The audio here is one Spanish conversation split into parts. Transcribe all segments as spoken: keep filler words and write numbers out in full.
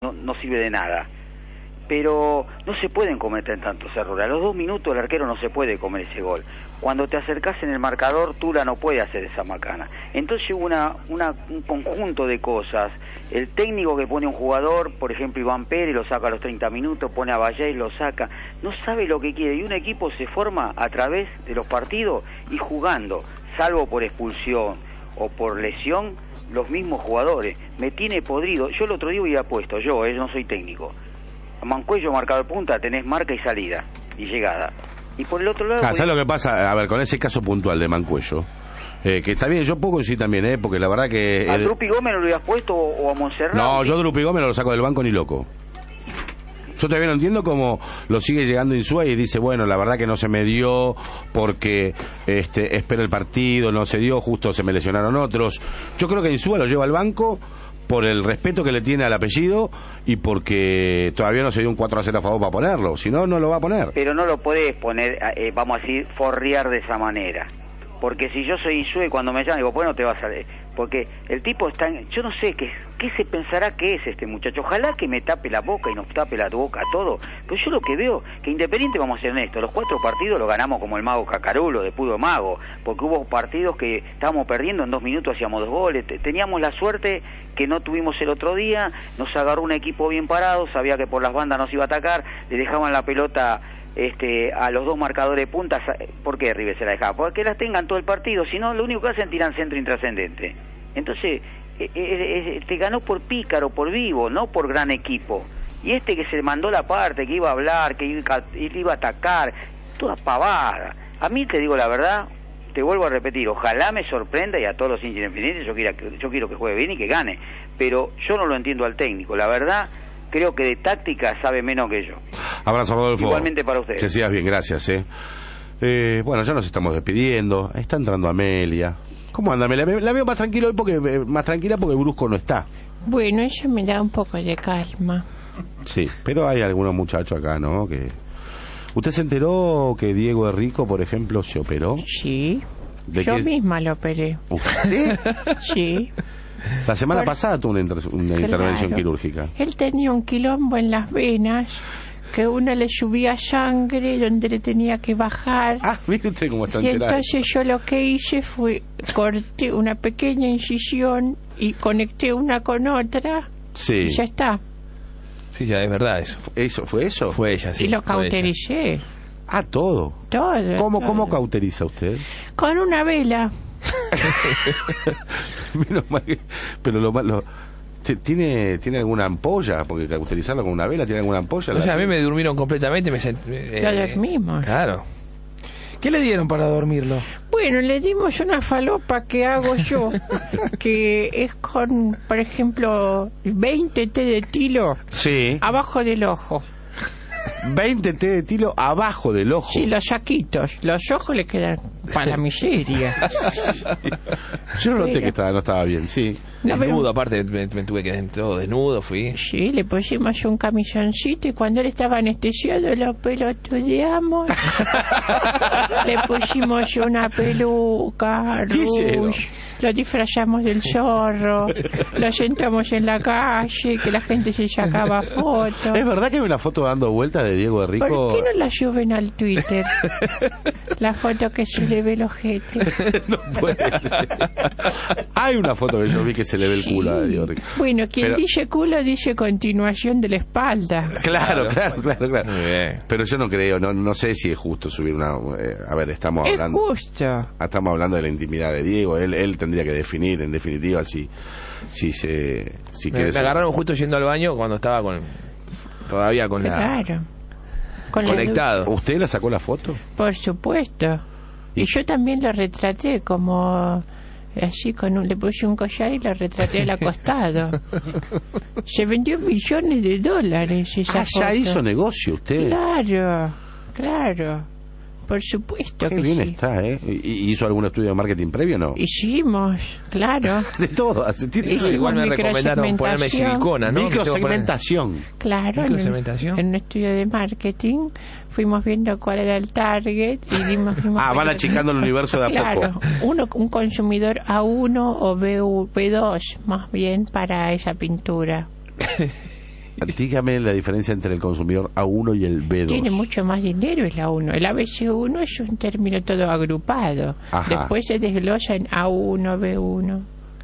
no, no sirve de nada. Pero no se pueden cometer tantos errores. A los dos minutos el arquero no se puede comer ese gol. Cuando te acercás en el marcador, Tula no puede hacer esa macana. Entonces hubo una, una, un conjunto de cosas. El técnico que pone a un jugador, por ejemplo Iván Pérez, lo saca a los treinta minutos, pone a Valle y lo saca. No sabe lo que quiere. Y un equipo se forma a través de los partidos y jugando, salvo por expulsión o por lesión, los mismos jugadores. Me tiene podrido. Yo el otro día hubiera puesto, yo, eh, no soy técnico, Mancuello marcador punta, tenés marca y salida y llegada. Y por el otro lado... Ah, ¿sabes lo que pasa? A ver, con ese caso puntual de Mancuello, eh, que está bien, yo puedo decir también, eh, porque la verdad que... ¿A el... Drupi Gómez lo hubieras puesto o, o a Monserrat? No, yo Drupi Gómez no lo saco del banco ni loco. Yo todavía no entiendo cómo lo sigue llegando Insúa y dice, bueno, la verdad que no se me dio porque este, espera el partido, no se dio, justo se me lesionaron otros. Yo creo que Insúa lo lleva al banco por el respeto que le tiene al apellido y porque todavía no se dio un cuatro a cero a favor para ponerlo, si no, no lo va a poner. Pero no lo podés poner, eh, vamos a decir, forrear de esa manera. Porque si yo soy Insúa y cuando me llaman digo, pues no te vas a... Porque el tipo está... En... Yo no sé, ¿qué, ¿qué se pensará que es este muchacho? Ojalá que me tape la boca y nos tape la boca a todo. Pero yo lo que veo, que Independiente, vamos a ser honestos, los cuatro partidos los ganamos como el mago Cacarulo, de puro mago. Porque hubo partidos que estábamos perdiendo, en dos minutos hacíamos dos goles. Teníamos la suerte que no tuvimos el otro día, nos agarró un equipo bien parado, sabía que por las bandas nos iba a atacar, le dejaban la pelota... Este, a los dos marcadores de puntas. ¿Por qué River se la dejaba? Porque las tengan todo el partido, si no lo único que hacen tiran centro intrascendente. Entonces eh, eh, te ganó por pícaro, por vivo, no por gran equipo. Y este que se mandó la parte, que iba a hablar, que iba, iba a atacar, toda pavada. A mí te digo la verdad, te vuelvo a repetir, ojalá me sorprenda y a todos los hinchas independientes, yo quiero, yo quiero que juegue bien y que gane, pero yo no lo entiendo al técnico, la verdad. Creo que de táctica sabe menos que yo. Abrazo, Rodolfo. Igualmente para ustedes. Que sigas bien, gracias. Eh. Eh, bueno, ya nos estamos despidiendo. Está entrando Amelia. ¿Cómo anda Amelia? La veo más tranquila hoy porque más tranquila porque Brusco no está. Bueno, eso me da un poco de calma. Sí, pero hay algunos muchachos acá, ¿no? Que ¿usted se enteró que Diego Errico, por ejemplo, se operó? Sí. ¿De yo qué? misma lo operé. ¿Usted? Sí. La semana Por... pasada tuvo una, inter... una claro. intervención quirúrgica. Él tenía un quilombo en las venas, que uno le subía sangre donde le tenía que bajar. Ah, ¿viste usted cómo está Y enterado? entonces yo lo que hice fue corté una pequeña incisión y conecté una con otra. Sí. Y ya está. Sí, ya es verdad eso. ¿Eso fue eso? Fue ella, sí. Y lo cautericé. Ah, todo. Todo. ¿Cómo, todo. ¿Cómo cauteriza usted? Con una vela. Menos mal que, pero lo malo, ¿tiene, ¿tiene alguna ampolla? Porque cauterizarlo con una vela, ¿tiene alguna ampolla? O sea, a mí me durmieron completamente. Me sent... eh, lo dormimos. Claro. ¿Qué le dieron para dormirlo? Bueno, le dimos una falopa que hago yo, que es con, por ejemplo, veinte té de tilo. Sí. Abajo del ojo. veinte té de tilo abajo del ojo. Sí, los saquitos. Los ojos le quedan para la miseria. Yo no noté que estaba, no estaba bien, sí. No, desnudo, pero... aparte, me, me tuve que quedar todo desnudo, fui. Sí, le pusimos un camisoncito y cuando él estaba anestesiado lo pelotudeamos. Le pusimos una peluca, rouge, lo disfrazamos del zorro, lo sentamos en la calle, que la gente se sacaba fotos. ¿Es verdad que hay una foto dando vuelta de Diego Errico? ¿Por qué no la suben al Twitter? La foto que se le ve el ojete. No puede ser. Hay una foto que yo vi que se le ve el culo a Diego Errico. Bueno, quien Pero... dice culo dice continuación de la espalda. Claro, claro, claro, claro. Muy bien. Pero yo no creo, no, no sé si es justo subir una... Eh, a ver, estamos es hablando... Es justo. Estamos hablando de la intimidad de Diego, él, él tendría que definir, en definitiva, si, si se... Si me, me ser... agarraron justo yendo al baño cuando estaba con... Todavía con claro. la... Con conectado. La... ¿Usted la sacó la foto? Por supuesto. Y, y yo también lo retraté como... Así, con un, le puse un collar y lo retraté al acostado. Se vendió millones de dólares esa ah, foto. Ya hizo negocio usted. Claro, claro. Por supuesto Qué que bien sí. está, ¿eh? ¿Y hizo algún estudio de marketing previo o no? Hicimos, claro. De todo. Igual me recomendaron ponerme silicona, ¿no? Microsegmentación. Claro, Microsegmentación. En un estudio de marketing fuimos viendo cuál era el target y dimos... ah, van achicando el universo de a claro, poco. Claro, uno, un consumidor A uno o B dos, más bien, para esa pintura. Dígame la diferencia entre el consumidor A uno y el B dos. Tiene mucho más dinero el A uno. El A B C uno es un término todo agrupado. Ajá. Después se desglosa en A uno, B uno,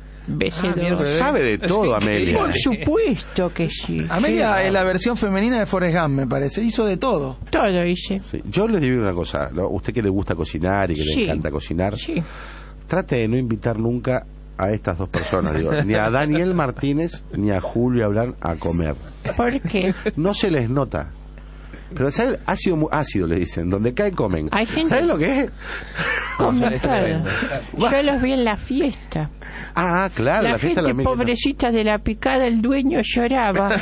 B C dos. Ah, sabe de todo, Amelia. Por supuesto que sí. Amelia Sí. es la versión femenina de Forrest Gump, me parece. Hizo de todo. Todo hice. Sí. Yo les digo una cosa, ¿no? Usted que le gusta cocinar y que Sí. le encanta cocinar, Sí. trate de no invitar nunca a estas dos personas, digo, ni a Daniel Martínez ni a Julio Abrán a comer. ¿Por qué? No se les nota. Pero ¿saben? Ácido, mu- ácido le dicen, donde cae comen. Hay gente- ¿Saben lo que es? Comen es todo. tremendo. Yo los vi en la fiesta. Ah, claro, la, La fiesta gente de la América. pobrecita de la picada, el dueño lloraba.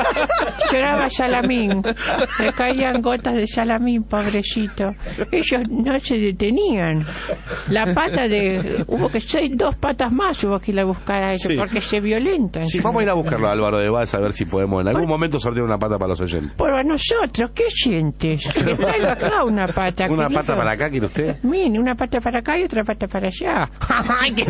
Lloraba salamín. Le caían gotas de salamín, pobrecito. Ellos no se detenían. La pata de... Hubo que ser dos patas más, hubo que ir a buscar a ellos, Sí. porque se violentan. Sí, vamos a ir a buscarlo, Álvaro de Vaz, a ver si podemos en algún momento sortear una pata para los oyentes. Por a nosotros, ¿qué sientes? Que traigo acá una pata. ¿Una querido. pata para acá, quiere usted? Mire, una pata para acá y otra pata para allá. ¡Ay, qué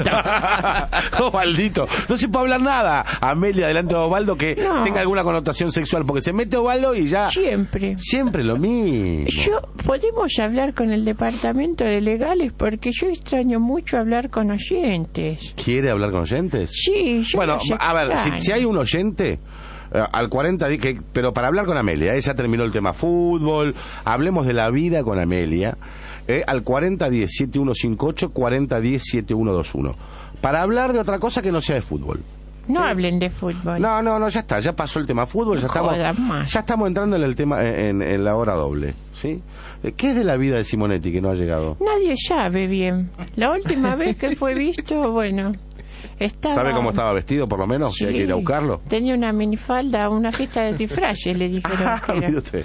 idiota! Osvaldito, no se puede hablar nada. Amelia, delante de Osvaldo, que No. tenga alguna connotación sexual, porque se mete Osvaldo y ya... Siempre. Siempre lo mismo. Yo, ¿podemos hablar con el departamento de legales? Porque yo extraño mucho hablar con oyentes. ¿Quiere hablar con oyentes? Sí, yo Bueno, los a ver, si, extraño. si hay un oyente... eh, al cuarenta, di que, pero para hablar con Amelia, ella terminó el tema fútbol, hablemos de la vida con Amelia, eh, al cuarenta diez siete uno cinco ocho, cuarenta diez siete uno dos uno, para hablar de otra cosa que no sea de fútbol. No hablen de fútbol. No, no, no, ya está, ya pasó el tema fútbol, ya No estamos, jodan más. ya estamos entrando en el tema, en, en la hora doble, ¿sí? Eh, ¿Qué es de la vida de Simonetti que no ha llegado? Nadie sabe bien. La última vez que fue visto, bueno, estaba... ¿Sabe cómo estaba vestido, por lo menos? Si hay que ir a buscarlo. Tenía una minifalda, una fiesta de disfraces, le dijeron Ah, que era. mire usted.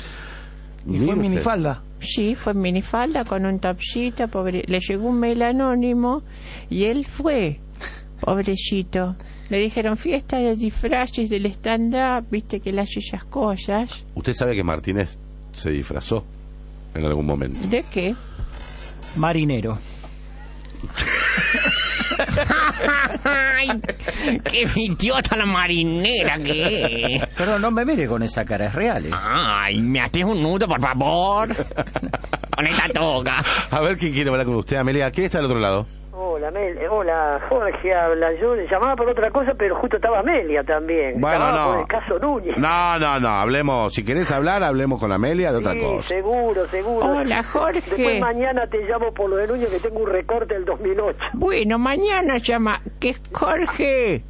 Y Mire fue usted. minifalda. Sí, fue en minifalda con un topcito, pobre. Le llegó un mail anónimo y él fue, pobrecito. Le dijeron fiesta de disfraces del stand-up, viste que él hace esas cosas. Usted sabe que Martínez se disfrazó en algún momento. ¿De qué? Marinero. ¡Ay! ¡Qué idiota la marinera que es! Pero no me mire con esa cara, es real. ¿eh? ¡Ay! ¿Me haces un nudo, por favor? Con esta toga. A ver quién quiere hablar con usted, Amelia. ¿Quién está al otro lado? Hola, Mel, eh, hola, Jorge habla. Yo le llamaba por otra cosa, pero justo estaba Amelia también. Bueno, Llamaba no. por el caso Núñez. No, no, no. Hablemos. Si querés hablar, hablemos con Amelia de otra Sí, cosa. seguro, seguro. Hola, Jorge. Después mañana te llamo por lo de Núñez, que tengo un recorte del dos mil ocho. Bueno, mañana llama. ¿Qué es Jorge?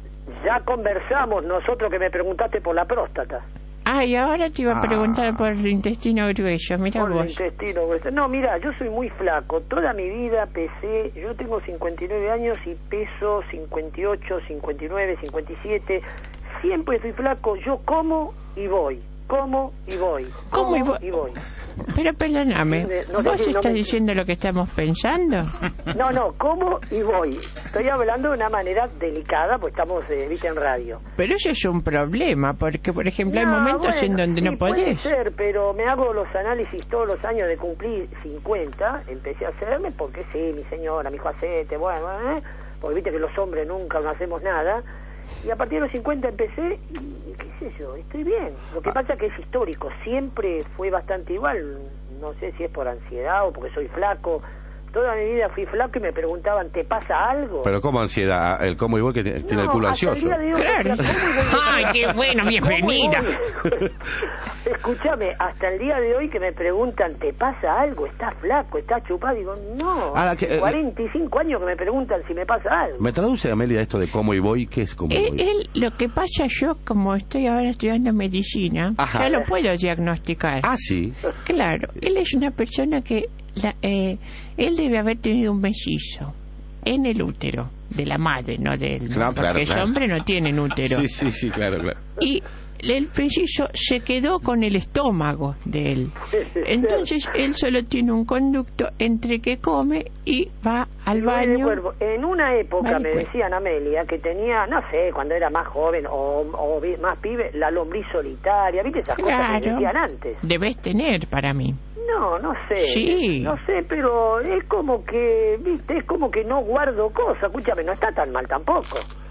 Ya conversamos nosotros que me preguntaste por la próstata. Ay, ahora te iba a Ah. preguntar por el intestino grueso. Mira Por el vos. intestino grueso. No, mira, yo soy muy flaco. Toda mi vida pesé, yo tengo cincuenta y nueve años y peso cincuenta y ocho, cincuenta y nueve, cincuenta y siete. Siempre estoy flaco. Yo como y voy. Como y voy. ¿Cómo y Como voy? y voy. Pero perdóname, No sé ¿vos si no estás me- diciendo lo que estamos pensando? No, no, como y voy. Estoy hablando de una manera delicada, pues estamos, eh, viste, en radio. Pero eso es un problema, porque, por ejemplo, hay No, momentos bueno, en donde sí, no puede podés. ser, pero me hago los análisis todos los años de cumplir cincuenta, empecé a hacerme porque sí, mi señora, mi hijo hacete, bueno, ¿eh? Porque viste que los hombres nunca no hacemos nada. Y a partir de los cincuenta empecé y qué sé yo, estoy bien. Lo que pasa que es histórico, siempre fue bastante igual. No sé si es por ansiedad o porque soy flaco. Toda mi vida fui flaco y me preguntaban, ¿te pasa algo? Pero ¿cómo ansiedad? El cómo igual que tiene tiene el No, culo hasta el ansioso. día de hoy, Claro. o sea, ¿cómo voy a- Ay, qué bueno, ¿Cómo bienvenida. voy? Escúchame, hasta el día de hoy que me preguntan, ¿te pasa algo? ¿Estás flaco? ¿Estás chupado? Digo, no. Ah, que, eh, cuarenta y cinco años que me preguntan si me pasa algo. ¿Me traduce, Amelia, esto de cómo y voy? ¿Qué es cómo y Él, voy? él- lo que pasa yo, como estoy ahora estudiando medicina, Ajá. ya lo puedo diagnosticar. Ah, sí. Claro, él es una persona que, la- eh, él debe haber tenido un mellizo en el útero de la madre, no de él, ¿no? Claro, porque claro, ese claro. hombre no tiene útero. Sí, sí, sí, claro, claro. Y el mellizo se quedó con el estómago de él. Entonces él solo tiene un conducto entre que come y va al Luis de baño. Cuervo, en una época Vale, me pues. decían Amelia que tenía, no sé, cuando era más joven o, o vi- más pibe, la lombriz solitaria, ¿viste esas cosas que Claro, decían antes? debes tener para mí. No, no sé. Sí. No sé, pero es como que, viste, es como que no guardo cosas. Escúchame, no está tan mal tampoco.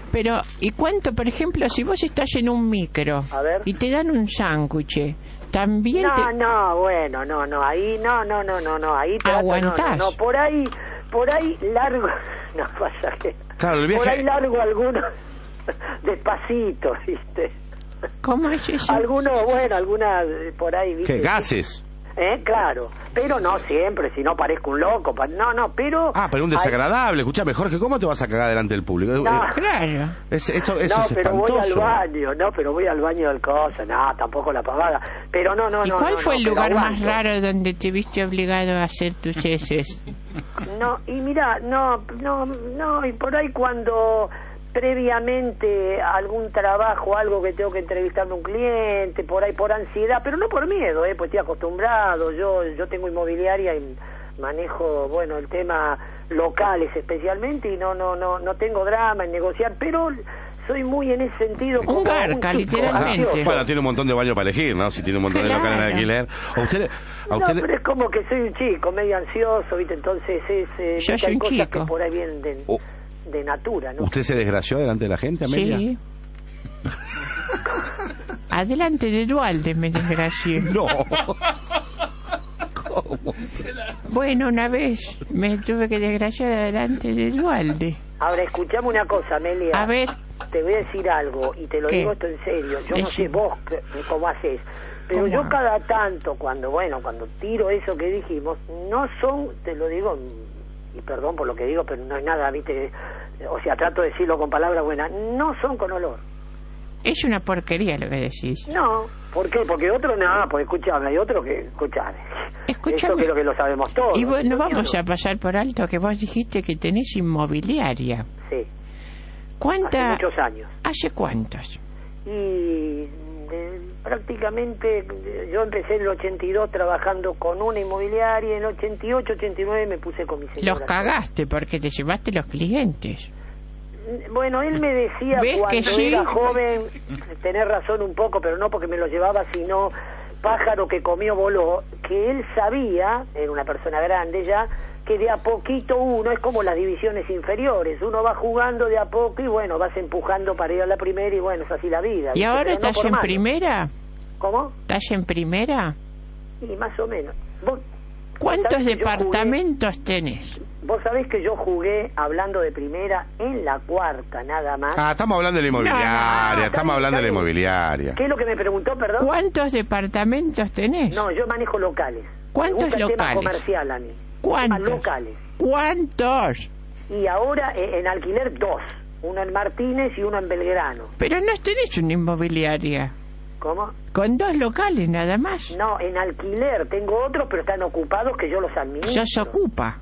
Pero, ¿y cuánto, por ejemplo, si vos estás en un micro A ver. y te dan un sándwich, también No, te... no, bueno, no, no, ahí, no, no, no, no, no, ahí trato, Aguantás. no, no, no, por ahí, por ahí largo, no pasa que, Claro, el viaje- por ahí largo algunos, despacito, ¿viste? ¿Cómo es eso? Algunos, bueno, algunas, eh, por ahí, ¿viste? ¿Qué? ¿Gases? Eh, claro, pero no siempre, si no parezco un loco, pa- no, no, pero... Ah, pero un desagradable. Escuchame, Jorge, ¿cómo te vas a cagar delante del público? No. Claro. Es, esto, eso No, es pero voy al espantoso. baño, no, pero voy al baño del coso, no, tampoco la pavada, pero no, no, ¿Y no. cuál no, fue no, el pero lugar más aguanto. raro donde te viste obligado a hacer tus heces? No, y mira, no, no, no, y por ahí cuando previamente algún trabajo, algo que tengo que entrevistarme a un cliente, por ahí por ansiedad, pero no por miedo, eh, pues estoy acostumbrado, yo yo tengo inmobiliaria y manejo, bueno, el tema locales especialmente y no no no no tengo drama en negociar, pero soy muy en ese sentido como Un garca, chico literalmente. ansioso. Bueno, tiene un montón de baños para elegir, ¿no? Si tiene un montón de Claro. locales en alquiler. ¿A usted, a usted No, pero es como que soy un chico, medio ansioso, ¿viste? Entonces es... Eh, Yo viste, soy hay un cosas chico. que por ahí vienen de, Oh. de natura, ¿no? ¿Usted se desgració delante de la gente, Amelia? Sí. Adelante de Dualde me desgracié. No. ¿Cómo? Bueno, una vez me tuve que desgraciar adelante de Dualde. Ahora, escuchame una cosa, Amelia. A ver, Te voy a decir algo, y te lo ¿Qué? digo esto en serio. Yo no sé Decime. vos qué- cómo haces, pero ¿Cómo yo hago? cada tanto, cuando, bueno, cuando tiro eso que dijimos, no son, te lo digo, y perdón por lo que digo, pero no hay nada, viste, o sea, trato de decirlo con palabras buenas, no son con olor. es una porquería lo que decís. No, ¿por qué? Porque otro nada, pues escuchame, hay otro que, escuchame, Escúchame. eso creo que lo sabemos todos. Y bueno, Yo vamos no- a pasar por alto que vos dijiste que tenés inmobiliaria. Sí, ¿Cuánta? hace muchos años. ¿Hace cuántos? Y eh, prácticamente eh, yo empecé en el ochenta y dos trabajando con una inmobiliaria, en el ochenta y ocho, ochenta y nueve me puse con mi señora. Los cagaste porque te llevaste los clientes. Bueno, él me decía ¿Ves cuando que sí? era joven, tenés razón un poco, pero no porque me lo llevaba, sino pájaro que comió voló, que él sabía, era una persona grande ya, que de a poquito uno, es como las divisiones inferiores, uno va jugando de a poco y bueno, vas empujando para ir a la primera y bueno, es así la vida. ¿Y ¿viste? ahora Pero no estás por en malo. primera? ¿Cómo? ¿Estás en primera? Y más o menos. ¿Vos, ¿Cuántos sabés que yo departamentos tenés? jugué- vos sabés que yo jugué, hablando de primera, en la cuarta nada más. Ah, estamos hablando de la inmobiliaria, No, estamos hablando de la inmobiliaria. ¿Qué es lo que me preguntó, perdón? ¿Cuántos departamentos tenés? No, yo manejo locales. ¿Cuántos Me gusta el tema locales? comercial a mí. ¿Cuántos? Temas locales. ¿Cuántos? Y ahora eh, en alquiler dos. Uno en Martínez y uno en Belgrano. Pero no tenés una inmobiliaria. ¿Cómo? Con dos locales nada más. No, en alquiler tengo otros, pero están ocupados que yo los administro. Ya se ocupa.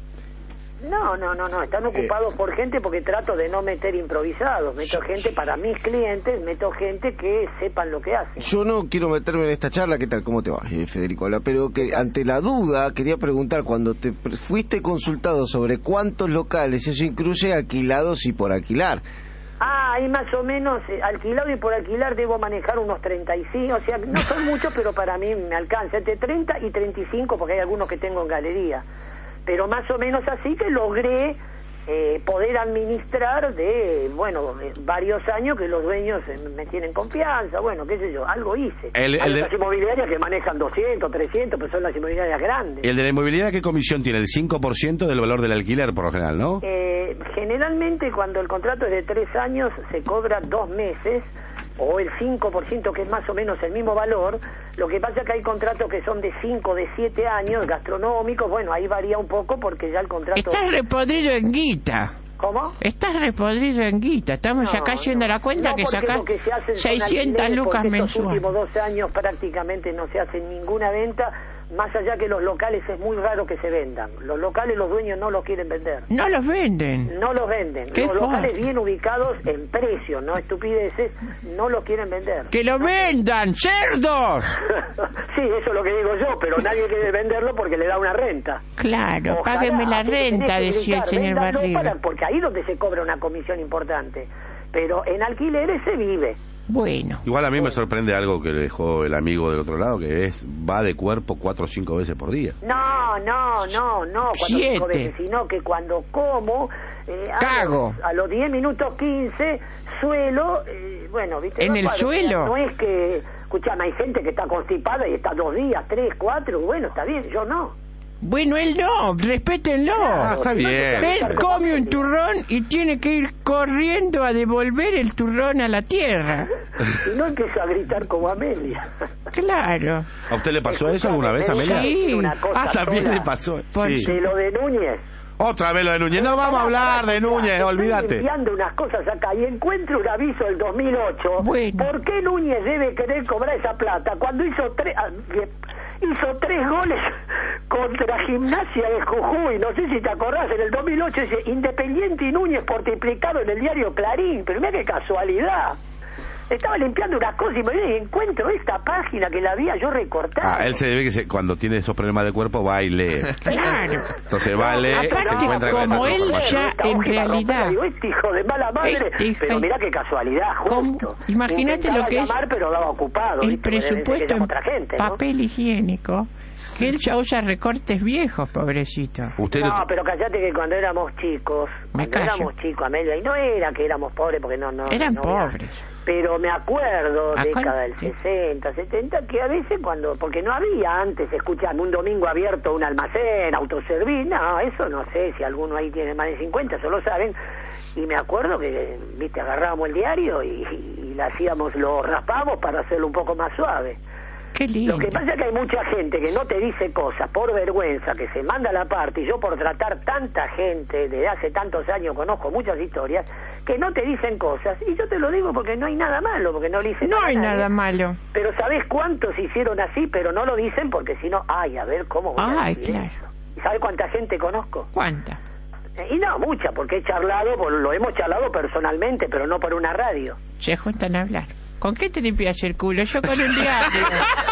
No, no, no, no, están ocupados por gente porque trato de no meter improvisados. Meto gente para mis clientes, meto gente que sepan lo que hacen. Yo no quiero meterme en esta charla, ¿qué tal? ¿Cómo te va, eh, Federico? Hola, pero que ante la duda quería preguntar, cuando te pre- fuiste consultado sobre cuántos locales, eso incluye alquilados y por alquilar. Ah, ahí más o menos, eh, alquilado y por alquilar debo manejar unos treinta y cinco, o sea, no son muchos, pero para mí me alcanza, entre treinta y treinta y cinco, porque hay algunos que tengo en galería. Pero más o menos así que logré eh, poder administrar de, bueno, eh, varios años que los dueños eh, me tienen confianza, bueno, qué sé yo, algo hice. El- el Hay de- otras inmobiliarias que manejan doscientos, trescientos, pero son las inmobiliarias grandes. El de la inmobiliaria, ¿qué comisión tiene? El cinco por ciento del valor del alquiler, por lo general, ¿no? Eh, generalmente cuando el contrato es de tres años se cobra dos meses o el cinco por ciento, que es más o menos el mismo valor. Lo que pasa es que hay contratos que son de cinco, de siete años, gastronómicos, bueno, ahí varía un poco porque ya el contrato... Estás repodrido en guita. ¿Cómo? Estás repodrido en guita. Estamos No, acá haciendo no. la cuenta No, que porque sacás lo que se hacen son seiscientas alquileres, lucas porque estos mensuales. últimos dos años prácticamente no se hace ninguna venta, más allá que los locales es muy raro que se vendan. Los locales los dueños no los quieren vender. No los venden. No los venden. Qué Los locales fuerte. bien ubicados en precio, no estupideces, no los quieren vender. ¡Que lo vendan, cerdos! Sí, eso es lo que digo yo, pero nadie quiere venderlo porque le da una renta. Claro, Ojalá, págueme la así que tenés renta, que decía el gritar, señor véndanlo Barriga. para- porque ahí es donde se cobra una comisión importante. Pero en alquileres se vive. Bueno, Igual a mí me sorprende algo que le dejó el amigo del otro lado, que es, va de cuerpo cuatro o cinco veces por día. No, no, no, no, cuando Siete. cinco veces, sino que cuando como, eh, a Cago. los- a los diez minutos quince suelo, eh, bueno, ¿viste? ¿En no, el para- suelo? No es que, escuchame, hay gente que está constipada y está dos días, tres, cuatro, bueno, está bien, yo no. Bueno, él no, respétenlo. Ah, está bien. Él come un turrón y tiene que ir corriendo a devolver el turrón a la tierra. Y no empiezo a gritar como Amelia. Claro. ¿A usted le pasó eso alguna vez, Amelia? Sí. Una cosa Ah, también sola. le pasó. Por Sí. su- De lo de Núñez. Otra vez lo de Núñez. No vamos a hablar de Núñez, Estoy olvídate. limpiando unas cosas acá y encuentro un aviso del dos mil ocho. Bueno. ¿Por qué Núñez debe querer cobrar esa plata cuando hizo tres ah, bien, hizo tres goles contra Gimnasia de Jujuy? No sé si te acordás, en el dos mil ocho dice Independiente y Núñez multiplicado en el diario Clarín. Pero mira qué casualidad. Estaba limpiando unas cosas y me viene y encuentro esta página que la había yo recortada. Ah, él se debe que se- cuando tiene esos problemas de cuerpo va y lee. Claro. Entonces va, lee, aparte, se encuentra con como esta él información. ya- Esta en hoja iba a romper, realidad. digo, este hijo de mala madre, Este hijo- pero mirá qué casualidad, ¿Cómo? justo. Imagínate lo Intentaba que es llamar, pero daba ocupado. el ¿viste? Porque debe ser que presupuesto llama en otra gente, ¿no? papel higiénico, que él ya usa recortes viejos, pobrecito. Usted No, lo- pero callate que cuando éramos chicos, Me cuando callo. éramos chicos, Amelia, y no era que éramos pobres, porque no, no. Eran no había- pobres. Pero me acuerdo, ¿A década del cuál? sesenta, setenta, que a veces cuando, porque no había antes, escuchan, un domingo abierto un almacén, autoservicio, no, eso no sé si alguno ahí tiene más de cincuenta, eso lo saben, y me acuerdo que, viste, agarrábamos el diario y, y lo hacíamos, lo raspamos para hacerlo un poco más suave. Qué lindo. Lo que pasa es que hay mucha gente que no te dice cosas por vergüenza, que se manda a la parte, y yo por tratar tanta gente desde hace tantos años conozco muchas historias, que no te dicen cosas, y yo te lo digo porque no hay nada malo, porque no le dicen No a hay nadie. nada malo. Pero ¿sabés cuántos hicieron así, pero no lo dicen porque si no, ay, a ver, ¿cómo voy a Ay, decir claro. eso? ¿Y sabés cuánta gente conozco? ¿Cuánta? Eh, Y no, mucha, porque he charlado, pues, lo hemos charlado personalmente, pero no por una radio. Se juntan a hablar. ¿Con qué te limpias el culo? Yo con un diario.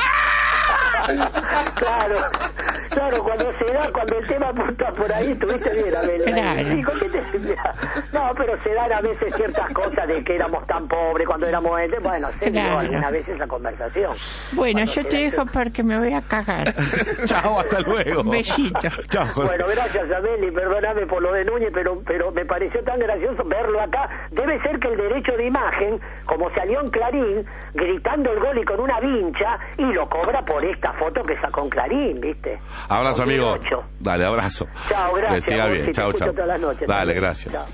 Claro, claro, cuando se da, cuando el tema apunta por ahí, estuviste bien, Amelia. Claro. Sí, ¿con qué te No, pero se dan a veces ciertas cosas de que éramos tan pobres cuando éramos... Bueno, se dio Claro. alguna vez esa conversación. Bueno, Cuando yo se te da dejo ese- porque me voy a cagar. Chao, hasta luego. Un besito. Chao, Jorge. Bueno, gracias, Ameli, perdóname por lo de Núñez, pero pero me pareció tan gracioso verlo acá. Debe ser que el derecho de imagen, como salió en Clarín, gritando el gol y con una vincha, y lo cobra por esta foto que sacó en Clarín, ¿viste? Abrazo, amigo. dos mil ocho. Dale, abrazo. Chao, gracias, Que siga vos, bien. si te Chao, escucho chao. todas las noches Dale, también. gracias. Chao.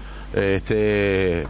Este.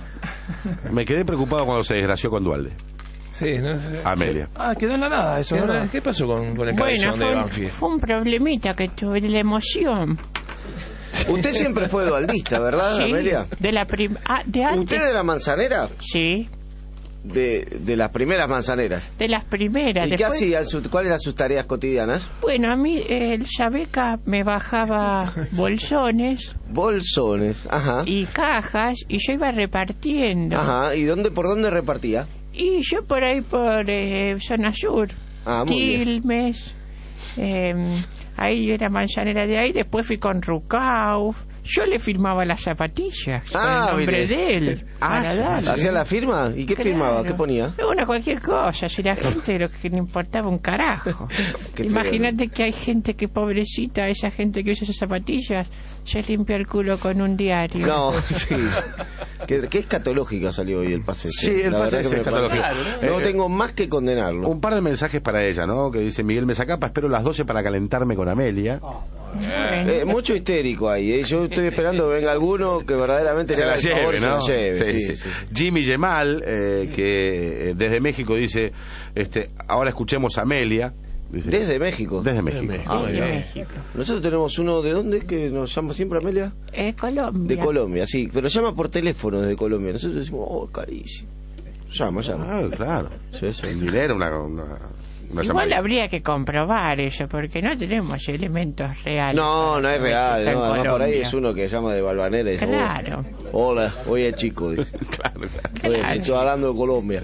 Me quedé preocupado cuando se desgració con Dualde. Sí, no sé. Amelia. Ah, quedó en la nada eso, ¿Qué, ¿verdad? qué pasó con, con el Bueno, cabezón de fue un, Banfield? fue un problemita que tuve de la emoción. Usted siempre fue dualdista, ¿verdad, Sí, Amelia? de la prim ah, de antes. ¿Usted de la manzanera? Sí, De, de las primeras manzaneras. de las primeras. ¿Y qué Después- hacía? Su- ¿Cuáles eran sus tareas cotidianas? Bueno, a mí eh, el Sabeca me bajaba bolsones Bolsones, ajá. y cajas y yo iba repartiendo. Ajá, ¿y dónde por dónde repartía? Y yo por ahí por eh, zona sur, Ah, muy bien. Quilmes, eh, ahí era manzanera de ahí, después fui con Rucauf. Yo le firmaba las zapatillas con Ah, el nombre mire. de él. Ah, para darle. ¿hacía la firma? ¿Y qué Claro. firmaba? ¿Qué ponía? Una cualquier cosa, si la gente lo que le importaba un carajo. Qué feo. Imagínate que hay gente que pobrecita, esa gente que usa esas zapatillas, se limpia el culo con un diario. No, sí. Qué, qué escatológica salió hoy el pase. Sí, el La pase verdad es que me escatológico. parece- Claro, No ¿no? tengo más que condenarlo. Un par de mensajes para ella, ¿no? Que dice Miguel Mezacapa, espero las doce para calentarme con Amelia. Bueno, Eh, mucho histérico ahí, ¿eh? Yo estoy esperando que venga alguno que verdaderamente Se le la haga el favor lleve, y se ¿no? la lleve, Sí, sí, sí. sí. Jimmy Yemal, eh, que eh, desde México dice, este, ahora escuchemos a Amelia. Dice, Desde México. Desde México. México. Ah, de mira. México. Nosotros tenemos uno de dónde que nos llama siempre Amelia. Eh, Colombia. De Colombia, sí, pero llama por teléfono desde Colombia. Nosotros decimos, oh, carísimo. Llama, llama. Ah, claro. Sí, sí. El dinero, una, una, una Igual llamadita. habría que comprobar eso, porque no tenemos elementos reales. No, no es real, Está en no, además por ahí Colombia. es uno que llama de Balvanera y dice, Claro. oh, hola, oye chico, dice. Claro, claro. Oye, Claro. estoy hablando de Colombia.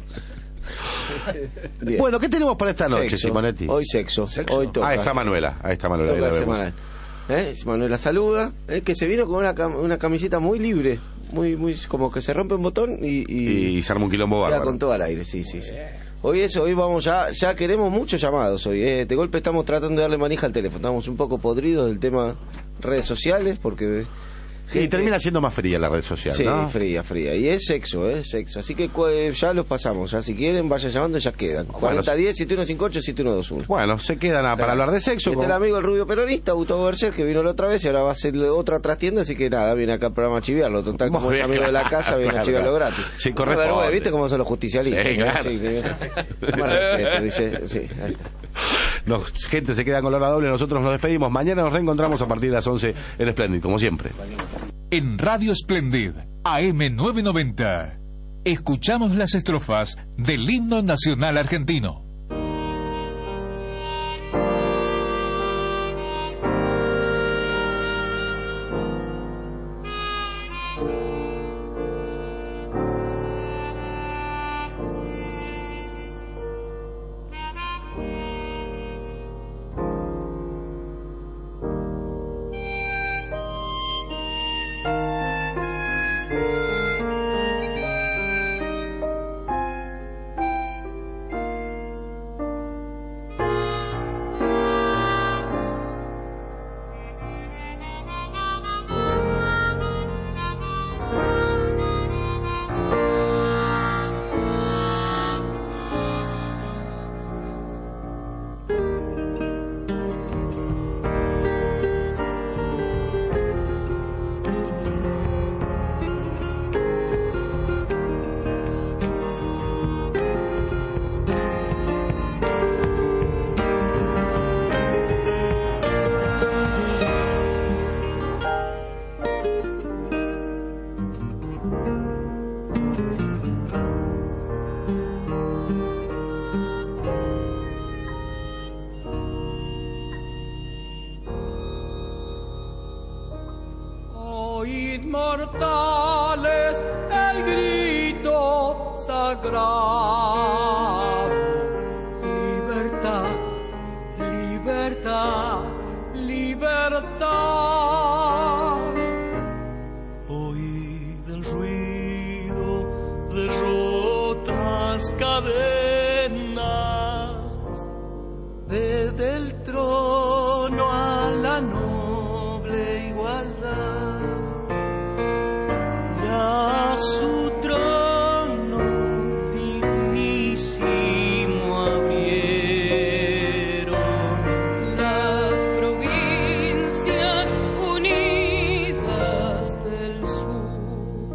Bien. Bueno, ¿qué tenemos para esta noche, Sexo. Simonetti? Hoy sexo. Sexo. Hoy toca. Ahí está Manuela, ahí está Manuela. ahí Toca la vemos. semanal. ¿Eh? Manuela saluda, es que se vino con una, cam- una camiseta muy libre, muy muy como que se rompe un botón y, y, Y se arma un quilombo queda bárbaro. con todo al aire, sí, sí, sí. Hoy eso, hoy vamos ya, ya queremos muchos llamados hoy, ¿eh? De golpe estamos tratando de darle manija al teléfono, estamos un poco podridos del tema redes sociales porque Y termina siendo más fría la red social, Sí, ¿no? fría, fría. Y es sexo, ¿eh? Sexo. Así que cu- ya los pasamos. Ya si quieren, vayan llamando, ya quedan. cuarenta diez, siete uno cinco ocho, siete uno dos uno. Bueno, se quedan a- para hablar de sexo. Este con- el amigo el rubio peronista, Gustavo Berger, que vino la otra vez y ahora va a hacer otra trastienda, así que nada, viene acá al programa a chiviarlo. Total, como Muy es bien, amigo de la claro, casa, viene claro, a chiviarlo claro. gratis. Sí, No, corresponde. pero, bueno, ¿viste cómo son los justicialistas? Sí, ¿no? claro. Sí, que- Más respeto, dice, sí, ahí está. Nos- gente se queda con la hora doble, nosotros nos despedimos. Mañana nos reencontramos a partir de las once en Splendid, como siempre. En Radio Splendid, A M novecientos noventa, escuchamos las estrofas del himno nacional argentino. Oíd mortales el grito sagrado, libertad, libertad, libertad. Oíd el ruido de rotas cadenas, desde el trono a la noble igualdad. Ya su trono dignísimo abrieron las provincias unidas del sur,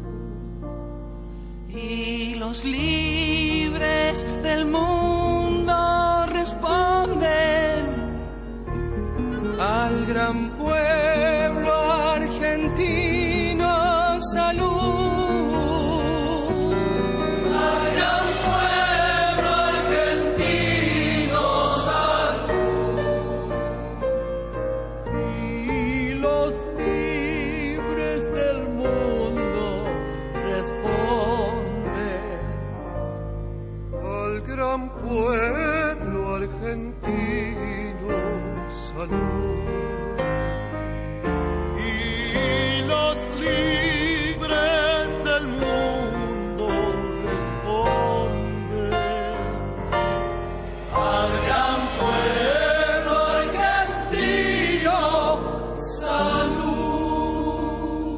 y los libres del mundo responden al gran pueblo argentino. Salud al gran pueblo argentino, salud. Y los libres del mundo responden al gran pueblo argentino. Salud. Y los libres del mundo responden al gran pueblo argentino. Salud.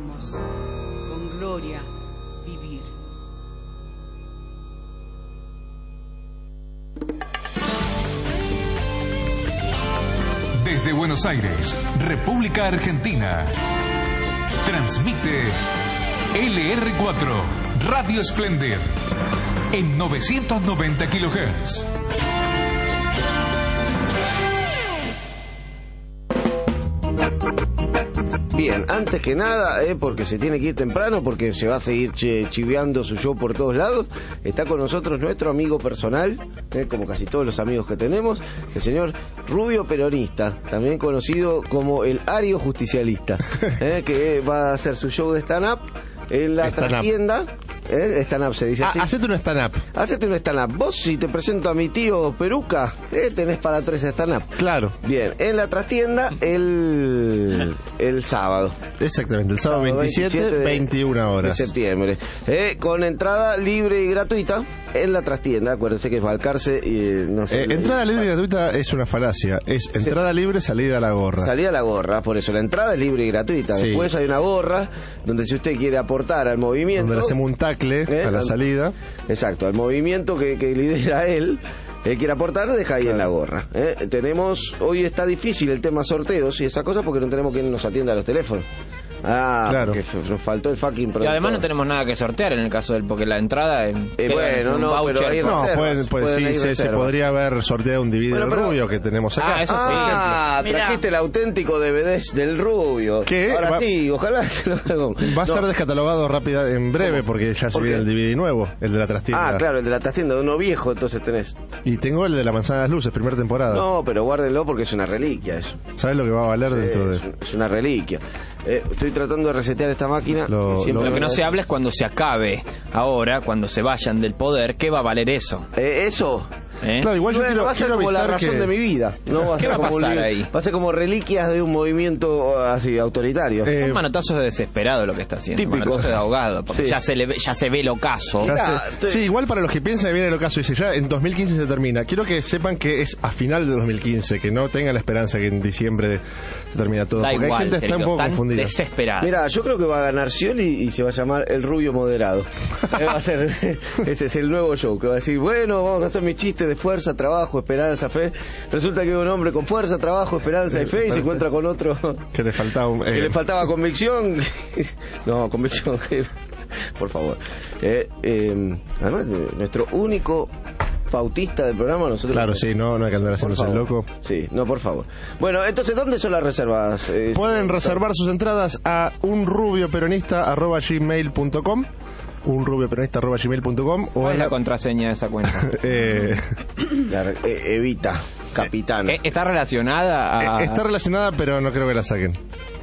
podemos con gloria vivir. Desde Buenos Aires, República Argentina, transmite L R cuatro, Radio Splendid, en novecientos noventa kilohertz. Bien, antes que nada, eh, porque se tiene que ir temprano, porque se va a seguir che, chiveando su show por todos lados, está con nosotros nuestro amigo personal, eh, como casi todos los amigos que tenemos, el señor Rubio Peronista, también conocido como el Ario Justicialista, eh, que va a hacer su show de stand-up en la trastienda. ¿Eh? Stand-up se dice así. Ah, hacete un stand-up. Hacete un stand-up. Vos, si te presento a mi tío Peruca, eh, tenés para tres stand-up. Claro. Bien, en la trastienda el, el sábado. Exactamente, el sábado, sábado veintisiete, veintiuna horas. De septiembre. Eh, con entrada libre y gratuita en la trastienda. Acuérdense que es Balcarce y no sé. Eh, entrada libre y gratuita es una falacia. Es entrada sí. libre, salida a la gorra. Salida a la gorra, por eso la entrada es libre y gratuita. Sí. Después hay una gorra donde si usted quiere aportar al movimiento. Donde le hacemos un tacle ¿Eh? a la salida. Exacto, al movimiento que, que lidera él. Él quiere aportar, deja ahí claro. en la gorra. ¿eh? Tenemos, hoy está difícil el tema sorteos y esas cosas porque no tenemos quien nos atienda a los teléfonos. Ah, claro. Que nos faltó el fucking productor. Y además no tenemos nada que sortear en el caso del, porque la entrada es, eh, bueno, no, voucher. pero hay no, reservas, pueden, pues sí, se, se podría haber sorteado un D V D bueno, del Rubio que tenemos acá. Ah, eso sí. Ah, trajiste el auténtico D V D del Rubio. ¿Qué? Ahora va, sí, ojalá se lo hago. Va a no. ser descatalogado rápida en breve ¿Cómo? porque ya se viene el D V D nuevo, el de la trastienda. Ah, claro, el de la trastienda, de uno viejo, entonces tenés. Y tengo el de la Manzana de las Luces, primera temporada. No, pero guárdenlo porque es una reliquia eso. ¿Sabes lo que va a valer sí, dentro de...? Es una reliquia. Eh, estoy tratando de resetear esta máquina. Lo, lo, lo que no se habla es cuando se acabe, ahora, cuando se vayan del poder, ¿qué va a valer eso? Eh, ¿Eso? ¿Eh? Claro, igual bueno, yo quiero, va a ser como la razón que... de mi vida. No va a ¿Qué ser va a como pasar un, ahí? Va a ser como reliquias de un movimiento así autoritario. Eh, Son manotazos de desesperado lo que está haciendo. Típico. Manotazos de ahogado, porque sí. ya, se le ve, ya se ve el ocaso. Ya se, sí, igual para los que piensan que viene el ocaso, dice ya en dos mil quince se termina. Quiero que sepan que es a final de dos mil quince, que no tengan la esperanza que en diciembre se termina todo. Da porque igual, hay gente que está un poco confundida. Desesperada. Mira, yo creo que va a ganar Scioli y se va a llamar El Rubio Moderado. va a ser, ese es el nuevo show, que va a decir, bueno, vamos a hacer mis chistes de fuerza, trabajo, esperanza, fe. Resulta que es un hombre con fuerza, trabajo, esperanza y fe y se encuentra con otro que le faltaba un, eh. que le faltaba convicción. No, convicción. Por favor. Eh, eh, además, nuestro único pautista del programa, nosotros. Claro, sí, no, no hay que andar haciéndose el loco. Sí, no, por favor. Bueno, entonces, ¿dónde son las reservas? Eh, Pueden reservar sus entradas a unrubioperonista arroba gmail punto com unrubioperonista arroba gmail punto com. ¿Cuál es la contraseña de esa cuenta? eh... la, eh, Evita, capitana. ¿Está relacionada a...? Eh, está relacionada, pero no creo que la saquen.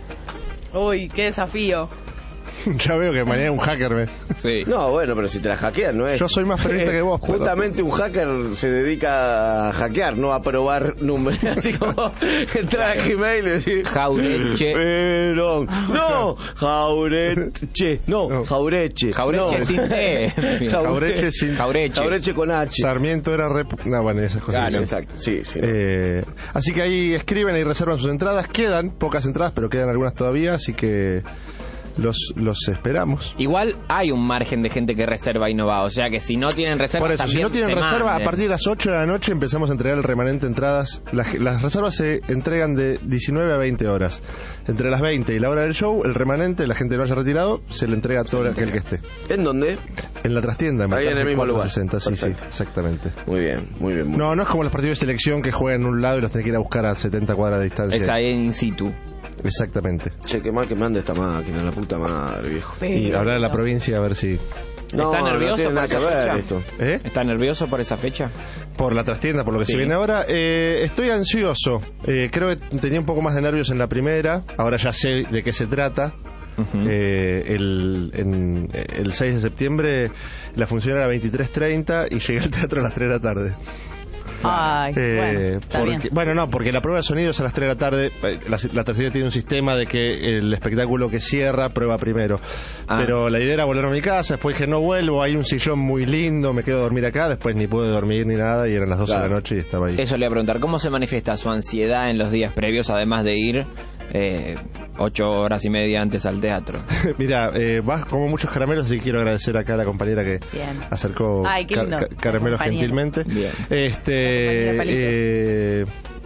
Uy, qué desafío. Ya veo que mañana un hacker me... Sí. No, bueno, pero si te la hackean, no es... Yo soy más peronista que vos. Justamente pero... un hacker se dedica a hackear, no a probar números. Así como entrar a Gmail y decir... Jaureche. Pero... No, Jaureche. No, Jaureche. Jaureche no. sin T. Jaureche sin... Jaureche. Jaureche con H. Sarmiento era rep... No, bueno, esas cosas. Claro, exacto. Sí, sí. Eh, así que ahí escriben y reservan sus entradas. Quedan pocas entradas, pero quedan algunas todavía, así que... Los, los esperamos. Igual hay un margen de gente que reserva y no va. O sea que si no tienen reserva, por eso, si no tienen reserva, manden. A partir de las ocho de la noche empezamos a entregar el remanente entradas. Las, las reservas se entregan de diecinueve a veinte horas. Entre las veinte y la hora del show, el remanente, la gente no haya retirado, se le entrega a todo aquel que esté. ¿En dónde? En la trastienda, en ahí en el mismo lugar. sesenta, sí, sí, exactamente. Muy bien, muy bien. Muy no, bien. no es como los partidos de selección que juegan en un lado y los tenés que ir a buscar a setenta cuadras de distancia. Es ahí in situ. Exactamente. Che, qué mal que manda esta máquina, la puta madre, viejo. Pero... Y hablar de la provincia a ver si... No, ¿Está nervioso no por esa fecha? Esto. ¿Eh? ¿Está nervioso por esa fecha? Por la trastienda, por lo que sí. se viene ahora. Eh, estoy ansioso. Eh, creo que tenía un poco más de nervios en la primera. Ahora ya sé de qué se trata. Uh-huh. eh, el, en, el seis de septiembre la función era veintitrés treinta y llegué al teatro a las tres de la tarde. Ay, eh, bueno, está porque, bien. bueno, no, porque la prueba de sonido es a las tres de la tarde. La, la tercera tiene un sistema de que el espectáculo que cierra prueba primero. Ah. Pero la idea era volver a mi casa. Después dije, no vuelvo. Hay un sillón muy lindo, me quedo a dormir acá. Después ni pude dormir ni nada. Y eran las doce claro. de la noche y estaba ahí. Eso le iba a preguntar. ¿Cómo se manifiesta su ansiedad en los días previos, además de ir eh, ocho horas y media antes al teatro. Mira, eh, vas como muchos caramelos y quiero agradecer acá a la compañera que Bien. acercó Ay, qué car- lindo. ca- caramelos Compañero. gentilmente. Bien. Este, Compañera eh,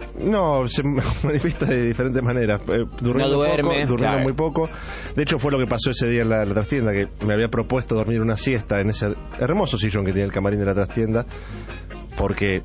no, se manifiesta de diferentes maneras. Eh, durmiendo No duerme, poco, durmiendo claro. muy poco. De hecho, fue lo que pasó ese día en la, en la trastienda, que me había propuesto dormir una siesta en ese hermoso sillón que tiene el camarín de la trastienda, porque...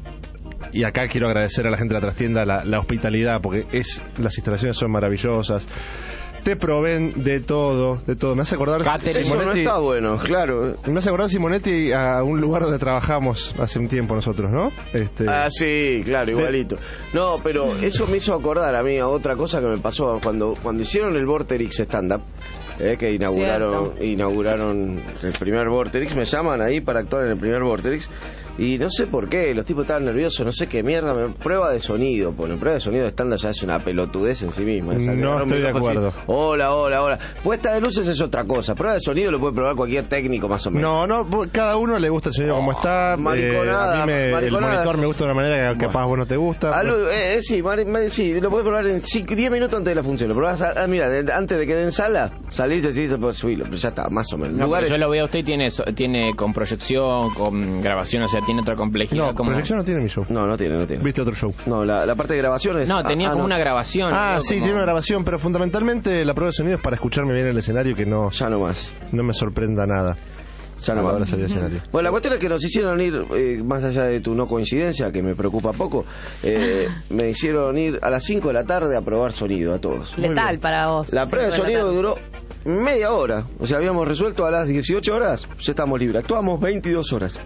Y acá quiero agradecer a la gente de la trastienda la, la hospitalidad, porque es las instalaciones son maravillosas. Te proveen de todo, de todo. Me hace acordar Catering. Eso no está bueno, claro. Me hace acordar Simonetti a un lugar donde trabajamos hace un tiempo nosotros, ¿no? Este, Ah, sí, claro, igualito. No, pero eso me hizo acordar a mí a otra cosa que me pasó cuando cuando hicieron el Vorterix Stand-Up, eh, que inauguraron inauguraron el primer Vorterix, me llaman ahí para actuar en el primer Vorterix. Y no sé por qué, los tipos estaban nerviosos, no sé qué mierda, me, prueba de sonido, porque prueba de sonido de estándar ya es una pelotudez en sí misma. Esa, No agarrar un estoy de micrófono acuerdo. así, hola, hola, hola. Puesta de luces es otra cosa, prueba de sonido lo puede probar cualquier técnico más o menos. no, no, vos- cada uno le gusta el sonido como está. mariconada, eh, a mí me- el mariconada. monitor me gusta de una manera que capaz vos no te gusta. Ah, lo- eh, eh, sí, mari- mari- sí, lo puedes probar en diez minutos antes de la función. Lo probás, ah, mira, de- antes de que den sala, salís y decís, pues subilo, pero ya está, más o menos. No, Lugares- pero yo lo veo a usted y tiene, so- tiene con proyección, con grabación, o sea, tiene otra complejidad. No, como... proyección no tiene mi show. No, no tiene, no tiene. ¿Viste otro show? No, la, la parte de grabación es... No, tenía ah, como no. una grabación. Ah, ¿no? sí, Como- tiene una grabación, pero fundamentalmente la prueba de sonido es para escucharme bien en el escenario, que no, Ya no más. no me sorprenda nada. Ya no a la hora más. de salir al escenario. Bueno, la cuestión es que nos hicieron ir, eh, más allá de tu no coincidencia, que me preocupa poco, eh, me hicieron ir a las cinco de la tarde a probar sonido a todos. Letal para vos. La prueba de Cinco la sonido tarde. duró media hora. O sea, habíamos resuelto a las dieciocho horas, ya estamos libres. Actuamos veintidós horas.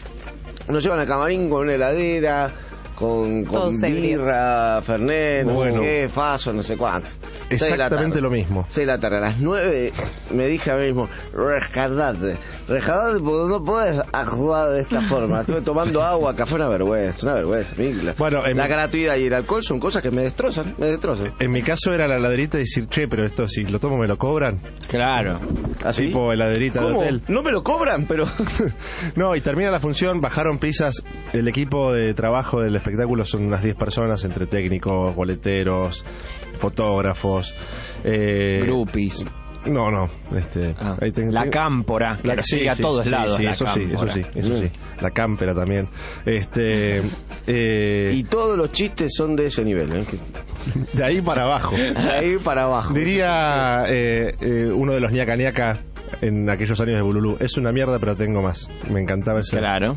Nos llevan al camarín con una heladera, con, con Todos ebrios. birra, fernet, no Bueno. sé qué, faso, no sé cuánto. Seis de la Exactamente tarde. lo mismo. seis de la tarde. A las nueve me dije a mí mismo, rescatate. Rescatate porque no puedes actuar de esta forma. Estuve tomando agua, café, una vergüenza, una vergüenza. A mí La, Bueno, en la mi- gratuidad y el alcohol son cosas que me destrozan, me destrozan. En mi caso era la heladerita y decir, che, pero esto si lo tomo me lo cobran. Claro. ¿Así? Tipo heladerita de ¿Cómo? hotel. No me lo cobran, pero... No, y termina la función, bajaron pizzas. El equipo de trabajo del espectáculo son unas diez personas, entre técnicos, boleteros, fotógrafos. Eh, Groupies. No, no. Este, Ah, ahí ten- la ten- cámpora, la que sigue a todos sí, lados. Sí, la eso sí, eso cámpora. sí, eso sí. La cámpera también. Este, eh, Y todos los chistes son de ese nivel, ¿eh? Que- de ahí para abajo. de ahí para abajo. Diría eh, eh, uno de los ñaca ñaca en aquellos años de Bululú, es una mierda pero tengo más. Me encantaba ese. Claro.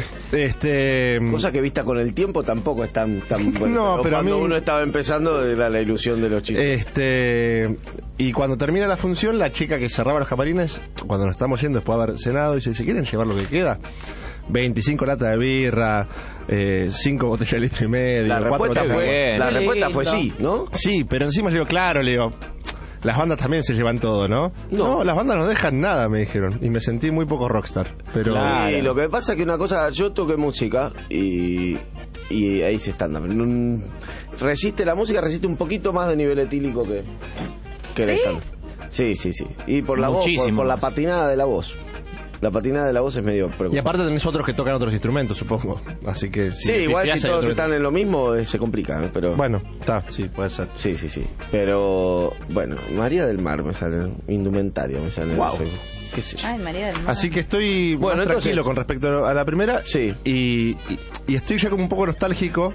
Este, Cosa que vista con el tiempo tampoco es tan, tan bueno. No, pero a cuando mí- uno estaba empezando era la ilusión de los chistes. Este, y cuando termina la función, la chica que cerraba los camarines, cuando nos estamos yendo después de haber cenado, dice, ¿se quieren llevar lo que queda? veinticinco latas de birra, eh, cinco botellas de litro y medio, la cuatro respuesta, botellas fue, de- bien. la Qué respuesta fue lindo. sí, ¿no? Sí, pero encima le digo, claro, le digo, las bandas también se llevan todo, ¿no? No. No, las bandas no dejan nada, me dijeron. Y me sentí muy poco rockstar. Pero Claro. Y lo que pasa es que una cosa, yo toqué música y, y ahí se estándar. Mm, Resiste la música, resiste un poquito más de nivel etílico que, que el ¿Sí? estándar. Sí, sí, sí. Y por la voz, por, Muchísimo por la más. patinada de la voz. La patinada de la voz es medio Y preocupante. aparte tenés otros que tocan otros instrumentos, supongo. Así que... Sí, igual pifiás si el todos instrumento. están en lo mismo eh, se complica, ¿eh? Pero Bueno, está, sí, puede ser. sí, sí, sí. Pero bueno, María del Mar me sale, indumentaria me sale. en Wow. Facebook. ¿Qué sé yo? Ay, María del Mar. Así que estoy Bueno, más entonces- tranquilo con respecto a la primera. Sí. Y, y, y estoy ya como un poco nostálgico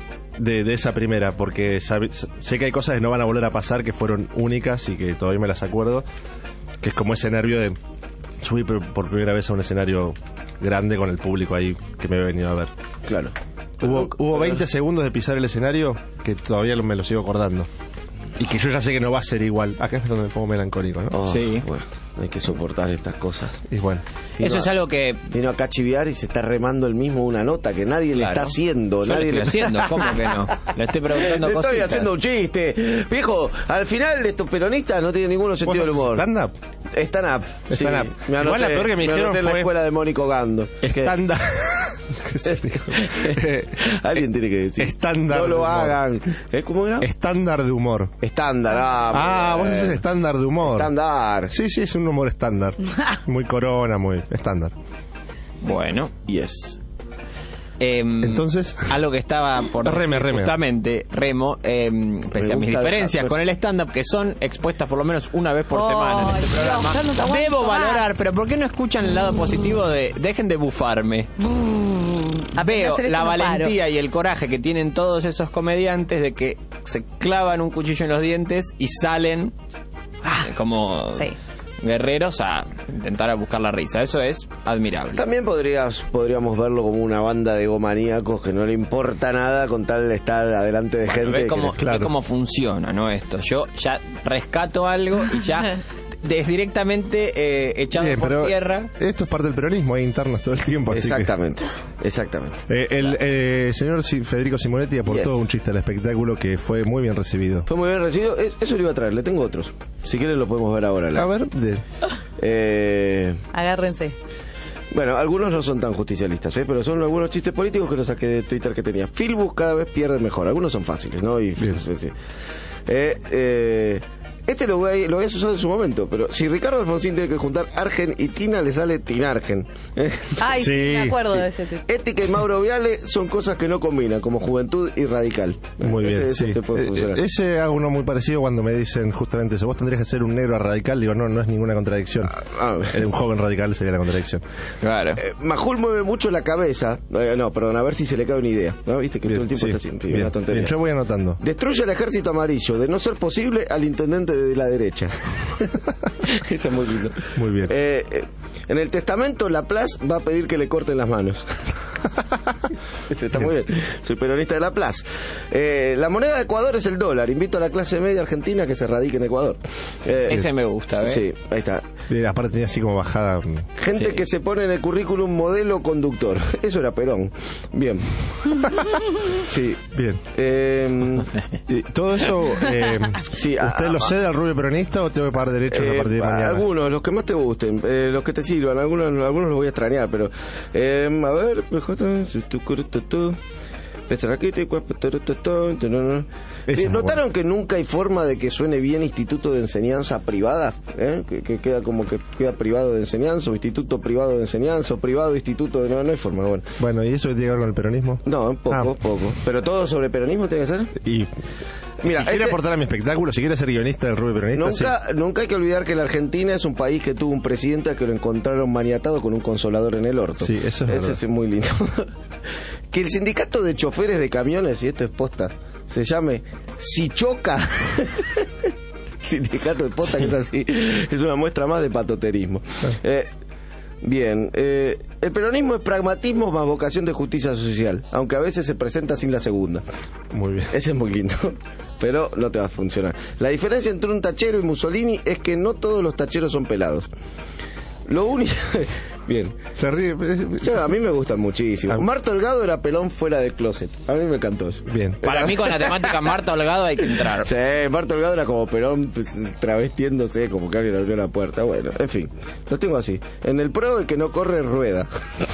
de, de esa primera, porque sabe- sé que hay cosas que no van a volver a pasar, que fueron únicas y que todavía me las acuerdo. Que es como ese nervio de subir por, por primera vez a un escenario grande con el público ahí que me había venido a ver. Claro. Hubo, hubo veinte segundos de pisar el escenario que todavía lo- me lo sigo acordando. Y que yo ya sé que no va a ser igual. Acá es donde me pongo melancólico, ¿no? Oh, Sí. Bueno, hay que soportar estas cosas. Y bueno. Eso es algo que... Vino acá a chiviar y se está remando el mismo una nota que nadie le Claro. está haciendo. Yo nadie le estoy haciendo, ¿cómo que no? Le estoy preguntando Le estoy cositas. haciendo un chiste. Viejo, al final estos peronistas no tienen ninguno sentido del humor. ¿Stand-up? Stand up. sí. Stand-up. Me anoté, Igual la peor que me dijeron anoté en la fue- escuela de Mónico Gando. Que- Stand-up. ¿Qué se dijo? Eh, Alguien tiene que decir. Estándar No de lo humor. hagan. ¿Eh? ¿Cómo era? Estándar de humor. Estándar. Ah, Ah, muy vos bien. haces estándar de humor. Estándar. Sí, sí, es un humor estándar. Muy corona, muy estándar. Bueno. Yes. Eh, Entonces, algo que estaba por decir, Reme, Reme. justamente, Remo, eh, pese a mis gusta diferencias dejar- con el stand-up, que son expuestas por lo menos una vez por Oh, semana en este Dios, programa, ya no te aguanto debo más. valorar, pero ¿por qué no escuchan el lado positivo de dejen de bufarme? Apenas Veo hacer esto la no valentía y el coraje que tienen todos esos comediantes de que se clavan un cuchillo en los dientes y salen eh, como Sí. guerreros a intentar a buscar la risa. Eso es admirable. También podrías, podríamos verlo como una banda de egomaníacos que no le importa nada con tal de estar adelante de gente. Ve que cómo, les- ve cómo funciona, ¿no? Esto. Yo ya rescato algo y ya es directamente eh, echado Bien, por pero tierra. esto es parte del peronismo, hay internos todo el tiempo. Así que- Exactamente, exactamente. Eh, el eh, señor Si- Federico Simonetti aportó Yes. un chiste al espectáculo que fue muy bien recibido. Fue muy bien recibido. Es- eso lo iba a traer, le tengo otros. Si quieres lo podemos ver ahora. A ver, de- Eh, Agárrense. bueno, algunos no son tan justicialistas, ¿eh? Pero son algunos chistes políticos que los saqué de Twitter que tenía. Filbus cada vez pierde mejor. Algunos son fáciles, ¿no? Y sí, sí. Eh, eh, Este lo, voy a, lo habías usado en su momento, pero si Ricardo Alfonsín tiene que juntar Argen y Tina, le sale Tinargen. ¿eh? Ay, sí, me acuerdo Sí. de ese tweet. Ética y Mauro Viale son cosas que no combinan, como juventud y radical. Muy bien, Ese- ese sí. te puede Eh, funcionar. eh, Ese hago uno muy parecido cuando me dicen justamente eso. Vos tendrías que ser un negro radical. Digo, no, no es ninguna contradicción. Ah, Eh, un joven radical sería la contradicción. Claro. Eh, Majul mueve mucho la cabeza. Eh, no, perdón, a ver si se le cae una idea. ¿No? ¿Viste que Bien, todo el tiempo sí, está así? Sí, bien, una tontería. bien, yo voy anotando. Destruye al ejército amarillo, de no ser posible, al intendente de la derecha. Eso es muy lindo. Muy bien. Eh, eh, en el testamento, Laplace va a pedir que le corten las manos. Este está muy bien. Soy peronista de Laplace. Eh, la moneda de Ecuador es el dólar. Invito a la clase media argentina que se radique en Ecuador. Eh, Ese me gusta, ¿ves? Sí, ahí está. Bien, aparte tenía así como bajada. mm, Gente Sí. que se pone en el currículum modelo conductor. Eso era Perón. Bien. Sí. Bien. Eh, Y todo eso, eh, Sí, ¿usted a- lo a- cede al rubio peronista o tengo que pagar derechos a Eh, partir de mañana? algunos, los que más te gusten, eh, los que te sirvan, algunos, algunos los voy a extrañar, pero eh, a ver, P J, su, tu, curu, tu, tu. Pesa la quita y cuerpo, tu, tu, tu, tu, tu, no, no. Esa Eh, es ¿Notaron buena. que nunca hay forma de que suene bien instituto de enseñanza privada? ¿Eh? Que, que queda como que queda privado de enseñanza, o instituto privado de enseñanza, o privado instituto de... No, no hay forma, bueno. Bueno, ¿y eso que tiene que ver con el peronismo? No, un poco, Ah. poco. ¿Pero todo sobre peronismo tiene que ser? Y Mira, si quiere este- aportar a mi espectáculo, si quiere ser guionista del rubio peronista, Nunca, nunca hay que olvidar que la Argentina es un país que tuvo un presidente al que lo encontraron maniatado con un consolador en el orto. Sí, eso es Ese verdad. es muy lindo. Que el sindicato de choferes de camiones, y esto es posta, se llame Si Choca. Sindicato de posta que es así. Es una muestra más de patoterismo. Eh, Bien, eh, el peronismo es pragmatismo más vocación de justicia social, aunque a veces se presenta sin la segunda. sí. Muy bien. Ese es muy lindo, pero no te va a funcionar. La diferencia entre un tachero y Mussolini es que no todos los tacheros son pelados. Lo único... Bien. Se ríe. Yo, a mí me gustan muchísimo. Marta Holgado era pelón fuera del closet. A mí me encantó eso. Bien. Para mí con la temática Marta Holgado hay que entrar. Sí, Marta Holgado era como pelón pues, travestiéndose, como que alguien abrió la puerta. Bueno, en fin, lo tengo así. En el pro, el que no corre rueda.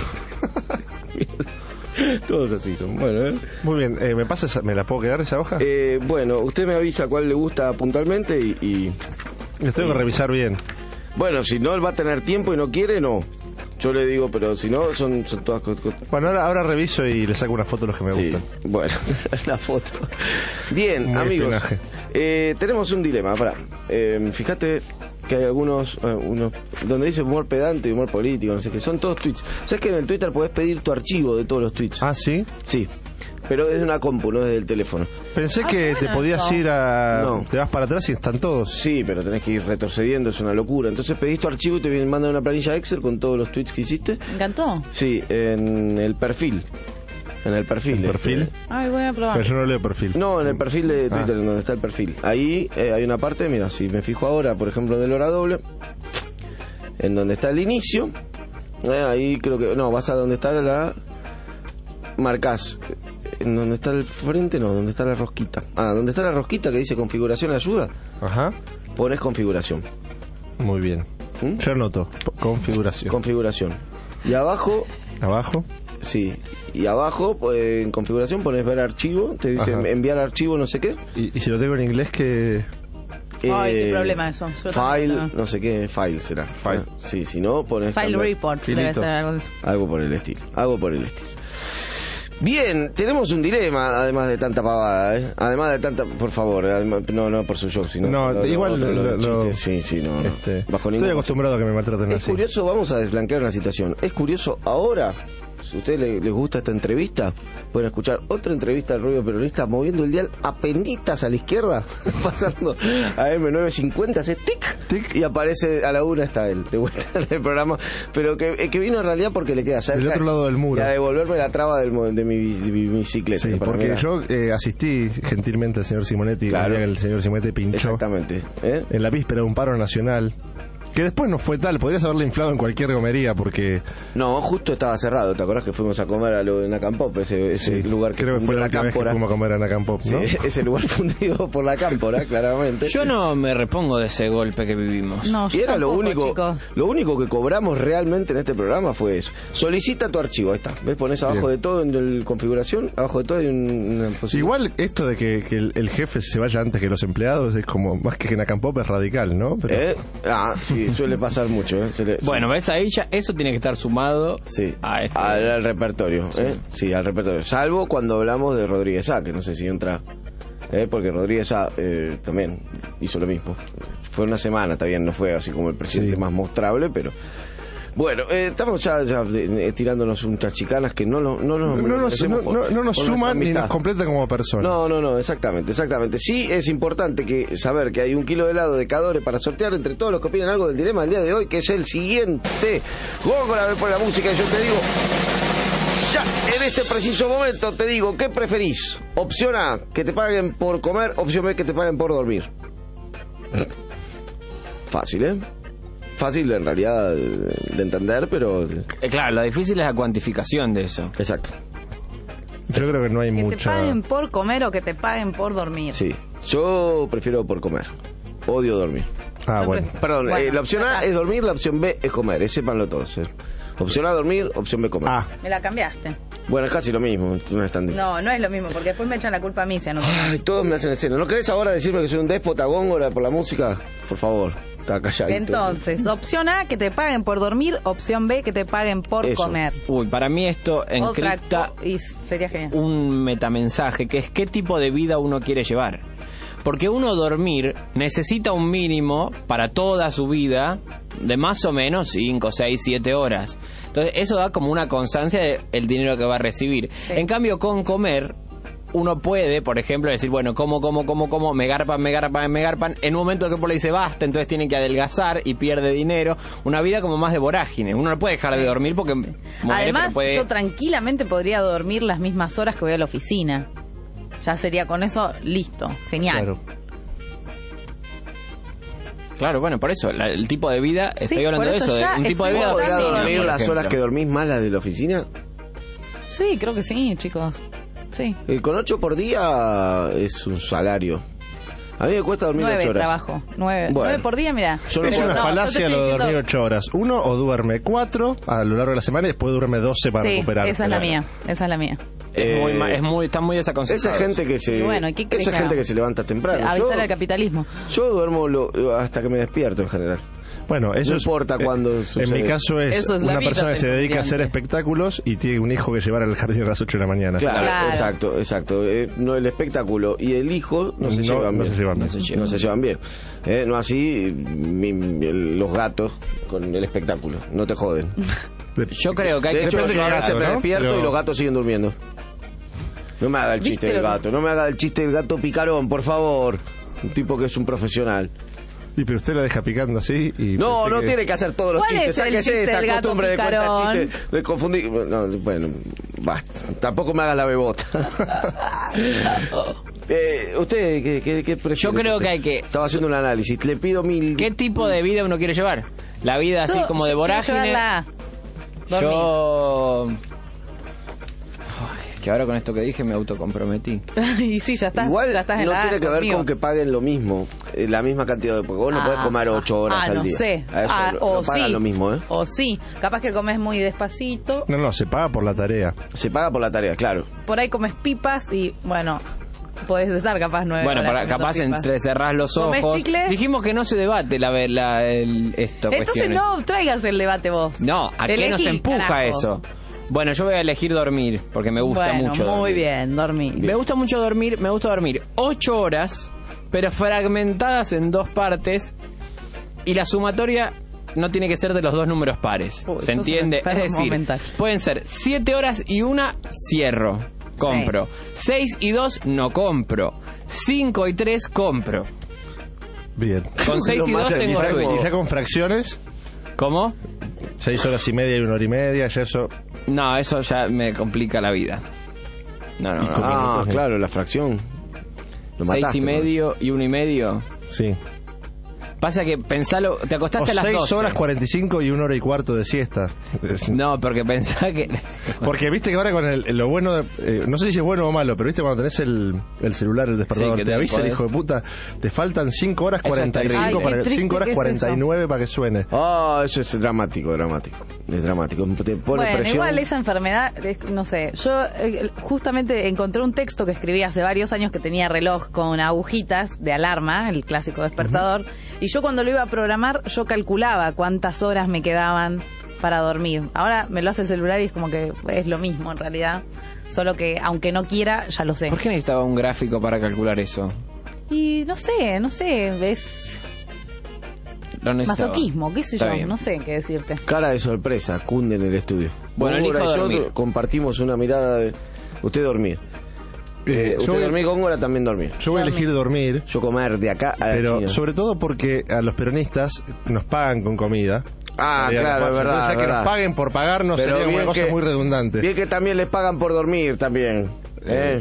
Todos así son. Bueno, ¿eh? Muy bien. Eh, ¿Me pasa esa- ¿Me la puedo quedar esa hoja? Eh, bueno, usted me avisa cuál le gusta puntualmente y... y... Les tengo que revisar bien. Bueno, si no, él va a tener tiempo y no quiere, no. Yo le digo, pero si no, son, son todas cosas... Bueno, ahora, ahora reviso y le saco una foto de los que me Sí, gustan. bueno, la foto. Bien, Muy amigos, espionaje. eh, tenemos un dilema. Pará. Eh, fíjate que hay algunos, eh, unos donde dice humor pedante y humor político, no sé qué, son todos tweets. ¿Sabes que en el Twitter podés pedir tu archivo de todos los tweets? Ah, ¿sí? Sí, pero desde una compu, no desde el teléfono. Pensé Ah, que qué te bueno podías eso. ir a... No. Te vas para atrás y están todos. Sí, pero tenés que ir retrocediendo, es una locura. Entonces pedís tu archivo y te vienen mandan una planilla Excel con todos los tweets que hiciste. Me encantó. Sí, en el perfil. En el perfil. ¿En perfil? este. Ay, voy a probar. Pero yo no leo perfil. No, en el perfil de Twitter, Ah. en donde está el perfil. Ahí eh, hay una parte, mira, si me fijo ahora, por ejemplo, del hora doble, en donde está el inicio, eh, ahí creo que, no, vas a donde está la... Marcás, en donde está el frente, no, donde está la rosquita. Ah, donde está la rosquita que dice configuración ayuda, Ajá. pones configuración. Muy bien. ¿Mm? Yo anoto. P- Configuración. Configuración. Y abajo, Abajo. sí, y abajo, pues, en configuración pones ver archivo, te dice Ajá. enviar archivo, no sé qué. Y, y si lo tengo en inglés, que... Ay, qué Eh, problema eso. Yo File, también, no sé qué, file será. File. Ah, Sí, si no, pones... no. File cambiar- report, debe ser algo de eso. Algo por el estilo, algo por el estilo. Bien, tenemos un dilema, además de tanta pavada, ¿eh? Además de tanta... Por favor, además, no, no por su show, sino... No, lo- lo igual... otro, lo- lo- lo- chistes, sí, sí, no, no. este, Bajo estoy ningún- acostumbrado a que me maltraten Es así. curioso, vamos a desblanquear una situación. Es curioso, ahora, si a ustedes les, les gusta esta entrevista, pueden escuchar otra entrevista del Rubio Peronista moviendo el dial apenitas a la izquierda, pasando a eme novecientos cincuenta, hace tic, tic, y aparece a la una está él, de vuelta en el programa, pero que, que vino en realidad porque le queda cerca. Del otro lado del muro. Y a devolverme la traba del, mo- de, mi, de mi bicicleta. Sí, que para mí porque era- yo eh, asistí gentilmente al señor Simonetti, Claro. el día que el señor Simonetti pinchó. Exactamente. ¿eh? En la víspera de un paro nacional, que después no fue tal, podrías haberle inflado en cualquier gomería, porque... No, justo estaba cerrado, ¿te acordás que fuimos a comer a lo de Nacampop, ese, ese Sí, lugar que creo que fue fundió la última vez que Cámpora? fuimos a comer a Nacampop, ¿no? Sí, ese lugar fundido por la Cámpora, claramente. Yo no me repongo de ese golpe que vivimos. No, Y yo era lo tampoco, único, chicos. lo único que cobramos realmente en este programa fue eso. Solicita tu archivo, ahí está. ¿Ves? Pones abajo Bien. de todo en el configuración, abajo de todo hay un- una posibilidad. Igual esto de que, que el, el jefe se vaya antes que los empleados es como, más que en Nacampop es radical, ¿no? Pero- ¿Eh? Ah, sí, suele pasar mucho. ¿eh? Se le- Bueno, ves ahí ya, eso tiene que estar sumado Sí, a este. al, al repertorio, Sí. ¿eh? Sí, al repertorio. Salvo cuando hablamos de Rodríguez A, que no sé si entra, ¿eh? Porque Rodríguez A eh, también hizo lo mismo. Fue una semana, está bien, no fue así como el presidente Sí. más mostrable, pero... Bueno, eh, estamos ya, ya eh, tirándonos un chachicanas que no, lo- no, no, No, no, nos- merecemos no- por- no- no nos por nuestra suman ni amistad. nos completan como personas. No, no, no, exactamente, exactamente. Sí es importante que saber que hay un kilo de helado de Cadore para sortear entre todos los que opinan algo del dilema del día de hoy, que es el siguiente. Juego con la, por la música y yo te digo, ya en este preciso momento te digo, ¿qué preferís? Opción A, que te paguen por comer, opción B, que te paguen por dormir. Fácil, ¿eh? Fácil en realidad de, de entender, pero... Eh, claro, lo difícil es la cuantificación de eso. Exacto. Yo creo que no hay Que te mucha... paguen por comer o que te paguen por dormir. Sí, yo prefiero por comer. Odio dormir. Ah, Yo bueno. pref- Perdón, Bueno, eh, la opción ya A está. es dormir, la opción B es comer, eh, sépanlo todos. eh. Opción A dormir, opción B comer. Ah, Me la cambiaste. Bueno, es casi lo mismo, no es tan difícil. No, no es lo mismo, porque después me echan la culpa a mí si anoto. Ay, todos me hacen escena. ¿No querés ahora decirme que soy un déspota góngora por la música? Por favor, está calladito. Entonces, opción A, que te paguen por dormir. Opción B, que te paguen por Eso. comer. Uy, para mí esto Otra encripta co- y sería genial. un metamensaje, que es qué tipo de vida uno quiere llevar. Porque uno dormir necesita un mínimo para toda su vida de más o menos cinco, seis, siete horas. Entonces eso da como una constancia del dinero que va a recibir. Sí. En cambio, con comer, uno puede, por ejemplo, decir, bueno, como, como, como, como, me garpan, me garpan, me garpan. En un momento que por le dice basta, entonces tiene que adelgazar y pierde dinero. Una vida como más de vorágine. Uno no puede dejar de dormir porque... muere, Además, pero puede... yo tranquilamente podría dormir las mismas horas que voy a la oficina. Ya sería con eso listo. Genial. claro. Claro, bueno, por eso, la- el tipo de vida, Sí, estoy hablando por de eso eso, de ya un tipo de estoy vida de ¿Podrás Sí, oficina, dormir por las ejemplo. horas que dormís más las de la oficina? Sí, creo que sí, chicos. Sí. Eh, con ocho por día es un salario. A mí me cuesta dormir Nueve ocho horas. trabajo. Nueve. Bueno. Nueve por día, mira. Yo no Es puedo- una no, yo te falacia estoy lo de diciendo- dormir ocho horas. Uno o duerme cuatro a lo largo de la semana y después duerme doce para Sí, recuperar. esa es la mía. Esa es la mía. Es muy, Eh, ma- es muy, están muy desaconsejado. Esa gente que se, Y bueno, ¿qué crees esa que gente haga? que se levanta temprano. Avisar Yo- al capitalismo. Yo duermo lo- hasta que me despierto en general. Bueno, eso No es- importa eh, cuándo En sucede. mi caso es, Eso es la una vida, persona que se tengo dedica a hacer entendido. espectáculos y tiene un hijo que llevar al jardín a las ocho de la mañana. Claro, Claro. exacto, exacto. Eh, no el espectáculo y el hijo no se No, llevan no bien. se llevan bien. No se llevan, no se llevan bien. Eh, no así mi- el- los gatos con el espectáculo. No te joden. Yo creo que hay De que... hecho, Depende yo de a qué veces gato, me ¿no? despierto Pero- y los gatos siguen durmiendo. No me haga el chiste ¿Viste del lo que- gato, no me haga el chiste del gato picarón, por favor. Un tipo que es un profesional. Y pero usted la deja picando así y No, pensé no que- tiene que hacer todos los ¿Cuál chistes. es el Sáquese chiste esa del gato costumbre de contar picarón? chistes, de confundir. No, bueno, basta. Tampoco me haga la bebota. eh, ¿Usted qué, qué, qué prefiere? Yo creo que hay que- Estaba haciendo un análisis. Le pido mil... ¿Qué tipo de vida uno quiere llevar? La vida así Yo- como de yo quiero vorágine. llevarla. Yo... Ay, es que ahora con esto que dije me autocomprometí. Y sí, ya estás. Igual ya estás en no la tiene que ver conmigo. con que paguen lo mismo, eh, la misma cantidad de... Porque vos no Ah, podés comer ocho horas ah, al no día. sé. A eso Ah, no, o no pagan sí. lo mismo, ¿eh? O sí, capaz que comes muy despacito, No, no, se paga por la tarea. Se paga por la tarea, claro. por ahí comes pipas y bueno, podés estar capaz nueve Bueno, horas para, comiendo capaz pipas. entre cerrás los ¿Comés ojos. chicle? Dijimos que no se debate la, la el, esto Entonces cuestiones. no traigas el debate vos. No, ¿a qué Elegí, nos empuja carajo. eso? Bueno, yo voy a elegir dormir, porque me gusta bueno, mucho muy dormir. bien, dormir. Me gusta mucho dormir, me gusta dormir ocho horas, pero fragmentadas en dos partes, y la sumatoria no tiene que ser de los dos números pares. Uy, ¿Se entiende? Es decir, mental. pueden ser siete horas y una, cierro, compro. seis y dos, no compro. cinco y tres, compro. Bien. Con seis y dos tengo ¿Y sueño. ya con fracciones? ¿Cómo? Seis horas y media y una hora y media, ya eso... No, eso ya me complica la vida. No, no, no. Ah, minutos, claro, la fracción. Lo Seis mataste, y medio y uno y medio. Sí. Pasa que pensalo, te acostaste O a las seis doce. horas cuarenta y cinco y una hora y cuarto de siesta. Es- No, porque pensá que... Porque viste que ahora con el, lo bueno, de- eh, no sé si es bueno o malo, pero viste cuando tenés el, el celular, el despertador, Sí, que te te avisa el podés- hijo de puta, te faltan cinco horas Eso cuarenta y está cinco Ay, para qué triste cinco horas que es cuarenta y nueve para que suene. Ah, eso es dramático, dramático. Es dramático. Te pone Bueno, presión. igual esa enfermedad, es- no sé, yo eh, justamente encontré un texto que escribí hace varios años que tenía reloj con agujitas de alarma, el clásico despertador, y yo cuando lo iba a programar, yo calculaba cuántas horas me quedaban para dormir. Ahora me lo hace el celular y es como que es lo mismo en realidad, solo que aunque no quiera, ya lo sé. ¿Por qué necesitaba un gráfico para calcular eso? Y no sé, no sé, es Lo necesitaba. masoquismo, qué sé Está yo, bien. no sé qué decirte. Cara de sorpresa, cunde en el estudio. Bueno, Góngora elijo y yo dormir. compartimos una mirada de... Usted dormir. Eh, yo usted voy- dormir, Góngora también dormir. Yo voy a elegir dormir, Yo comer de acá a la pero esquina. sobre todo porque a los peronistas nos pagan con comida. Ah, Sería claro, lo es cual- verdad, entonces, ya es que verdad. nos paguen por pagarnos Pero sería una bien cosa que- muy redundante. Bien que también les pagan por dormir también. ¿eh?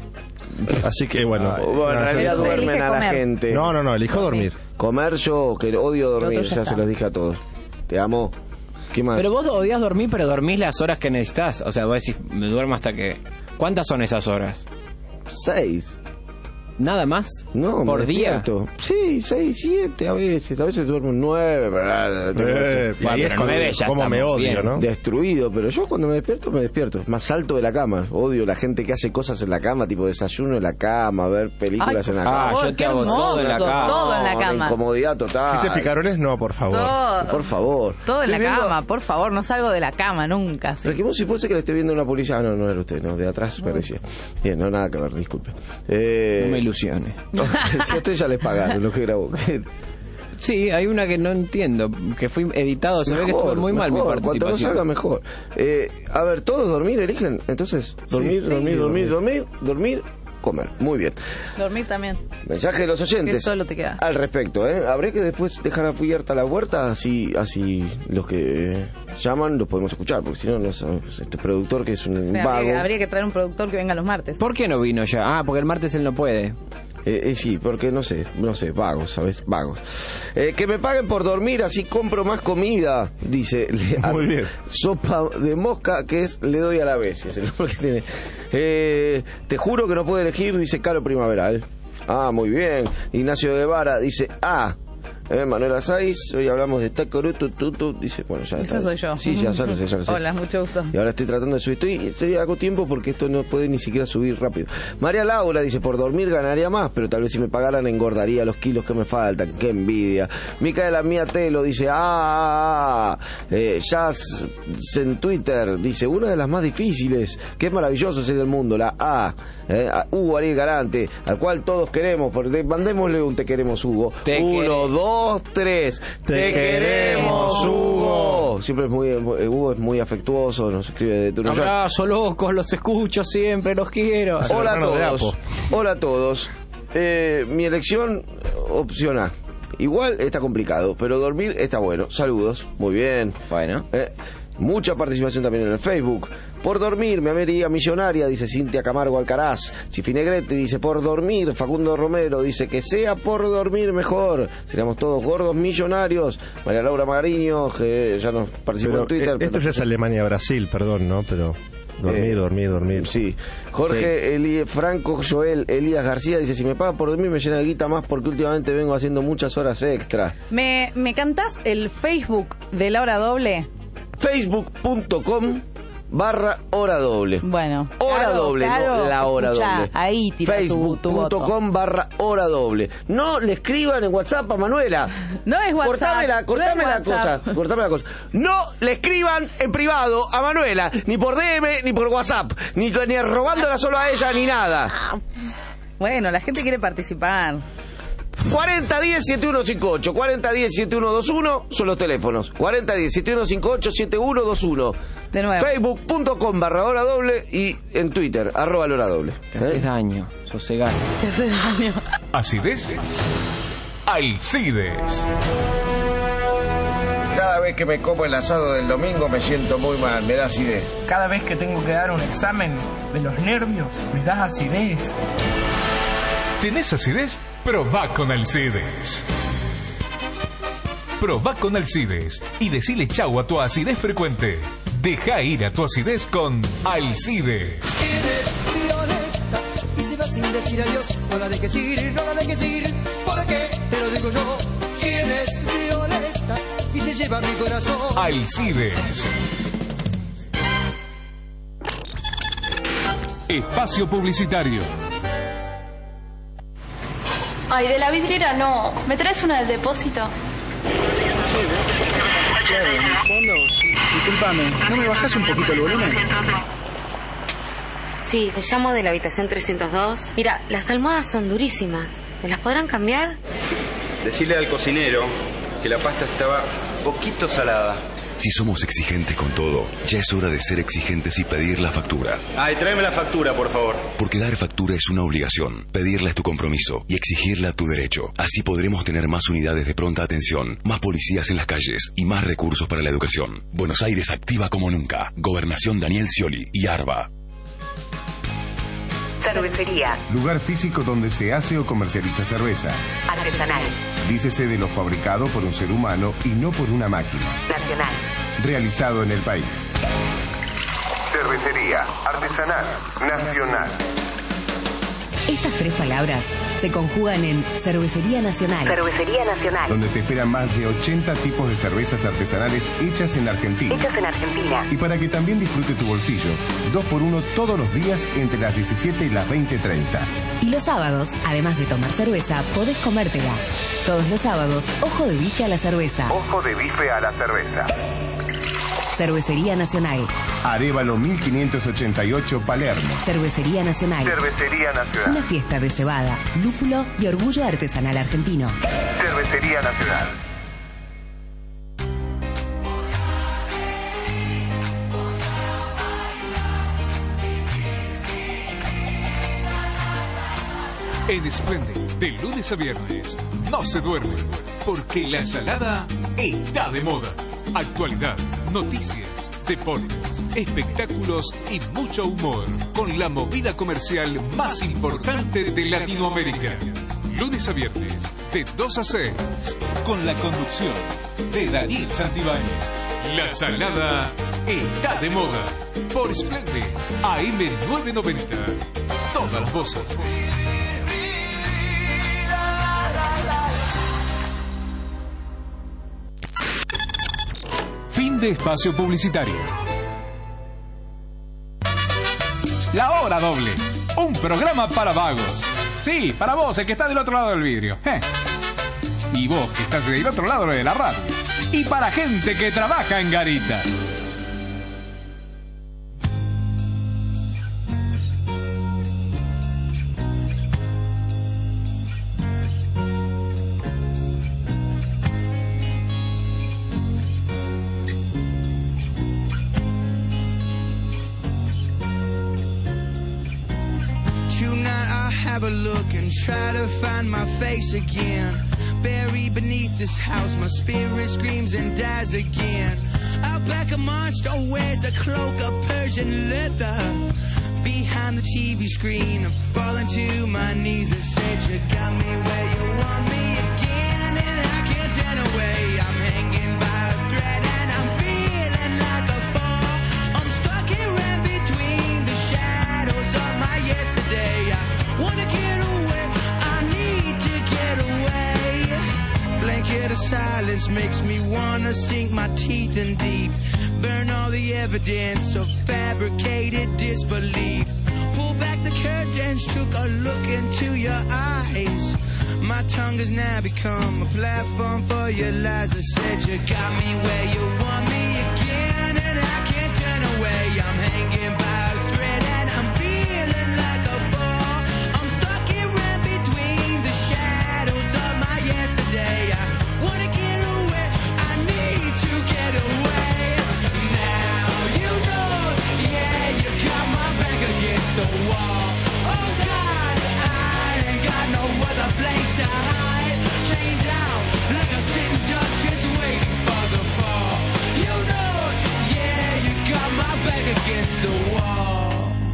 Así que bueno. Bueno, en no, realidad Entonces duermen elige a la comer. gente. no, no, no, elijo dormir. Comer yo, que odio dormir, otro ya ya, está. se los dije a todos. Te amo. ¿Qué más? Pero vos odias dormir, pero dormís las horas que necesitas. O sea, vos decís, me duermo hasta que... ¿Cuántas son esas horas? Seis. ¿Nada más? No, ¿Por me día? despierto. Sí, seis, siete a veces. A veces duermo nueve. Pero, Eh, y ahí Bueno, es cuando- nueve ya como me estamos odio, bien. ¿no? Destruido, pero yo cuando me despierto, me despierto. Más alto de la cama. Odio la gente que hace cosas en la cama, tipo desayuno en la cama, ver películas Ay, en la por cama. Ah, favor, yo te qué hago todo en la hermoso, cama. todo en la No, cama. incomodidad total. ¿Viste picarones? No, por favor. Todo, Por favor. todo en la Estoy viendo- cama, por favor, no salgo de la cama nunca. sí. Pero que vos si fuese que le esté viendo una policía. Ah, no, no era usted, no, de atrás parecía. Bien, no, nada que ver, disculpe. Eh, No me ilusiones. si a usted ya les pagaron lo que grabó. Sí, hay una que no entiendo, que fui editado, se ve que estuvo muy mal mi mejor, cuanto no participación. salga mejor. Eh, a ver, todos dormir, eligen. Entonces, dormir, Sí, dormir, sí, dormir, dormir, dormir, comer. Muy bien. Dormir también. Mensaje de los oyentes. Que solo te queda. Al respecto, ¿eh? Habría que después dejar abierta la puerta, así así los que llaman los podemos escuchar, porque si no, no sabemos. Este productor que es un O sea, vago. habría, habría que traer un productor que venga los martes. ¿Por qué no vino ya? Ah, porque el martes él no puede. Eh, eh, sí, porque no sé, no sé, vagos, ¿sabes? Vagos. Eh, que me paguen por dormir, así compro más comida, dice. Le- Muy bien. Sopa de mosca, que es le doy a la vez, es el nombre que tiene. Eh, te juro que no puedo elegir, dice Caro Primaveral. Ah, muy bien. Ignacio de Vara dice, ah. Eh, Manuela Saiz, hoy hablamos de Tacorutu, tutu, dice, bueno, ya Esa está. soy yo. Sí, ya, ya lo sé, ya lo sé. Hola, mucho gusto. Y ahora estoy tratando de subir. Estoy, estoy hago tiempo porque esto no puede ni siquiera subir rápido. María Laura dice, por dormir ganaría más, pero tal vez si me pagaran engordaría los kilos que me faltan. Qué envidia. Micaela Mía Telo dice, ah, ah, ah. Eh, Jazz en Twitter dice, una de las más difíciles. Qué maravilloso es el mundo, la A. Eh, a Hugo Ariel Garante, al cual todos queremos. Porque mandémosle un te queremos, Hugo. Te Uno, queremos. dos, tres. Te, Te queremos, queremos, Hugo. Siempre es muy, muy- Hugo es muy afectuoso, nos escribe de Turuyán. Abrazo, locos, los escucho siempre, los quiero. Hace Hola a hermano de todos. Apo. Hola a todos. Eh, mi elección, opción A. Igual está complicado, pero dormir está bueno. Saludos. Muy bien. Bueno. Eh, mucha participación también en el Facebook. Por dormir, me avería millonaria, dice Cintia Camargo Alcaraz. Chifinegrete dice, por dormir. Facundo Romero dice, que sea por dormir mejor. Seríamos todos gordos millonarios. María Laura Magariño, que ya nos participó Pero, en Twitter. eh, esto pero- ya es Alemania-Brasil, perdón, ¿no? Pero dormir, Eh, dormir, dormir. Sí. Jorge Eli- Franco Joel Elías García dice, si me pagan por dormir me llena de guita más porque últimamente vengo haciendo muchas horas extra. ¿Me, ¿Me cantás el Facebook de la hora doble? Facebook punto com barra hora doble. Bueno. Hora claro, doble, claro, no la hora escuchá, doble. Ahí tira Facebook punto com barra hora doble. No le escriban en WhatsApp a Manuela. No es WhatsApp. Cortame la, cortame no la es WhatsApp. cosa. Cortame la cosa. No le escriban en privado a Manuela, ni por D M, ni por WhatsApp, ni, ni robándola solo a ella, ni nada. Bueno, la gente quiere participar. cuarenta diez, setenta y uno cincuenta y ocho, cuarenta diez, setenta y uno veintiuno son los teléfonos. cuarenta diez, setenta y uno cincuenta y ocho, setenta y uno veintiuno. De nuevo. Facebook punto com barra hora doble y en Twitter, arroba la hora doble. Te haces daño, sosegate. Te haces daño. Acidez. Alcides. Cada vez que me como el asado del domingo me siento muy mal, me da acidez. Cada vez que tengo que dar un examen de los nervios, me da acidez. ¿Tenés acidez? Probá con Alcides. Probá con Alcides y decile chau a tu acidez frecuente. Deja ir a tu acidez con Alcides. Eres violeta y se va sin decir adiós. No la dejes ir, no la dejes ir, porque te lo digo yo. ¿Quién es violeta y se lleva mi corazón? Alcides. Espacio publicitario. Ay, de la vidriera no. ¿Me traes una del depósito? Claro, en el fondo, sí. Disculpame, ¿no me bajás un poquito el volumen? Sí, te llamo de la habitación trescientos dos. Mira, las almohadas son durísimas. ¿Me las podrán cambiar? Decirle al cocinero que la pasta estaba poquito salada. Si somos exigentes con todo, ya es hora de ser exigentes y pedir la factura. Ay, tráeme la factura, por favor. Porque dar factura es una obligación, pedirla es tu compromiso y exigirla tu derecho. Así podremos tener más unidades de pronta atención, más policías en las calles y más recursos para la educación. Buenos Aires activa como nunca. Gobernación Daniel Scioli y ARBA. Cervecería. Lugar físico donde se hace o comercializa cerveza. Artesanal. Dícese de lo fabricado por un ser humano y no por una máquina. Nacional. Realizado en el país. Cervecería. Artesanal. Nacional. Estas tres palabras se conjugan en Cervecería Nacional. Cervecería Nacional. Donde te esperan más de ochenta tipos de cervezas artesanales hechas en Argentina. Hechas en Argentina. Y para que también disfrute tu bolsillo, dos por uno todos los días entre las diecisiete y las veinte treinta. Y los sábados, además de tomar cerveza, podés comértela. Todos los sábados, ojo de bife a la cerveza. Ojo de bife a la cerveza. Cervecería Nacional. Arévalo mil quinientos ochenta y ocho, Palermo. Cervecería Nacional. Cervecería Nacional. Una fiesta de cebada, lúpulo y orgullo artesanal argentino. Cervecería Nacional. En Splendid, de lunes a viernes, no se duerme, porque la salada está de moda. Actualidad, noticias, deportes, espectáculos y mucho humor, con la movida comercial más importante de Latinoamérica. Lunes a viernes, de dos a seis, con la conducción de Daniel Santibáñez. La salada está de moda, por Splendid, A M novecientos noventa. Todas las voces. Fin de espacio publicitario. La hora doble. Un programa para vagos. Sí, para vos, el que está del otro lado del vidrio. Eh. Y vos, que estás del otro lado de la radio. Y para gente que trabaja en garita. Have a look and try to find my face again. Buried beneath this house, my spirit screams and dies again. Out back a monster wears a cloak of Persian leather. Behind the T V screen, I'm falling to my knees and said, you got me where you want me again, and I can't turn away. I'm hanging by a thread and I'm feeling like a fall. I'm stuck here in between the shadows of my yesterday. I wanna get away, I need to get away. Blanket of silence makes me wanna sink my teeth in deep. burn all the evidence of fabricated disbelief. Pull back the curtains, took a look into your eyes. My tongue has now become a platform for your lies. I said you got me where you want me again, and I can't turn away. I'm hanging by a thread and I'm feeling like a fool. I'm stuck here in between the shadows of my yesterday. I wanna get away, I need to get away. Now you know, yeah, you got my back against the wall. Oh God, I ain't got no other place to hide. Chained down like a sitting duck, just waiting for the fall. You know, yeah, you got my back against the wall.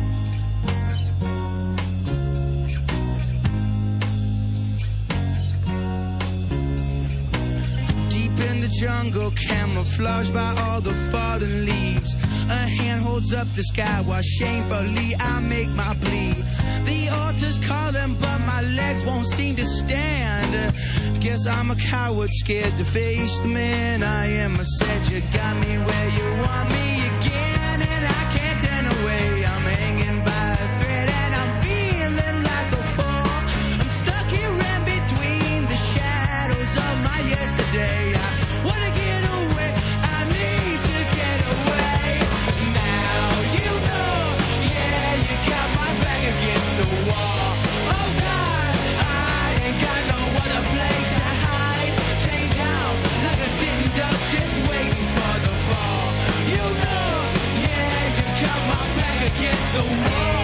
Deep in the jungle, camouflaged by all the fallen leaves. A hand holds up the sky while shamefully I make my plea. The altar's calling, but my legs won't seem to stand. Guess I'm a coward, scared to face the man I am. I said you got me where you want me again, and I can't turn away. I'm hanging by a thread and I'm feeling like a fool. I'm stuck here in between the shadows of my yesterday. I wanna get away, I need to get away. Now you know, yeah, you got my back against the wall. Oh God, I ain't got no other place to hide. Chained down like a sitting duck, just waiting for the fall. You know, yeah, you got my back against the wall.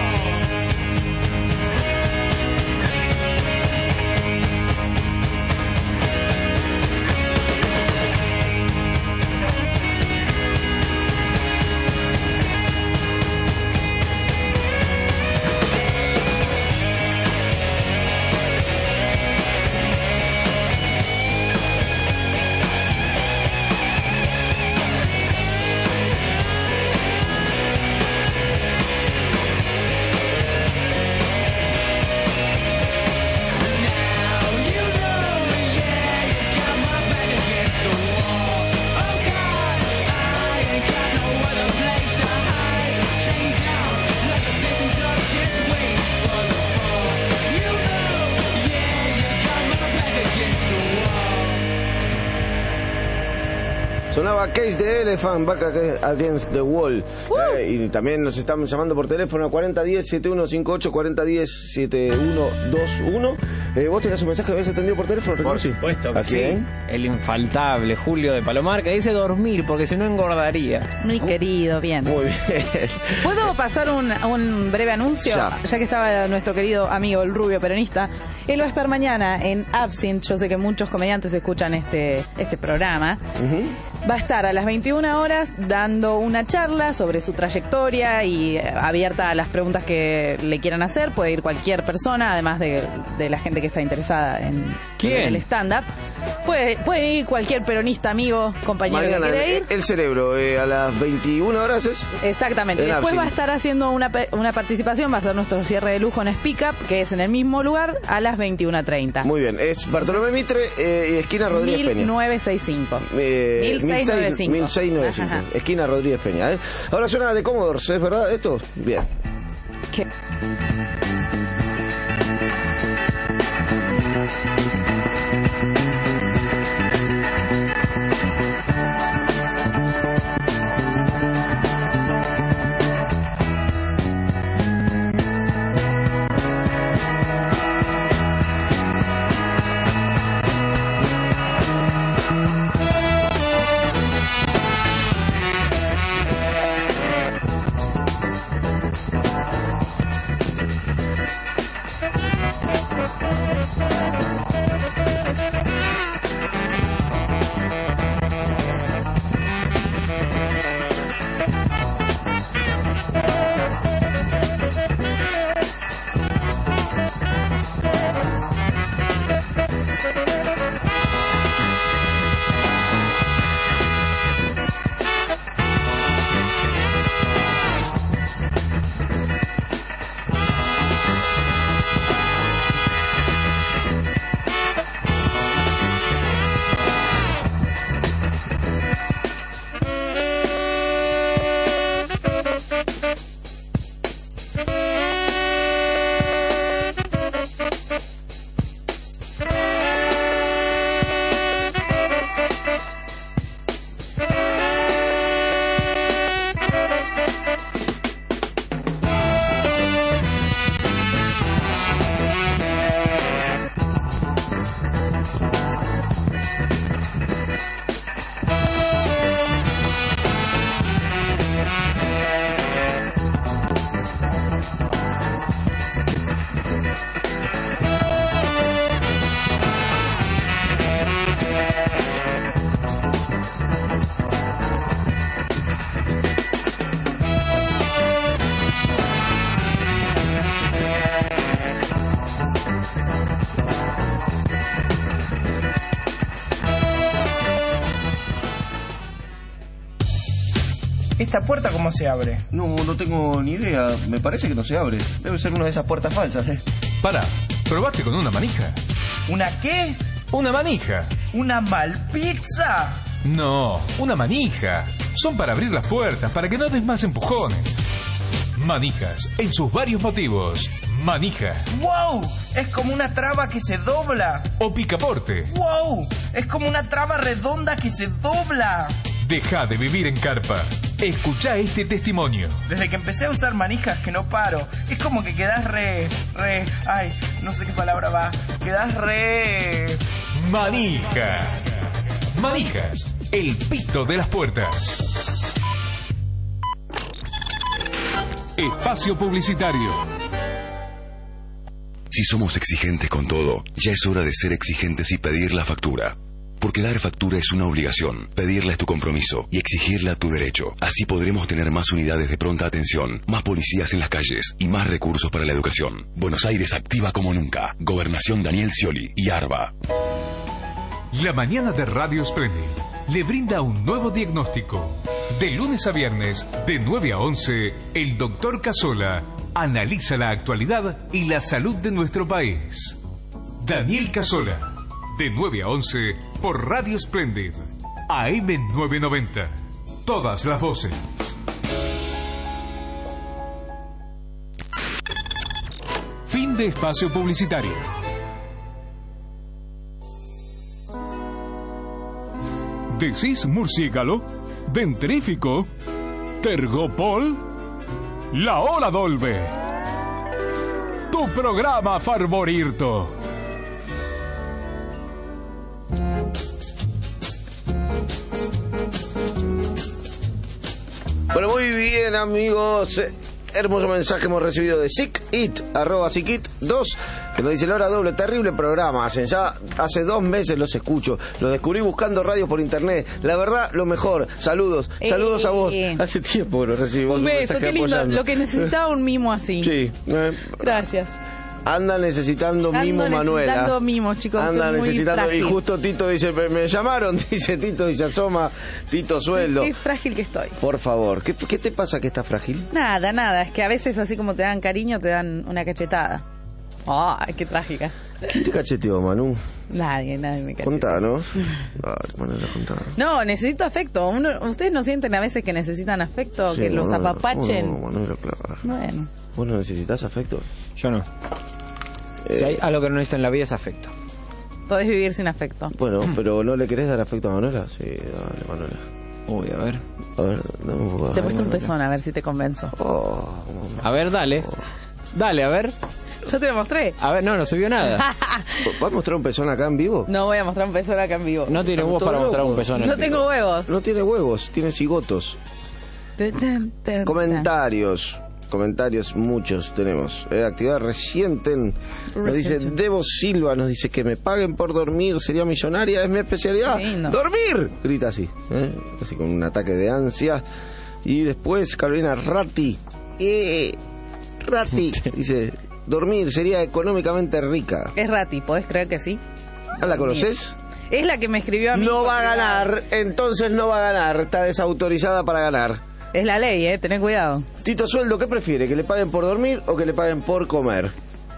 Sonaba Cage the Elephant, Back Against the Wall. Uh. Eh, y también nos están llamando por teléfono a cuarenta diez, setenta y uno cincuenta y ocho, cuarenta diez, setenta y uno veintiuno. Eh, ¿Vos tenés un mensaje que habías atendido por teléfono? Por supuesto que ¿A sí. quién? El infaltable Julio de Palomar, que dice dormir porque si no engordaría. Muy querido, bien. Muy bien. ¿Puedo pasar un, un breve anuncio? Ya. ya que estaba nuestro querido amigo el rubio peronista. Él va a estar mañana en Absinthe. Yo sé que muchos comediantes escuchan este, este programa. Uh-huh. Va a estar a las veintiuna horas dando una charla sobre su trayectoria y abierta a las preguntas que le quieran hacer. Puede ir cualquier persona, además de, de la gente que está interesada en, en el stand-up. Puede, puede ir cualquier peronista, amigo, compañero Mariana, que quiera ir. El, el cerebro, eh, a las veintiuna horas es... Exactamente. En Después Absinthe. va a estar haciendo una, una participación, va a ser nuestro cierre de lujo en Speak Up, que es en el mismo lugar, a las veintiuna treinta. Muy bien, es Bartolomé Mitre eh, y esquina Rodríguez Peña. mil novecientos sesenta y cinco. Eh, mil seiscientos noventa y cinco. mil seiscientos noventa y cinco. Ajá, ajá. Esquina Rodríguez Peña. ¿eh? Ahora suena de Commodores, ¿es verdad esto? Bien. ¿Qué? ¿Esta puerta cómo se abre? No, no tengo ni idea. Me parece que no se abre. Debe ser una de esas puertas falsas, ¿eh? Pará, ¿probaste con una manija? ¿Una qué? Una manija. ¿Una malpizza? No, una manija. Son para abrir las puertas, para que no des más empujones. Manijas, en sus varios motivos. Manija. ¡Wow! Es como una traba que se dobla. O picaporte. ¡Wow! Es como una traba redonda que se dobla. Deja de vivir en carpa. Escuchá este testimonio. Desde que empecé a usar manijas que no paro, es como que quedás re... re... ay, no sé qué palabra va. Quedás re... Manija. Manijas, el pito de las puertas. Espacio publicitario. Si somos exigentes con todo, ya es hora de ser exigentes y pedir la factura. Porque dar factura es una obligación, pedirla es tu compromiso y exigirla tu derecho. Así podremos tener más unidades de pronta atención, más policías en las calles y más recursos para la educación. Buenos Aires activa como nunca. Gobernación Daniel Scioli y ARBA. La mañana de Radio Splendid le brinda un nuevo diagnóstico. De lunes a viernes, de nueve a once, el doctor Casola analiza la actualidad y la salud de nuestro país. Daniel Casola, de nueve a once, por Radio Splendid, A M novecientos noventa. Todas las voces. Fin de espacio publicitario. ¿Decís murciélago? ¿Dentrífico? ¿Tergopol? La Ola Dolbe. Tu programa favorito. Bueno, muy bien, amigos. Hermoso mensaje hemos recibido de SicIt, arroba SicIt dos, que nos dice: la hora doble, terrible programa. Hacen ya hace dos meses los escucho. Los descubrí buscando radios por internet. La verdad, lo mejor. Saludos. Eh, Saludos a vos. Hace tiempo que no recibimos un un beso, mensaje qué lindo. apoyando. Lo que necesitaba un mimo así. Sí. Eh, Gracias. Anda necesitando Ando mimo, Manuela. necesitando mimo, chicos. Anda estoy muy necesitando. frágil. Y justo Tito dice: me, me llamaron, dice Tito, y se asoma. Tito, sueldo. Qué frágil que estoy. Por favor, ¿qué, ¿qué te pasa que estás frágil? Nada, nada. Es que a veces, así como te dan cariño, te dan una cachetada. ¡Ay, qué trágica! ¿Quién te cacheteó, Manu? Nadie, nadie me cacheteó. Contanos. Dale, Manuela, contanos. No, necesito afecto. Uno, ¿ustedes no sienten a veces que necesitan afecto? Sí, que los Manuela, apapachen. No, Manuela, claro. Bueno. ¿Vos no necesitas afecto? Yo no. Eh, Si hay algo que no necesito en la vida es afecto. Podés vivir sin afecto. Bueno, pero ¿no le querés dar afecto a Manuela? Sí, dale, Manuela. Uy, a ver. A ver, dame un poco. Te he puesto un pezón a ver si te convenzo. Oh, a ver, dale. Dale, a ver. Yo te lo mostré. A ver, no, no subió nada. ¿Vas a mostrar un pezón acá en vivo? No voy a mostrar un pezón acá en vivo. No tiene huevos para mostrar un pezón en No vivo. tengo huevos. No tiene huevos, tiene cigotos. Ten, ten, ten, Comentarios. Comentarios muchos tenemos. Eh, actividad reciente. en- Nos dice Debo Silva, nos dice que me paguen por dormir, sería millonaria, es mi especialidad. Lindo. ¡Dormir! Grita así, ¿eh? Así con un ataque de ansia. Y después Carolina Ratti. Eh, Ratti dice: dormir sería económicamente rica. Es Rati, ¿podés creer que sí? ¿Ah, la conoces? Es la que me escribió a mí. No va a porque- ganar, entonces no va a ganar. Está desautorizada para ganar. Es la ley, eh, tenés cuidado. Tito Sueldo, ¿qué prefiere? ¿Que le paguen por dormir o que le paguen por comer?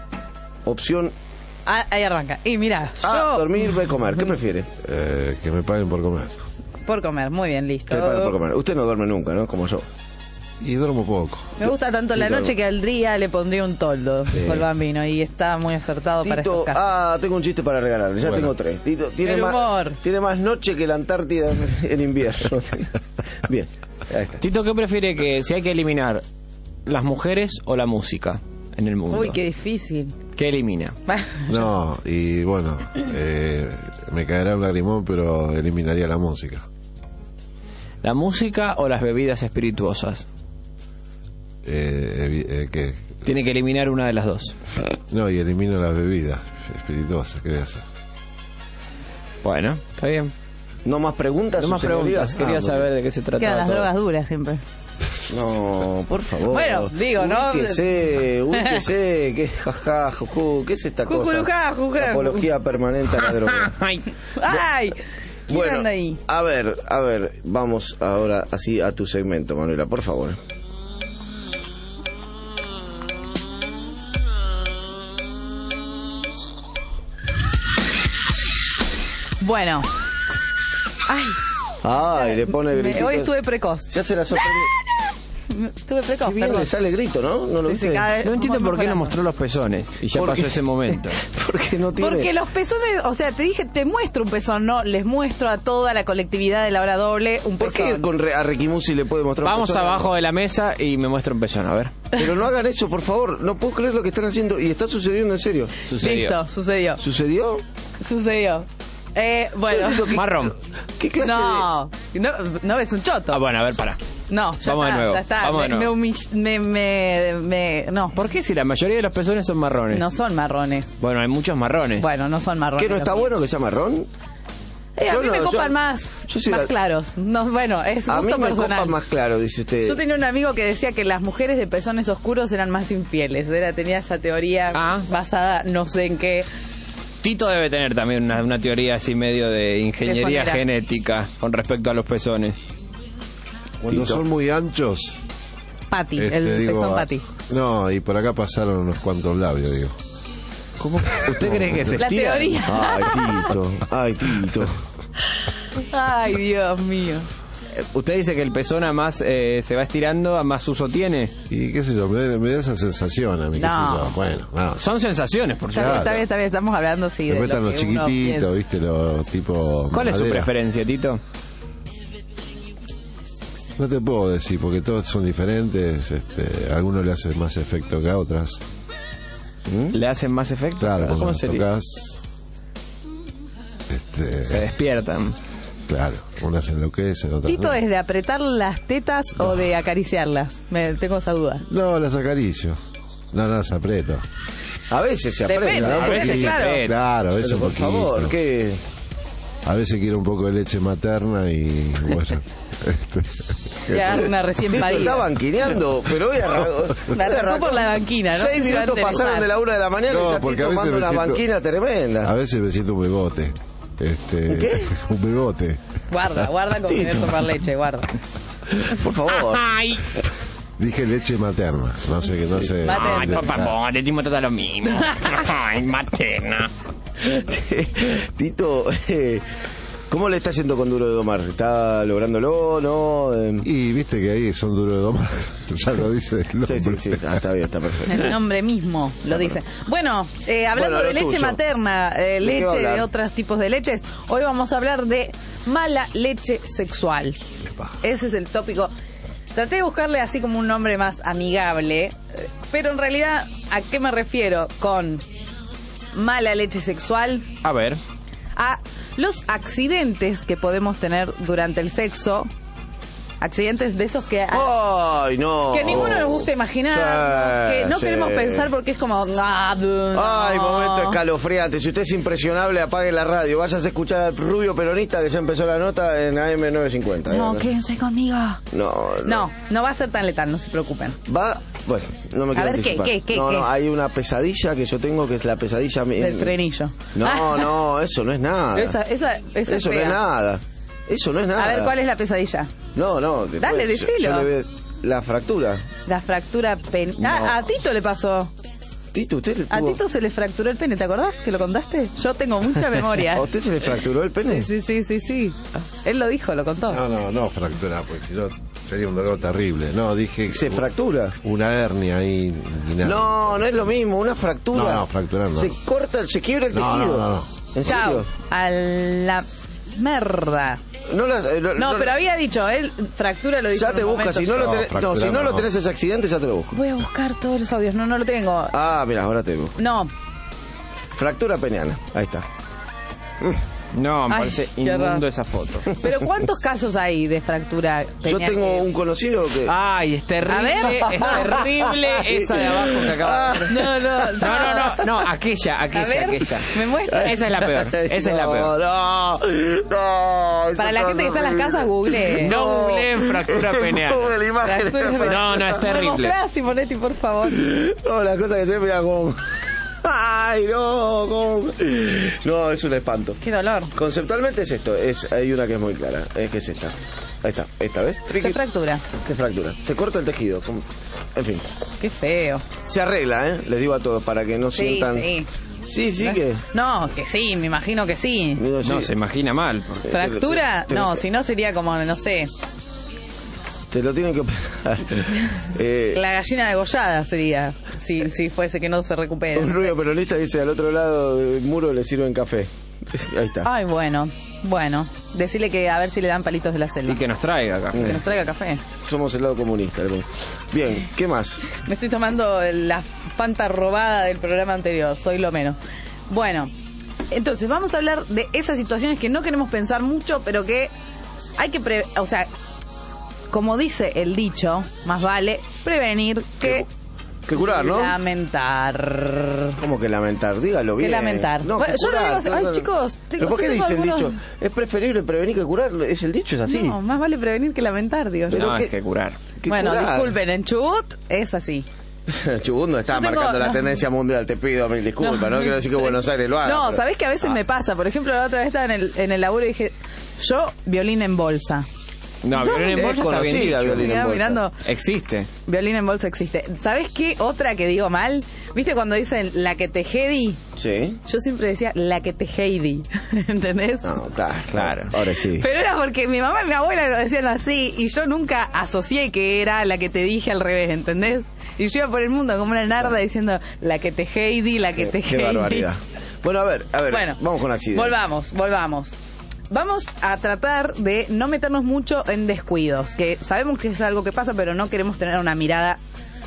Opción Ah, ahí arranca. Y mira, A, yo... dormir, B, comer. ¿Qué prefiere? Eh, que me paguen por comer. Por comer, muy bien, listo. Que le paguen por comer. Usted no duerme nunca, ¿no? Como yo. Y duermo poco. Me gusta tanto la Sí, claro. noche que al día le pondría un toldo Sí. con el bambino y está muy acertado para Tito, estos casos. ah, tengo un chiste para regalarle. Ya Bueno. tengo tres. Tito, tiene El más, humor. tiene más noche que la Antártida en invierno. Bien, ahí está. Tito, ¿qué prefiere que si hay que eliminar las mujeres o la música en el mundo? Uy, qué difícil. ¿Qué elimina? No, y bueno, eh, me caerá un lagrimón, pero eliminaría la música. ¿La música o las bebidas espirituosas? Eh, evi- eh, ¿qué? Tiene que eliminar una de las dos. No, y elimino las bebidas espirituosas, ¿qué voy a hacer? Bueno, está bien. ¿No más preguntas? No más su señoría? preguntas. Quería Ah, saber de qué se Quedan trataba las todo. drogas duras siempre. No, por favor. Bueno, digo, ¿no? Ubíquese, ubíquese, que jaja, juju, ¿qué es esta cosa? Jujuruja, jujuja. Apología permanente a la droga. ¡Ay! Bueno, anda ahí? a ver, a ver, vamos ahora así a tu segmento, Manuela, por favor. Bueno. Ay. Ay, le pone grito. Hoy estuve precoz. Ya se la sorprendió. Estuve precoz, Bien, perdón. le sale grito, ¿no? No lo Sí, sí, viste. cada vez No entiendo vamos por qué no mejorando. mostró los pezones y ya ¿Por pasó qué? ese momento. Porque no tiene. Porque los pezones, o sea, te dije, te muestro un pezón, no, les muestro a toda la colectividad de la hora doble un ¿Por pezón. qué con re- a Requimusi le puede mostrar un Vamos pezón? abajo de la mesa y me muestra un pezón, a ver. Pero no hagan eso, por favor. No puedo creer lo que están haciendo. Y está sucediendo en serio. Sucedió. Listo, sucedió. ¿Sucedió? Sucedió. Eh, bueno. Marrón. ¿Qué clase No, no, no ves un choto. Ah, bueno, a ver, para. No, ya Vamos de está, nuevo, ya está. vamos de me, nuevo. me, humill- me, me, me- no, ¿Por qué si la mayoría de los pezones son marrones? no son marrones. Bueno, hay muchos marrones. Bueno, no son marrones. ¿Qué no está los bueno que sea marrón? Eh, a Yo mí no, me yo- copan más, yo soy más la- claros. No, bueno, es A mí gusto me personal. copa más claro, dice usted. Yo tenía un amigo que decía que las mujeres de pezones oscuros eran más infieles. Era, tenía esa teoría Ah. basada no sé en qué. Tito debe tener también una, una teoría así medio de ingeniería Pezonera. genética con respecto a los pezones. Cuando Tito. son muy anchos. Pati, este, el digo, pezón ah, Pati. No, y por acá pasaron unos cuantos labios, digo. ¿Cómo? ¿Usted cree que se La estira? teoría. Ay, Tito. Ay, Tito. Ay, Dios mío. ¿Usted dice que el pezón a más eh, se va estirando, a más uso tiene? Y qué sé yo, me, me da esa sensación a mí, qué No. sé yo. Bueno, no. Son sensaciones, por Está bien, supuesto. está bien, está bien. Estamos hablando, sí, de Después lo están los que uno chiquititos, piensa. viste, los tipo ¿Cuál es su madera. preferencia, Tito? No te puedo decir, porque todos son diferentes, este, a algunos le hace más efecto que a otras. ¿Mm? ¿Le hacen más efecto? Claro, ¿Cómo cuando sería? tocas, este, Se despiertan. claro, unas enloquecen, otras ¿Tito no. es de apretar las tetas o de acariciarlas? Me tengo esa duda. No, las acaricio. No, no las aprieto. A veces se Depende, aprende, ¿no? a veces, Porque- claro. Claro, a veces Pero por poquito. favor, ¿qué? A veces quiero un poco de leche materna y bueno, este, Y agarra una recién Tito parida. está banquineando, pero hoy arrancó. Me arrancó por la banquina, ¿no? Seis sé si va a minutos pasaron interesar. de la una de la mañana No, y ya porque estoy a veces tomando me una siento- banquina tremenda. a veces me siento un bebote. Este, ¿Qué? Un bebote. Guarda, guarda con querer Tito. tomar leche, guarda. Por favor. Ay, Dije leche materna, no sé, que no sé. Materna. ay, por favor, de Timo trata lo mismo. Ay, materna. Tito, eh, ¿cómo le está haciendo con Duro de Domar? ¿Está lográndolo? ¿No? Eh, Y viste que ahí son duros de domar, ya lo dice el sí, sí, nombre. sí. Ah, está bien, está perfecto. El nombre mismo lo dice. Bueno, eh, hablando Bueno, de lo leche tuyo. materna, eh, ¿De qué va a leche hablar? de otros tipos de leches, hoy vamos a hablar de mala leche sexual. Ese es el tópico. Traté de buscarle así como un nombre más amigable, eh, pero en realidad, ¿a qué me refiero con mala leche sexual? A ver. A los accidentes que podemos tener durante el sexo. Accidentes de esos que... ¡Ay, no! Que a ninguno nos gusta imaginar, Sí, que no sí. queremos pensar porque es como... ah, no. Ay, momento escalofriante. Si usted es impresionable, apague la radio. Vayas a escuchar al rubio peronista que ya empezó la nota en A M novecientos cincuenta. No, ¿eh? quédense conmigo. No, no. No, no va a ser tan letal, no se preocupen. Va, bueno, no me A quiero ver, ¿qué, anticipar. qué, qué, no, qué? no, hay una pesadilla que yo tengo que es la pesadilla... mi- Del frenillo. No, no, eso no es nada. Esa, esa, esa Eso no fea. es nada. Eso no es nada. A ver, ¿cuál es la pesadilla? No, no. después Dale, yo- decilo. yo le veo la fractura. La fractura pen... No. Ah, a Tito le pasó. Tito, usted le A tuvo- Tito se le fracturó el pene, ¿te acordás que lo contaste? Yo tengo mucha memoria. ¿A usted se le fracturó el pene? Sí, sí, sí, sí, sí. Él lo dijo, lo contó. No, no, no fractura, porque si no sería un dolor terrible. No, dije... ¿Se fractura? Una hernia ahí y nada. No, no es lo mismo, una fractura. No, no, fracturar no. Se corta, se quiebra el No, tejido. no, no, no. ¿En Chao. serio? A la merda. No, las- eh, no, No, no- pero había dicho, él fractura lo dijo. Ya en te un busca, momento. si no, lo No, tenés, no, fracturar si no lo no. tenés ese accidente, ya te lo busco. Voy a buscar todos los audios. No, no lo tengo. Ah, mira, ahora te busco. No. Fractura peneana, ahí está. No, me Ay, parece qué horror. inmundo esa foto. Pero ¿cuántos casos hay de fractura Yo peneal? tengo un conocido que... Ay, es terrible, A ver. es terrible esa de abajo que acaba de ver. No, no, No, no, no, no, aquella, A aquella, ver, aquella. ¿me muestra? Esa es la peor, esa es la No, peor. No, no. Para la gente que está en las casas, google. No googleen fractura peneal. Google imágenes. Fractura No, no, es ¿Me terrible. mostrás, Simonetti, por favor? No, la cosa que se mira como... ¡Ay, no! ¿Cómo? No, es un espanto. ¡Qué dolor! Conceptualmente es esto. Es, hay una que es muy clara. Es que es esta. Ahí está. Esta, ¿ves? Se fractura. Se fractura. Se corta el tejido. Como... En fin. ¡Qué feo! Se arregla, ¿eh? Les digo a todos para que no Sí, sientan... sí. Sí, sí que... No, que sí, me imagino que sí. No, sí. No, se imagina mal. ¿Fractura? Te- te- No, si no sería como, no sé, Te lo tienen que operar. eh, la gallina degollada sería, si, si fuese que no se recupere. un rubio peronista dice, al otro lado del muro le sirven café. Ahí está. Ay, bueno, bueno. Decirle que a ver si le dan palitos de la selva. Y que nos traiga café. Que nos traiga café. Somos el lado comunista. hermano. Bien, ¿qué más? Me estoy tomando la Fanta robada del programa anterior, soy lo menos. Bueno, entonces vamos a hablar de esas situaciones que no queremos pensar mucho, pero que hay que, pre o sea, como dice el dicho, más vale prevenir que... Que curar, ¿no? Lamentar. ¿Cómo que lamentar? Dígalo bien. Que lamentar. No, Bueno, que yo no curar, digo, ay, no, no. chicos, tengo- ¿Pero por qué yo tengo dice el algunos- dicho? Es preferible prevenir que curar. ¿Es el dicho? ¿Es así? No, más vale prevenir que lamentar, Dios. No, es que curar. ¿Qué Bueno, curar? disculpen, en Chubut es así. Chubut no está Yo tengo- marcando la no. tendencia mundial, te pido mil disculpas, no, No, quiero decir que sí. Buenos Aires lo haga. No, pero- ¿sabés que a veces Ah. me pasa? Por ejemplo, la otra vez estaba en el, en el laburo y dije, yo, violín en bolsa. No, Yo- violín en es bolsa está bien conocida, dicho. violín en Mirá, bolsa. mirando, Existe. violín en bolsa existe. ¿Sabés qué otra que digo mal? ¿Viste cuando dicen la que te jedi? Sí. Yo siempre decía la que te heidi. ¿Entendés? No, claro, claro. Ahora sí. Pero era porque mi mamá y mi abuela lo decían así y yo nunca asocié que era la que te dije al revés, ¿entendés? Y yo iba por el mundo como una narda diciendo la que te heidi, la que te Qué heidi. barbaridad. Bueno, a ver, a ver, Bueno, vamos con accidentes. Volvamos, volvamos. Vamos a tratar de no meternos mucho en descuidos, que sabemos que es algo que pasa, pero no queremos tener una mirada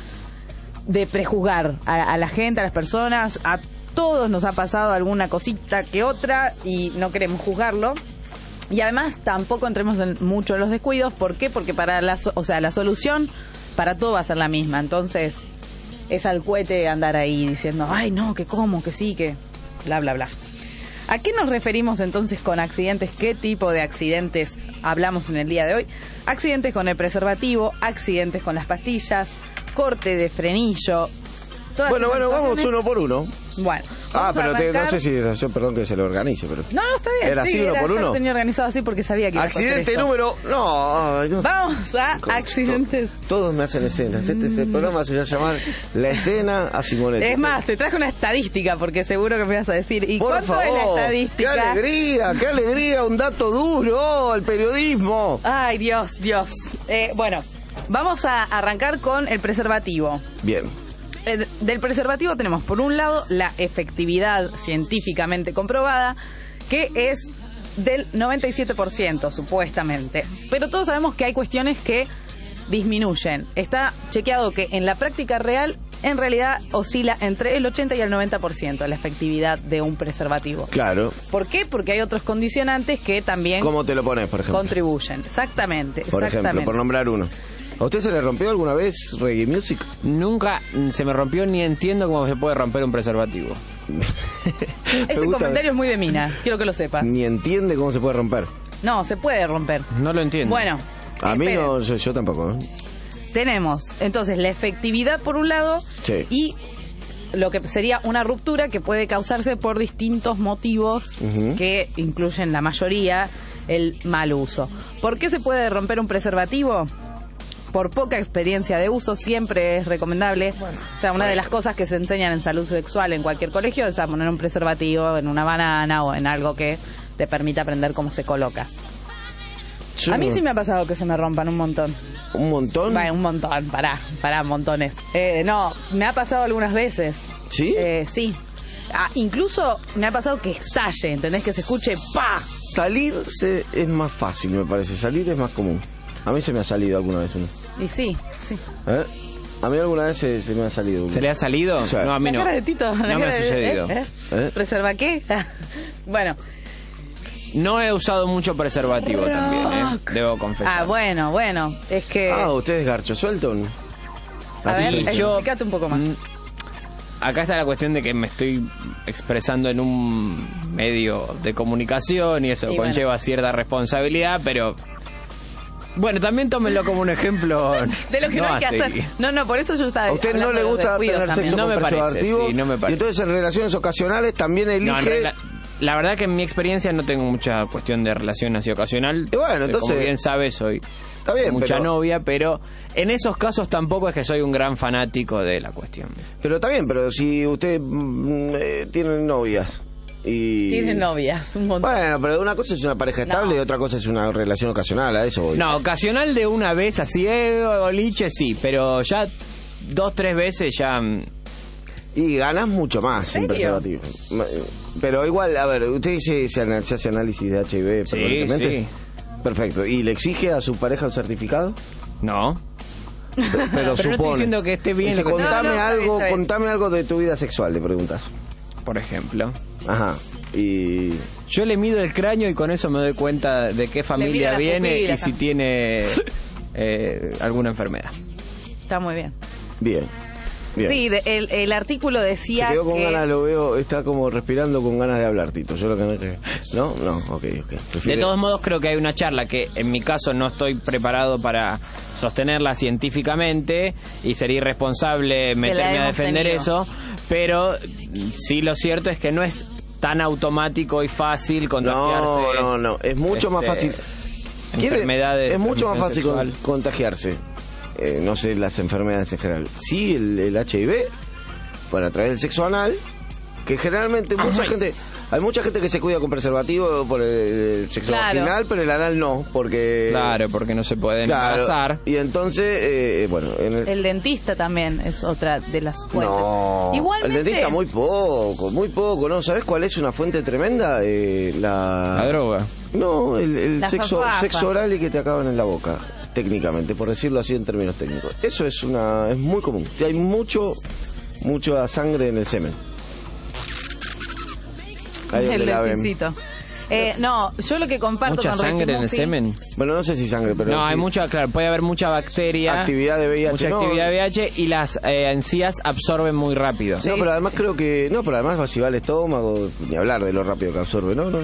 de prejuzgar a, a la gente, a las personas. A todos nos ha pasado alguna cosita que otra y no queremos juzgarlo. Y además tampoco entremos en mucho en los descuidos. ¿Por qué? Porque para la, so- o sea, la solución para todo va a ser la misma. Entonces es al cohete andar ahí diciendo, ay no, que cómo, que sí, que bla, bla, bla. ¿A qué nos referimos entonces con accidentes? ¿Qué tipo de accidentes hablamos en el día de hoy? Accidentes con el preservativo, accidentes con las pastillas, corte de frenillo. todas Bueno, esas bueno, vamos situaciones. uno por uno. Bueno. Ah, vamos a pero te- no arrancar- sé si, yo perdón que se lo organice, pero... No, no, está bien. ¿Era sí, así uno por yo uno? lo tenía organizado así porque sabía que iba a pasar Accidente esto. número... No, ay, no. Vamos a Con- accidentes. Todos me hacen escenas. Este, este programa se va a llamar La Escena a Simonetti. Es más, te traje una estadística porque seguro que me vas a decir. ¿Y Por cuánto es la favor, qué estadística? alegría, qué alegría, un dato duro, el periodismo. Ay, Dios, Dios. Eh, bueno, vamos a arrancar con el preservativo. Bien. Eh, del preservativo tenemos, por un lado, la efectividad científicamente comprobada, que es del noventa y siete por ciento, supuestamente. Pero todos sabemos que hay cuestiones que disminuyen. Está chequeado que en la práctica real, en realidad, oscila entre el ochenta y el noventa por ciento la efectividad de un preservativo. Claro. ¿Por qué? Porque hay otros condicionantes que también ¿Cómo te lo pones, por ejemplo? contribuyen. Exactamente, Por exactamente. ejemplo, por nombrar uno. ¿A usted se le rompió alguna vez reggae music? Nunca mm, se me rompió ni entiendo cómo se puede romper un preservativo. Ese Me gusta. comentario es muy de mina, quiero que lo sepas. Ni entiende cómo se puede romper. No, se puede romper. No lo entiendo. Bueno, A mí esperen. no, yo, yo tampoco. ¿eh? Tenemos entonces la efectividad por un lado Sí. y lo que sería una ruptura que puede causarse por distintos motivos Ujú. que incluyen la mayoría el mal uso. ¿Por qué se puede romper un preservativo? Por poca experiencia de uso siempre es recomendable. O sea, una de las cosas que se enseñan en salud sexual en cualquier colegio es a poner un preservativo en una banana o en algo que te permita aprender cómo se coloca. Yo A mí no- sí me ha pasado que se me rompan un montón. ¿Un montón? Va, un montón, pará, pará, montones. Eh, no, me ha pasado algunas veces. ¿Sí? Eh, sí. Ah, incluso me ha pasado que estalle, ¿entendés? Que se escuche ¡pa! Salir se- es más fácil, me parece. Salir es más común. A mí se me ha salido alguna vez uno. Y sí, sí. ¿Eh? A mí alguna vez se, se me ha salido uno. ¿Se le ha salido? Sí. No, a mí La no. cara de Tito. la No me cara ha de- sucedido. ¿eh? ¿Eh? ¿Eh? ¿Preserva qué? Bueno. No he usado mucho preservativo también, ¿eh? Debo confesar. Ah, bueno, bueno. Es que... Ah, ¿usted es garcho suelto? ¿no? a Así ver, que- yo- explícate un poco más. Mm, Acá está la cuestión de que me estoy expresando en un medio de comunicación y eso Y conlleva cierta responsabilidad, pero Bueno, también tómenlo como un ejemplo. De lo que no, no hay que hacer. seguir. No, no, por eso yo estaba. ¿A usted no le gusta tener sexo no con me preservativo? parece, sí, no me parece. Y entonces en relaciones ocasionales también elige... No, en la, la verdad que en mi experiencia no tengo mucha cuestión de relación así ocasional. Y bueno, entonces... Como bien sabes, soy Está bien, mucha pero... novia, pero en esos casos tampoco es que soy un gran fanático de la cuestión. Pero está bien, pero si usted mm, eh, tiene novias y... Tiene novias, un montón. Bueno, pero una cosa es una pareja estable No. y otra cosa es una relación ocasional, a eso voy. No, ocasional de una vez, así, eh, boliche, sí, pero ya dos, tres veces ya... Y ganas mucho más sin serio? preservativo. Pero igual, a ver, usted se, se, anal- se hace análisis de H I V Sí, permanentemente. sí. Perfecto. ¿Y le exige a su pareja un certificado? No. Pero, pero Pero no supone. estoy diciendo que esté bien Dice, lo que- contame No, no, algo, está bien. contame algo de tu vida sexual, le preguntas. Por ejemplo. Ajá. Y Yo le mido el cráneo y con eso me doy cuenta de qué familia las viene y pupilas si también. tiene eh, alguna enfermedad. Está muy bien. bien. Bien. Sí, de- el, el artículo decía Se quedó con que... ganas, lo veo, está como respirando con ganas de hablar, Tito. Yo lo que no que... ¿No? No, ok, ok. Prefiere- De todos modos, creo que hay una charla que en mi caso no estoy preparado para sostenerla científicamente y sería irresponsable meterme a hemos defender tenido. eso, pero sí lo cierto es que no es tan automático y fácil contagiarse. No, no, no. Es mucho más este, fácil. ¿Quiere? enfermedades de Es mucho más fácil transmisión con- sexual. contagiarse. Eh, no sé, las enfermedades en general. Sí, el, el H I V, para través del sexo anal, que generalmente mucha gente, hay mucha gente que se cuida con preservativo por el, el sexo Claro. vaginal, pero el anal no, porque... Claro, porque no se pueden Claro, embarazar. y entonces, eh, bueno... En el, El dentista también es otra de las fuentes. no, Igualmente, el dentista muy poco, muy poco, ¿no? ¿Sabes cuál es una fuente tremenda? Eh, la... La droga. No, el, el La sexo, fafafa. sexo oral y que te acaban en la boca, técnicamente, por decirlo así en términos técnicos. Eso es una es muy común. Hay mucho, mucha sangre en el semen. Ahí donde el la ven. denticito. Eh, no, yo lo que comparto ¿Mucha con sangre Richie en el Muffy- semen? Bueno, no sé si sangre, pero... No, hay sí. mucha, claro, puede haber mucha bacteria. Actividad de V I H. Mucha no, actividad de V I H y las eh, encías absorben muy rápido. No, pero además creo que... No, pero además si va al estómago, ni hablar de lo rápido que absorbe, ¿no? no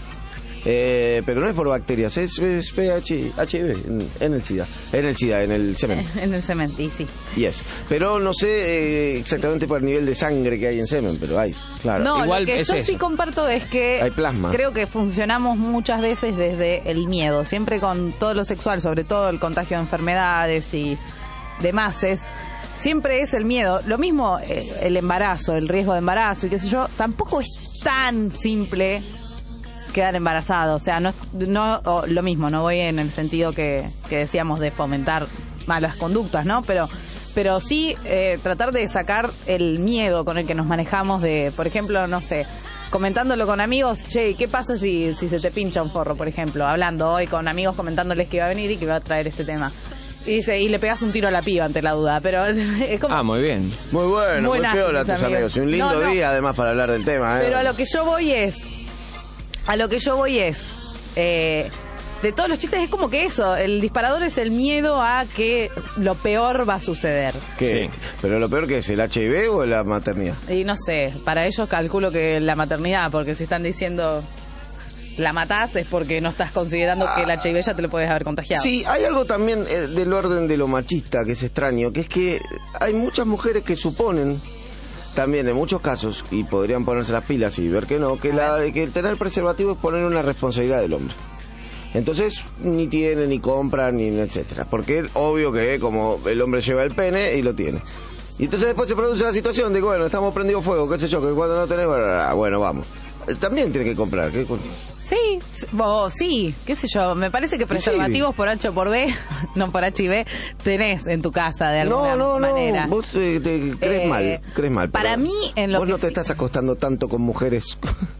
eh, pero no es por bacterias, es, es V I H, H I V en, en el SIDA. En el SIDA, en el semen. En el semen, y sí. Yes. Pero no sé eh, exactamente por el nivel de sangre que hay en semen, pero hay, claro. No, Igual lo que es yo eso. sí comparto es que Hay plasma. creo que funcionamos muchas veces desde el miedo, siempre con todo lo sexual, sobre todo el contagio de enfermedades y demás, es, siempre es el miedo. Lo mismo eh, el embarazo, el riesgo de embarazo y qué sé yo, tampoco es tan simple quedar embarazado, o sea, no, no o lo mismo, no voy en el sentido que, que decíamos de fomentar malas conductas, ¿no? Pero pero sí eh, tratar de sacar el miedo con el que nos manejamos de, por ejemplo, no sé, comentándolo con amigos, che, ¿qué pasa si, si se te pincha un forro, por ejemplo? Hablando hoy con amigos comentándoles que iba a venir y que iba a traer este tema. Y dice, y le pegas un tiro a la piba ante la duda, pero es como... Ah, muy bien. Muy bueno, Muy muy nazi, piola mis tus amigos. amigos. Y un lindo No, no. día además para hablar del tema, ¿eh? Pero a lo que yo voy es, a lo que yo voy es, eh, de todos los chistes es como que eso, el disparador es el miedo a que lo peor va a suceder. ¿Qué? Pero lo peor que es, ¿el H I V o la maternidad? Y no sé, para ellos calculo que la maternidad, porque si están diciendo la matás es porque no estás considerando que el H I V ya te lo puedes haber contagiado. Sí, hay algo también eh, del orden de lo machista que es extraño, que es que hay muchas mujeres que suponen, también en muchos casos, y podrían ponerse las pilas y ver que no, que, la, que el tener preservativo es poner una responsabilidad del hombre. Entonces, ni tiene, ni compra, ni etcétera. Porque es obvio que como el hombre lleva el pene y lo tiene. Y entonces después se produce la situación de que, bueno, estamos prendidos fuego, qué sé yo, que cuando no tenemos, bueno, vamos. También tiene que comprar. ¿Qué? Sí, o sí, qué sé yo, me parece que preservativos Sí. por H o por B, no por H I V, tenés en tu casa de alguna no, no, manera. No, vos eh, te crees Eh, mal, crees mal. para pero mí, en lo vos que no te sí- estás acostando tanto con mujeres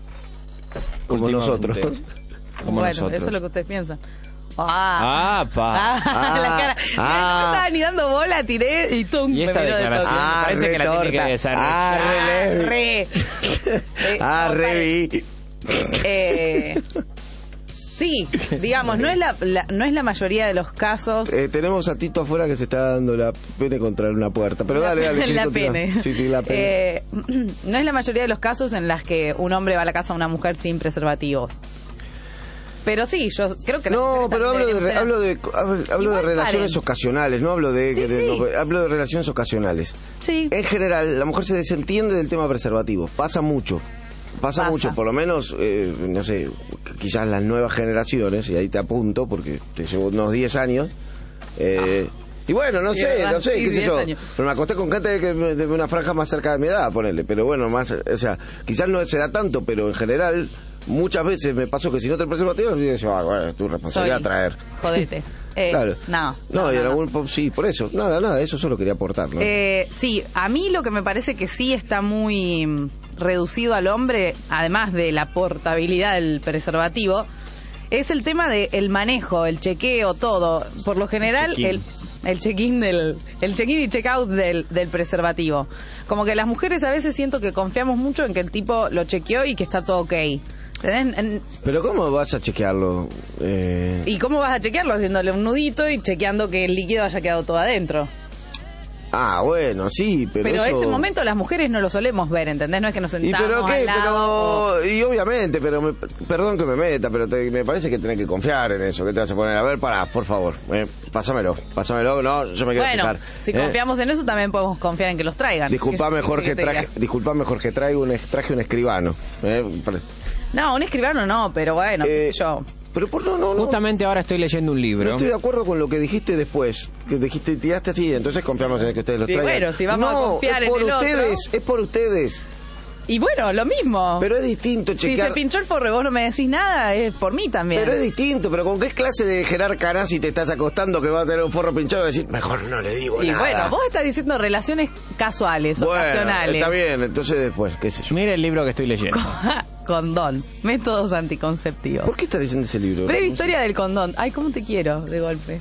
como nosotros. Como bueno, nosotros. eso es lo que ustedes piensan. Ah, Ah, pa. Ah, la cara. ah. No estaba ni dando bola, tiré y tum, Y me esta miró de declaración toque. me parece que la tiene que retorta. desarrollar. Ah, Ah, re, re. Eh, ah, no, re pare. vi. Eh, sí, digamos, no es la, la- no es la mayoría de los casos. Eh, tenemos a Tito afuera que se está dando la pene contra una puerta. Pero dale, dale. la continúa. pene. Sí, sí, la pene. Eh, no es la mayoría de los casos en las que un hombre va a la casa de una mujer sin preservativos. Pero sí, yo creo que... No, pero hablo de, ser... hablo de, hablo, hablo de relaciones paren. ocasionales, no hablo de... Sí, de sí. no, hablo de relaciones ocasionales. Sí. En general, la mujer se desentiende del tema preservativo. Pasa mucho. Pasa, Pasa. mucho, por lo menos, eh, no sé, quizás las nuevas generaciones, y ahí te apunto, porque te llevo unos diez años. Eh, Ah. Y bueno, no Sí, sé, ¿verdad? no sé, Sí, qué sé diez yo. años. Pero me acosté con gente que me- de una franja más cerca de mi edad, ponele. Pero bueno, más, o sea, quizás no se da tanto, pero en general, muchas veces me pasó que si no te preservativo, yo decía, ah, bueno, es tu responsabilidad Soy- traer. Jodete. Eh, Claro. No. No, y en no. algún po- sí, por eso. Nada, nada, eso solo quería aportar, ¿no? Eh, sí, a mí lo que me parece que sí está muy mm, reducido al hombre, además de la portabilidad del preservativo, es el tema del manejo, el chequeo, todo. Por lo general, check-in. el el check-in del el check-in y check-out del, del preservativo. Como que las mujeres a veces siento que confiamos mucho en que el tipo lo chequeó y que está todo ok. ¿Entendés? En- Pero ¿cómo vas a chequearlo? Eh... ¿Y cómo vas a chequearlo? Haciéndole un nudito y chequeando que el líquido haya quedado todo adentro. Ah, bueno, sí, pero, Pero, eso... ese momento las mujeres no lo solemos ver, ¿entendés? No es que nos ¿Y sentamos pero qué? al lado. Pero... Y obviamente, pero me... perdón que me meta, pero te- me parece que tenés que confiar en eso. ¿Qué te vas a poner? A ver, pará, por favor. Eh, pásamelo, pásamelo. No, yo me quiero Bueno, fijar. si Eh, confiamos en eso, también podemos confiar en que los traigan. Disculpame, ¿Qué- qué Jorge, querés que te traje, diga? disculpame, Jorge, traigo un, traje un escribano. Eh, pare- No, un escribano no, pero bueno, qué sé yo. Pero por no, no, no. Justamente ahora estoy leyendo un No libro. estoy de acuerdo con lo que dijiste después. Que dijiste, tiraste así, entonces confiamos en que ustedes lo Y traigan. bueno, si vamos no, a confiar es por en el otro. ustedes, es por ustedes. Y bueno, lo mismo. Pero es distinto Si chequear. se pinchó el forro y vos no me decís nada, es por mí también. Pero es distinto, pero ¿con qué clase de Gerard Canasi te estás acostando que va a tener un forro pinchado y decir, mejor no le digo Y nada? bueno, vos estás diciendo relaciones casuales, Bueno, ocasionales. está bien, entonces después, qué sé yo. Mira el libro que estoy leyendo. Condón, métodos anticonceptivos. ¿Por qué estás leyendo ese libro? Breve historia del condón. Ay, cómo te quiero, de golpe.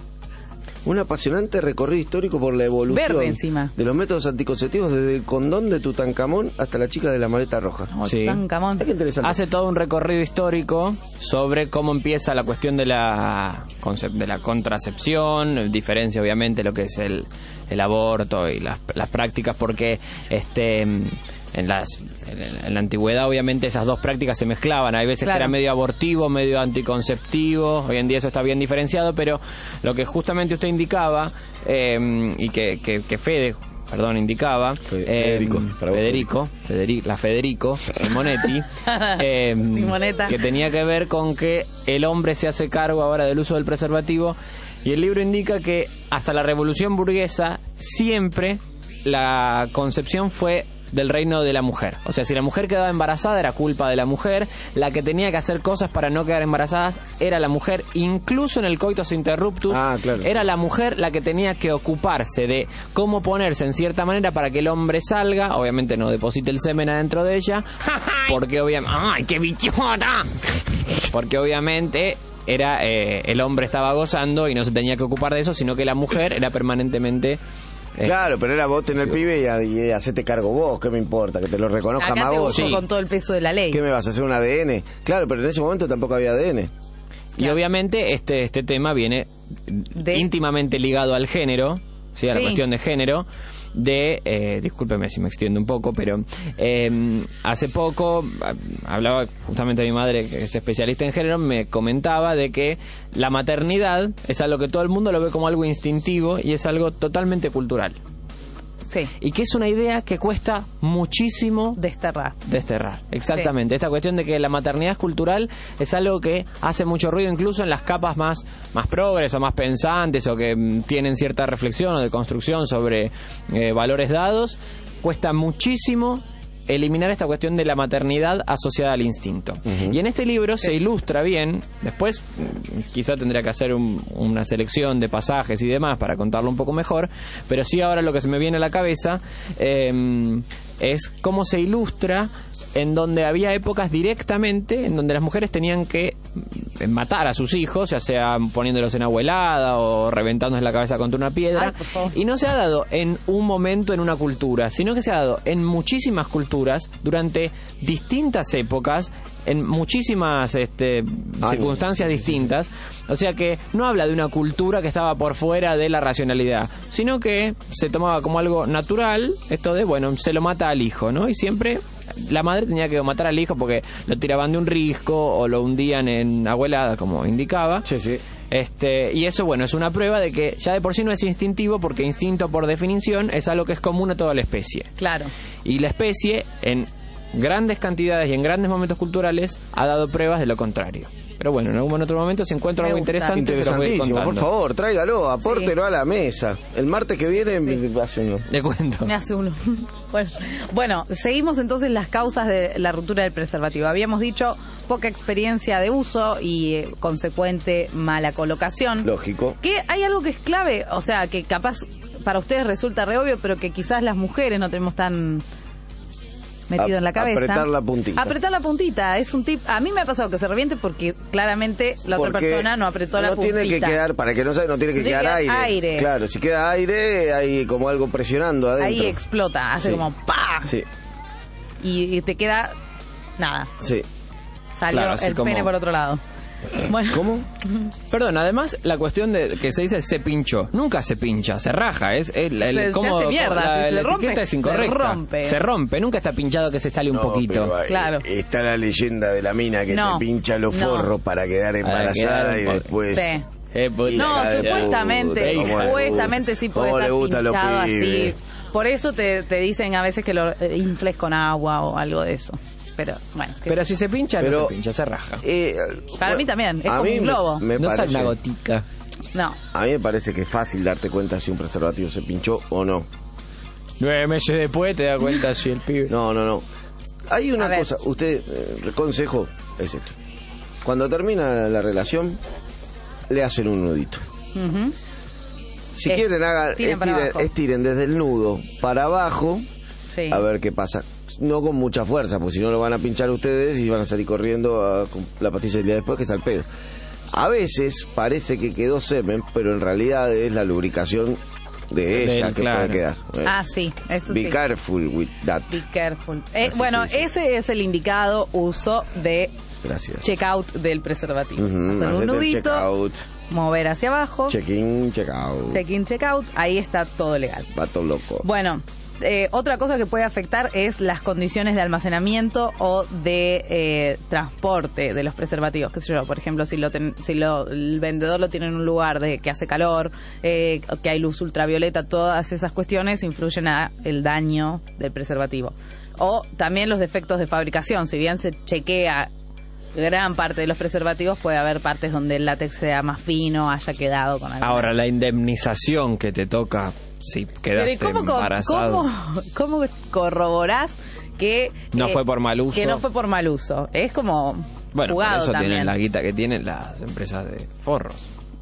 Un apasionante recorrido histórico por la evolución Verde encima. de los métodos anticonceptivos desde el condón de Tutankamón hasta la chica de la maleta roja. Sí. Tutankamón. Qué interesante. Hace todo un recorrido histórico sobre cómo empieza la cuestión de la concep- de la contracepción, diferencia obviamente lo que es el, el aborto y las, las prácticas, porque este en las en, en la antigüedad obviamente esas dos prácticas se mezclaban, hay veces Claro. que era medio abortivo, medio anticonceptivo, hoy en día eso está bien diferenciado, pero lo que justamente usted indicaba eh, y que, que, que Fede perdón, indicaba Federico, eh, para vos, Federico, Federico, la Federico Simonetti, eh, Simonetta. que tenía que ver con que el hombre se hace cargo ahora del uso del preservativo, y el libro indica que hasta la revolución burguesa siempre la concepción fue del reino de la mujer. O sea, si la mujer quedaba embarazada era culpa de la mujer, la que tenía que hacer cosas para no quedar embarazadas era la mujer, incluso en el coitus interruptus Ah, claro. era la mujer la que tenía que ocuparse de cómo ponerse en cierta manera para que el hombre salga, obviamente no deposite el semen adentro de ella, porque obviamente... ¡Ay, qué bichota! Porque obviamente era eh, el hombre estaba gozando y no se tenía que ocupar de eso, sino que la mujer era permanentemente... eh, Claro, pero era vos tener pibe y, a- y hacerte cargo vos, ¿qué me importa? Que te lo reconozca Acá más te vos. busco con todo el peso de la ley. ¿Qué me vas a hacer un A D N? Claro, pero en ese momento tampoco había A D N. Y obviamente este este tema viene De- íntimamente ligado al género, ¿sí? A la Sí. cuestión de género, de, eh, discúlpeme si me extiendo un poco, pero eh, hace poco ah, hablaba justamente mi madre, que es especialista en género, me comentaba de que la maternidad es algo que todo el mundo lo ve como algo instintivo y es algo totalmente cultural. Sí. Y que es una idea que cuesta muchísimo desterrar. Desterrar, exactamente. Esta cuestión de que la maternidad es cultural es algo que hace mucho ruido incluso en las capas más, más progres o más pensantes o que mm, tienen cierta reflexión o de construcción sobre eh, valores dados. Cuesta muchísimo eliminar esta cuestión de la maternidad asociada al instinto. Y en este libro se ilustra bien, después mm, quizá tendría que hacer un- una selección de pasajes y demás para contarlo un poco mejor, pero sí ahora lo que se me viene a la cabeza eh, es cómo se ilustra en donde había épocas directamente en donde las mujeres tenían que mm, matar a sus hijos, ya sea poniéndolos en agua helada o reventándoles la cabeza contra una piedra. Ay, por favor. Y no se ha dado en un momento en una cultura, sino que se ha dado en muchísimas culturas durante distintas épocas, en muchísimas este, circunstancias distintas. O sea que no habla de una cultura que estaba por fuera de la racionalidad, sino que se tomaba como algo natural esto de, bueno, se lo mata al hijo, ¿no? Y siempre la madre tenía que matar al hijo porque lo tiraban de un risco o lo hundían en agua helada, como indicaba. Sí, sí. Este, y eso, bueno, es una prueba de que ya de por sí no es instintivo, porque instinto por definición es algo que es común a toda la especie. Claro. Y la especie, en grandes cantidades y en grandes momentos culturales, ha dado pruebas de lo contrario. Pero bueno, en algún otro momento, si encuentro algo interesante, se lo voy Interesantísimo, por contando. favor, tráigalo, apórtelo sí. a la mesa. El martes que viene sí. me hace uno. Te cuento. Me hace uno. Bueno, bueno, seguimos entonces las causas de la ruptura del preservativo. Habíamos dicho poca experiencia de uso y eh, consecuente mala colocación. Lógico. Que hay algo que es clave, o sea, que capaz para ustedes resulta re obvio, pero que quizás las mujeres no tenemos tan metido A, en la cabeza. Apretar la puntita. Apretar la puntita, es un tip. A mí me ha pasado que se reviente porque claramente la porque otra persona no apretó la no puntita. No tiene que quedar, para que no sabe, no tiene que no quedar tiene que aire. aire. Claro, si queda aire, hay como algo presionando adentro. Ahí explota, hace sí. como ¡pah! Sí. Y, y te queda nada. Sí. Salió claro, el como... pene por otro lado. Bueno. ¿Cómo? Perdón, además la cuestión de que se dice se pinchó, nunca se pincha, se raja, es, es el, se, como, se hace mierda, la, si la se rompe, etiqueta es incorrecta. Se rompe. Se rompe, nunca está pinchado que se sale un no, poquito. Pero, claro. Está la leyenda de la mina que no, te pincha los no. forros para quedar embarazada para quedar y después. Sí. Eh, pues, no, supuestamente, puta, supuestamente sí puede estar pinchado así. Por eso te, te dicen a veces que lo eh, infles con agua o algo de eso. Pero bueno. Pero si se pincha, pero, no se pincha, se raja. Eh, Para bueno, mí también, es a como mí un globo. Me, me no parece, sale una gotica. No. A mí me parece que es fácil darte cuenta si un preservativo se pinchó o no. Nueve meses después te das cuenta si el pibe... No, no, no. Hay una cosa, usted, eh, el consejo es esto. Cuando termina la relación, le hacen un nudito. Uh-huh. Si es, quieren, hagan, tiren estiren, estiren desde el nudo para abajo, sí. a ver qué pasa. No con mucha fuerza, porque si no lo van a pinchar ustedes y van a salir corriendo a, con la pastilla del día después, que es al pedo. A veces parece que quedó semen, pero en realidad es la lubricación de ella Del, que claro. puede quedar. Ah, sí, eso Be sí. careful with that. Be careful. Eh, Así bueno, se dice. ese es el indicado uso de Gracias. checkout del preservativo. Uh-huh, Hacer un nudito, check-out. mover hacia abajo. Check-in, check-out. Check-in, check-out. Ahí está todo legal. Vato loco. Bueno, eh, otra cosa que puede afectar es las condiciones de almacenamiento o de eh, transporte de los preservativos. Qué sé yo, por ejemplo, si lo ten, si lo, el vendedor lo tiene en un lugar de que hace calor, eh, que hay luz ultravioleta, todas esas cuestiones influyen a el daño del preservativo. O también los defectos de fabricación. Si bien se chequea gran parte de los preservativos, puede haber partes donde el látex sea más fino, haya quedado con algo. Ahora, la indemnización que te toca si quedaste Pero ¿cómo, embarazado. ¿cómo, cómo corroborás que no eh, fue por mal uso? Que no fue por mal uso. Es como bueno, jugado por eso también. tienen la guita que tienen las empresas de forros.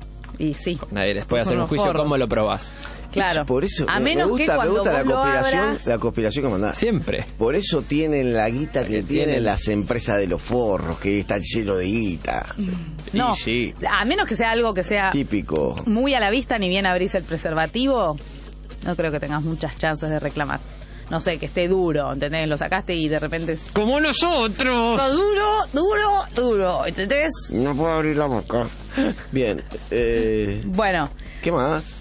Y sí. Nadie les puede Son hacer un unos juicio. forros. ¿Cómo lo probás? Claro. Por eso, a me, menos me gusta, que cuando me gusta vos la lo conspiración, abras... la conspiración que mandás. Siempre. Por eso tienen la guita que, que tienen, tienen las empresas de los forros, que están llenos de guita. No, y sí. a menos que sea algo que sea típico, muy a la vista, ni bien abrís el preservativo, no creo que tengas muchas chances de reclamar. No sé, que esté duro, ¿entendés? Lo sacaste y de repente... Es... ¡Como nosotros! Está duro, duro, duro, ¿entendés? No puedo abrir la boca. Bien, eh... Bueno. ¿Qué más?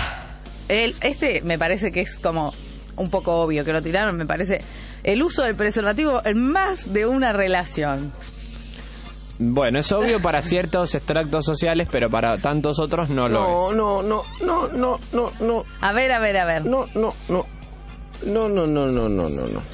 El, este me parece que es como un poco obvio que lo tiraron, me parece. El uso del preservativo en más de una relación. Bueno, es obvio para ciertos extractos sociales, pero para tantos otros no, no lo es. No, no, no, no, no, no. A ver, a ver, a ver. No, no, no. No, no, no, no, no, no, no.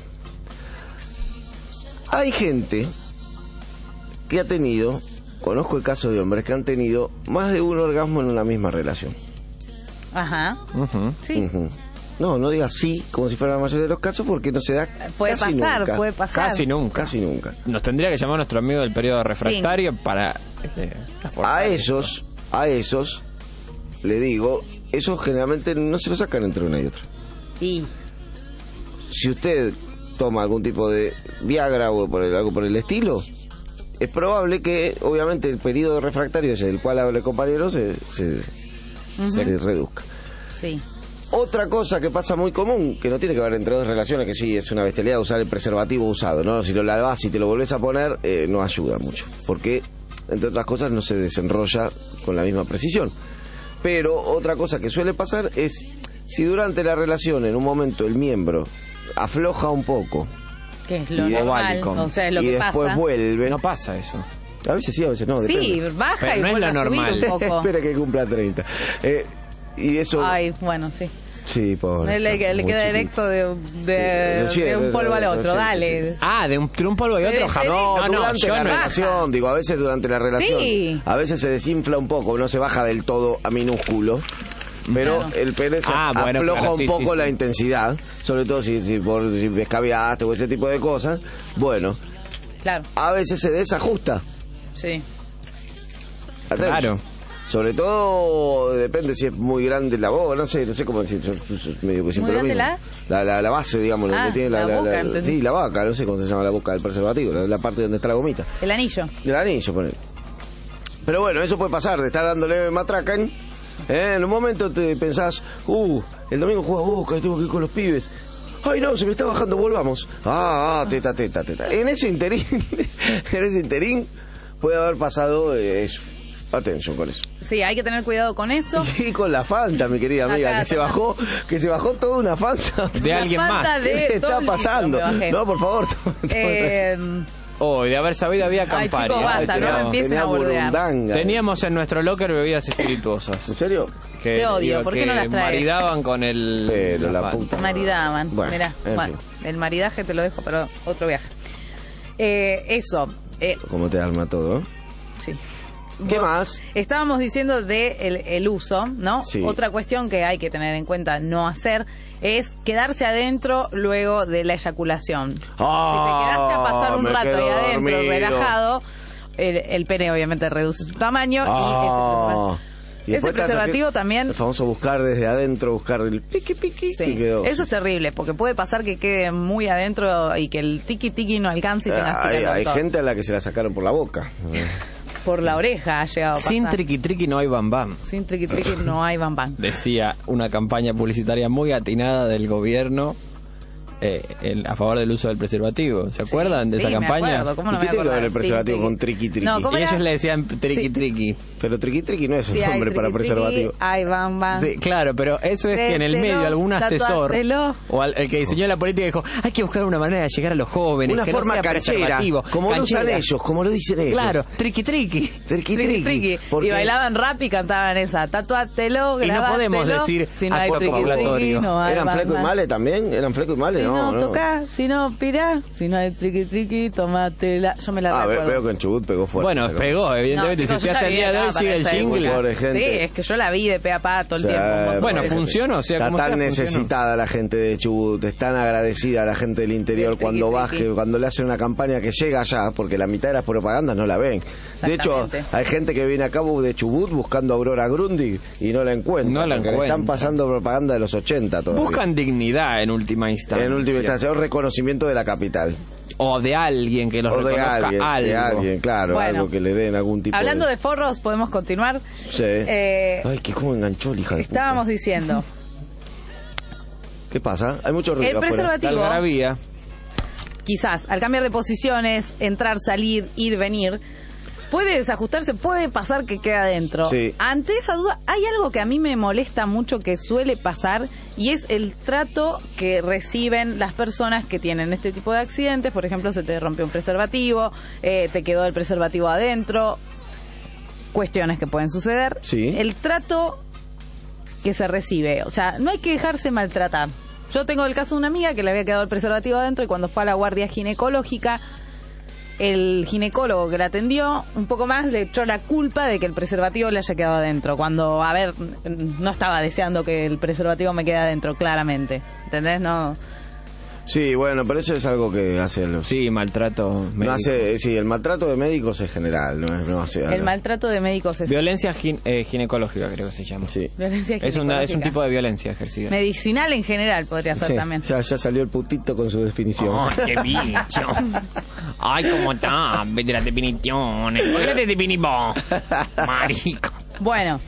Hay gente que ha tenido, conozco el caso de hombres que han tenido más de un orgasmo en una misma relación. Ajá. Uh-huh. Sí. Uh-huh. No, no digas sí, como si fuera la mayoría de los casos, porque no se da puede casi pasar, nunca. puede pasar. Casi nunca. Casi nunca. Nos tendría que llamar nuestro amigo del periodo refractario sí. para... Eh, a esos, a esos, le digo, esos generalmente no se lo sacan entre una y otra. Sí. Si usted toma algún tipo de Viagra o por el, algo por el estilo, es probable que, obviamente, el periodo refractario ese del cual habla el compañero se, se, uh-huh. se reduzca. Sí. Otra cosa que pasa muy común, que no tiene que ver entre dos relaciones, que sí es una bestialidad usar el preservativo usado, ¿no? Si lo lavas y te lo volvés a poner, eh, no ayuda mucho, porque, entre otras cosas, no se desenrolla con la misma precisión. Pero otra cosa que suele pasar es, si durante la relación, en un momento, el miembro afloja un poco, Que es lo Y de- normal, o sea, es lo y que después pasa. vuelve. No pasa eso. A veces sí, a veces no. Sí, depende. baja Pero y no es vuelve lo a subir normal. un poco. Espera que cumpla treinta. Eh, y eso... Ay, bueno, sí. Sí, pobre. Le, le- le muy queda chiquito. erecto de, de, Sí, de un sí, polvo al sí, otro, sí, dale. Ah, de un, de un polvo y otro, Debe ser jamás. No, No, no, durante yo la no. relación, digo, a veces durante la relación. Sí. A veces se desinfla un poco, no se baja del todo a minúsculo. Pero Claro. el pene se Ah, bueno, afloja claro, un sí, poco sí, la sí. intensidad, sobre todo si, si, por, si escabiaste o ese tipo de cosas. Bueno, Claro, a veces se desajusta. sí. Claro. Sobre todo depende si es muy grande la boca, no sé, no sé cómo decir, yo- yo- yo medio que siempre ¿Muy lo mismo. grande La, la, la base, digamos, lo Ah, que tiene la, la la- boca, la- entendí. sí, la vaca, no sé cómo se llama la boca del preservativo, la, la parte donde está la gomita. El anillo. El anillo, ponele. Pero bueno, eso puede pasar, de estar dándole matraca. ¿eh? En un momento te pensás, uh, el domingo juega Boca y tengo que ir con los pibes. Ay, no, se me está bajando, volvamos. Ah, ah, teta, teta, teta. En ese interín, en ese interín puede haber pasado eh, eso. Atención con eso. Sí, hay que tener cuidado con eso. Y con la Fanta, mi querida amiga, Acá que se toma. bajó, que se bajó toda una Fanta. De alguien Fanta más. de ¿Qué está dos litros pasando? me bajé. No, por favor. Eh, Oh, de haber sabido había Ay, Campari. chicos, basta, Ay, no tenía- empiecen a bordear. burundanga. Teníamos en nuestro locker bebidas espirituosas. ¿En serio? Que, Te odio, digo, ¿por qué que no las traes? maridaban con el... Pero la pan. puta. maridaban. Bueno, Mirá, en bueno, fin. el maridaje te lo dejo para otro viaje. Eh, eso. Eh, ¿Cómo te arma todo? ¿eh? sí. ¿Qué más? Estábamos diciendo de el, el uso, ¿no? Sí. Otra cuestión que hay que tener en cuenta no hacer es quedarse adentro luego de la eyaculación. Ah, si te quedaste a pasar un me rato quedo ahí adentro, dormido. relajado, el, el pene obviamente reduce su tamaño Ah. y Y ese después te hace preservativo así, también... el famoso buscar desde adentro, buscar el piqui piqui. Sí, y quedó. eso es terrible, porque puede pasar que quede muy adentro y que el tiki tiki no alcance y tengas que hay, ir al hay doctor. gente a la que se la sacaron por la boca. Por la oreja ha llegado a pasar. Sin triqui triqui no hay bam bam. Sin triqui triqui no hay bam bam. Decía una campaña publicitaria muy atinada del gobierno eh, el- a favor del uso del preservativo. ¿Se acuerdan de sí, esa me campaña? acuerdo, ¿cómo no ¿Y me qué tiene que voy a ver el acordar? preservativo Sí, con triqui. triqui triqui? No, ¿cómo Y era? ellos le decían triqui Sí. triqui. Pero triqui triqui no es un Sí, hay nombre para triqui, triqui, preservativo. hay bam bam. Sí, claro, pero eso es que en el Créetelo, medio algún asesor tatuátelo. o al- el que diseñó la política dijo hay que buscar una manera de llegar a los jóvenes, Una que forma no sea canchera, preservativo, como lo usan canchera. ellos, como lo dicen ellos. Claro, triqui triqui. Triqui Triqui, triqui. triqui. Porque- Y bailaban rap y cantaban esa. Tatuátelo, Y no podemos grabátelo. decir si no hay acuerdo triqui, poblatorio. triqui, no hay ¿Eran bam, fleco y bam. male también? ¿Eran fleco y male? Si no, no, no. toca, si no pirá, si no hay triqui triqui, tomátela. Yo me la Ah, ve- recuerdo. veo que en Chubut pegó fuerte. Bueno, pero- pegó, evidentemente. No, chicos, si yo hasta la el vi día de acá hoy para sigue el esa jingle. época. Pobre gente. Sí, es que yo la vi de pe a pa todo el Sí, tiempo. un montón Bueno, de veces. funciona, o sea, Está como tan sea, funcionó. necesitada la gente de Chubut, es tan agradecida la gente del interior Del cuando triqui, baje, triqui. cuando le hacen una campaña que llega allá, porque la mitad de las propagandas no la ven. De hecho, Exactamente. hay gente que viene acá de Chubut buscando a Aurora Grundy y no la encuentra. No la porque le encuentra. están pasando propaganda de los ochenta todavía. Buscan dignidad en última instancia. En última instancia, un reconocimiento de la capital. O de alguien que los O de reconozca alguien, algo. de alguien, claro, Bueno. algo que le den algún tipo Hablando de... de forros, podemos continuar. Sí. Eh, Ay, que cómo enganchó el hija de puta. Estábamos diciendo, ¿Qué pasa? Hay mucho ruido el afuera. preservativo, Algarabía. quizás al cambiar de posiciones, entrar, salir, ir, venir, puede desajustarse, puede pasar que quede adentro. Sí. Ante esa duda, hay algo que a mí me molesta mucho que suele pasar y es el trato que reciben las personas que tienen este tipo de accidentes. Por ejemplo, se te rompió un preservativo, eh, te quedó el preservativo adentro, cuestiones que pueden suceder. Sí. El trato que se recibe, o sea, no hay que dejarse maltratar. Yo tengo el caso de una amiga que le había quedado el preservativo adentro y cuando fue a la guardia ginecológica, el ginecólogo que la atendió un poco más le echó la culpa de que el preservativo le haya quedado adentro, cuando, a ver, no estaba deseando que el preservativo me quede adentro, claramente. ¿Entendés? No. Sí, bueno, pero eso es algo que hace los... Sí, maltrato No médico. hace, sí, el maltrato de médicos es general, no es no hace El maltrato de médicos es Violencia gin- eh, ginecológica, creo que se llama. Sí. violencia Es, una, es un ginecológica. tipo de violencia ejercida. Medicinal en general podría ser Sí, también. ya, ya salió el putito con su definición. Ay, qué bicho. Ay, cómo está. Vete las definiciones. ¿Por qué no te definís vos? Marico. Bueno,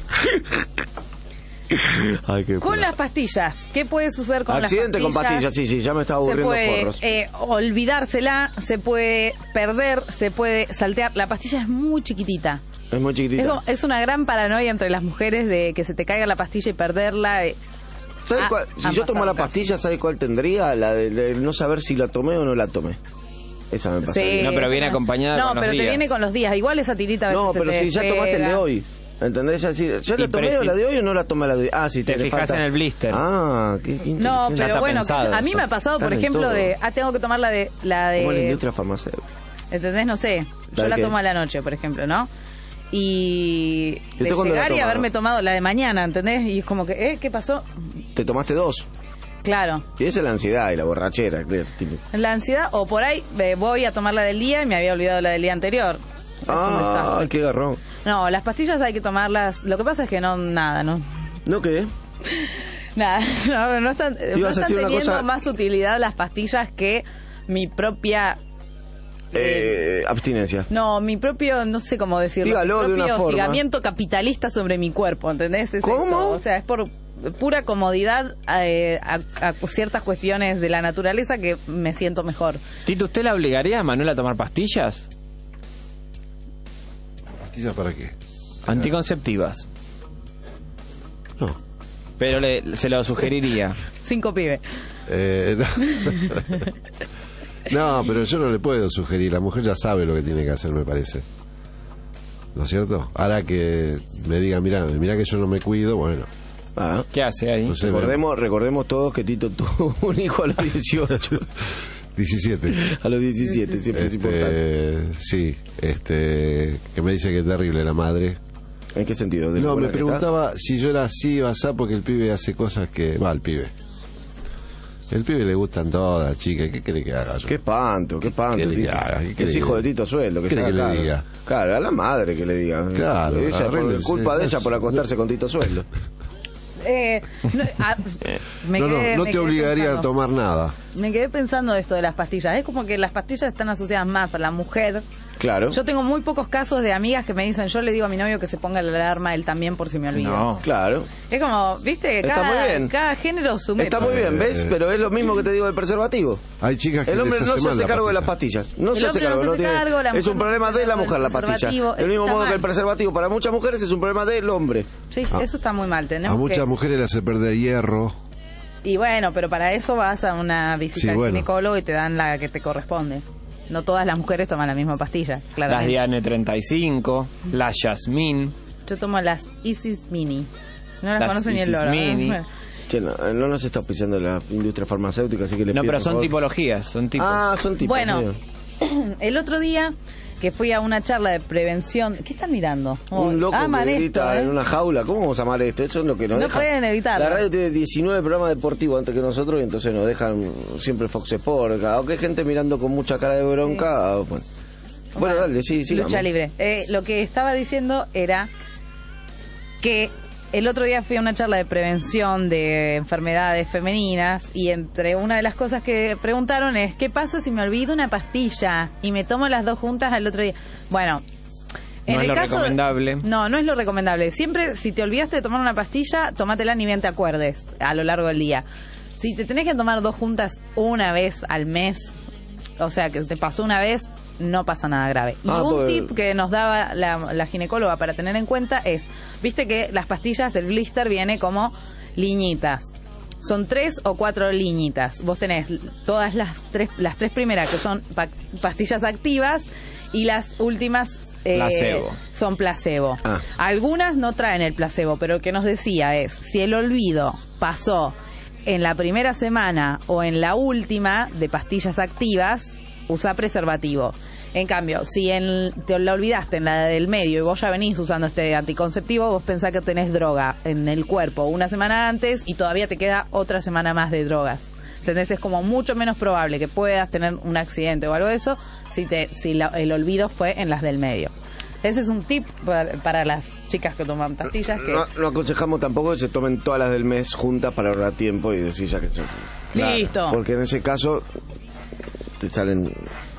Ay, qué con pena. las pastillas, ¿qué puede suceder con Accidente las con pastillas? pastillas, sí, sí, ya me estaba Se aburriendo puede porros. eh, olvidársela, se puede perder, se puede saltear. La pastilla es muy chiquitita. Es muy chiquitita. Es, como- es una gran paranoia entre las mujeres de que se te caiga la pastilla y perderla. eh, ¿Sabes Ah, cuál? Si han yo tomo pasado la pastilla, ¿sabes cuál tendría? La de, de no saber si la tomé o no la tomé. Esa me pasa. Sí, No, pero viene esa- acompañada No, con los pero te días. viene con los días. Igual esa tirita a veces No, se pero te si ya tomaste el de pega. hoy. ¿Entendés? Ya, si- ¿ya Y la tomé o preci- la de hoy o no la tomé la de hoy? Ah, sí, Te le fijas falta- en el blister. Ah, qué, qué No, inteligente. pero está bueno, pensado a mí eso. me ha pasado, por Están en ejemplo, todo. de... Ah, tengo que tomar la de... La Como la de industria farmacéutica. ¿Entendés? No sé. Yo ¿La la de qué? tomo a la noche, por ejemplo, ¿no? Y ¿Y de usted cuándo la llegar y toma? haberme tomado la de mañana, ¿entendés? Y es como que, ¿eh? ¿Qué pasó? Te tomaste dos. Claro. Y esa es la ansiedad y la borrachera, claro, tipo. La ansiedad, o por ahí eh, voy a tomar la del día y me había olvidado la del día anterior. Es un Ah, desastre. qué garrón. No, las pastillas hay que tomarlas. Lo que pasa es que no, nada, ¿no? ¿No qué? Nada, no, no están, no Ibas a están decir una teniendo cosa- más utilidad las pastillas que mi propia... Eh, abstinencia. No, mi propio, no sé cómo decirlo. Dígalo mi de una propio forma. hostigamiento capitalista sobre mi cuerpo, ¿entendés? Es ¿Cómo? eso. O sea, es por pura comodidad eh, a, a ciertas cuestiones de la naturaleza que me siento mejor. Tito, ¿usted la obligaría a Manuel a tomar pastillas? ¿Pastillas para qué? Anticonceptivas. No. Pero le, se lo sugeriría. Cinco pibes. Eh, no. No, pero yo no le puedo sugerir. La mujer ya sabe lo que tiene que hacer, me parece. ¿No es cierto? Ahora que me diga, mira, mira que yo no me cuido, bueno. Ah. ¿Qué hace ahí? No sé, Recordemos, recordemos todos que Tito tuvo un hijo a los dieciocho. diecisiete. A los diecisiete, siempre es importante. Este, sí, este, que me dice que es terrible la madre. ¿En qué sentido? ¿De lo No, buena me que preguntaba si yo era así o asá porque el pibe hace cosas que... Va, el pibe. El pibe le gustan todas, chica. ¿Qué quiere que haga yo? Qué espanto, qué espanto. ¿Qué le Tito. haga? ¿Qué quiere Es hijo que- de Tito Sueldo. Que ¿Qué se quiere haga que le cargo. diga? Claro, a la madre que le diga. Claro, Ella, por arréglense. culpa de ella por acostarse con Tito Sueldo. Eh, no, ah, me no, quedé- no, no me te quedé obligaría pensando. a tomar nada. Me quedé pensando esto de las pastillas. Es como que las pastillas están asociadas más a la mujer. Claro. Yo tengo muy pocos casos de amigas que me dicen, yo le digo a mi novio que se ponga la alarma él también por si me olvido. No. Claro. Es como, viste, Está cada, muy bien. cada género su Está método. muy bien, ¿ves? Pero es lo mismo que te digo del preservativo. Hay chicas que El hombre les no hace se mal hace la cargo de las pastilla. pastillas. No El se hace hombre no cargo. se no hace tiene- cargo, la es mujer un no problema se hace de la cargo mujer del la pastilla. preservativo. Del Eso mismo está modo que mal. el preservativo para muchas mujeres es un problema del hombre. Sí, Ah. eso está muy mal. Tenemos A muchas que- mujeres le hace perder hierro. Y bueno, pero para eso vas a una visita Sí, al bueno. ginecólogo y te dan la que te corresponde. No todas las mujeres toman la misma pastilla, Las claramente. Diane treinta y cinco, las Yasmin. Yo tomo las Isis Mini. No las, Las conoce ni el Isis loro. Mini. ¿eh? Che, no, no nos está auspiciando la industria farmacéutica, así que le No, pido, pero por son favor. tipologías, son tipos. Ah, son tipos. Bueno, bien. el otro día que fui a una charla de prevención... ¿Qué están mirando? Oh, Un loco aman que esto, grita ¿eh? en una jaula. ¿Cómo vamos a amar esto? Eso es lo que nos No deja. pueden evitarlo. La radio tiene diecinueve programas deportivos antes que nosotros y entonces nos dejan siempre Fox Sport. Aunque hay gente mirando con mucha cara de bronca. Bueno, bueno, bueno dale, sí, sí. Lucha libre. Eh, lo que estaba diciendo era que el otro día fui a una charla de prevención de enfermedades femeninas y entre una de las cosas que preguntaron es ¿qué pasa si me olvido una pastilla y me tomo las dos juntas al otro día? Bueno, en No es el lo caso de- recomendable. no, no es lo recomendable. Siempre, si te olvidaste de tomar una pastilla, tómatela ni bien te acuerdes a lo largo del día. Si te tenés que tomar dos juntas una vez al mes, o sea, que te pasó una vez, no pasa nada grave. Y Ah, un pues- tip que nos daba la, la ginecóloga para tener en cuenta es, viste que las pastillas, el blister viene como liñitas. Son tres o cuatro liñitas. Vos tenés todas las tres, las tres primeras que son pa- pastillas activas y las últimas eh, Placebo. son placebo. Ah. Algunas no traen el placebo, pero lo que nos decía es, si el olvido pasó en la primera semana o en la última de pastillas activas, usa preservativo. En cambio, si en, te la olvidaste en la del medio y vos ya venís usando este anticonceptivo, vos pensás que tenés droga en el cuerpo una semana antes y todavía te queda otra semana más de drogas. ¿Entendés? Es como mucho menos probable que puedas tener un accidente o algo de eso si, te, si la- el olvido fue en las del medio. Ese es un tip para, para las chicas que toman pastillas. Que... No, no aconsejamos tampoco que se tomen todas las del mes juntas para ahorrar tiempo y decir ya que son. Listo. Porque en ese caso te salen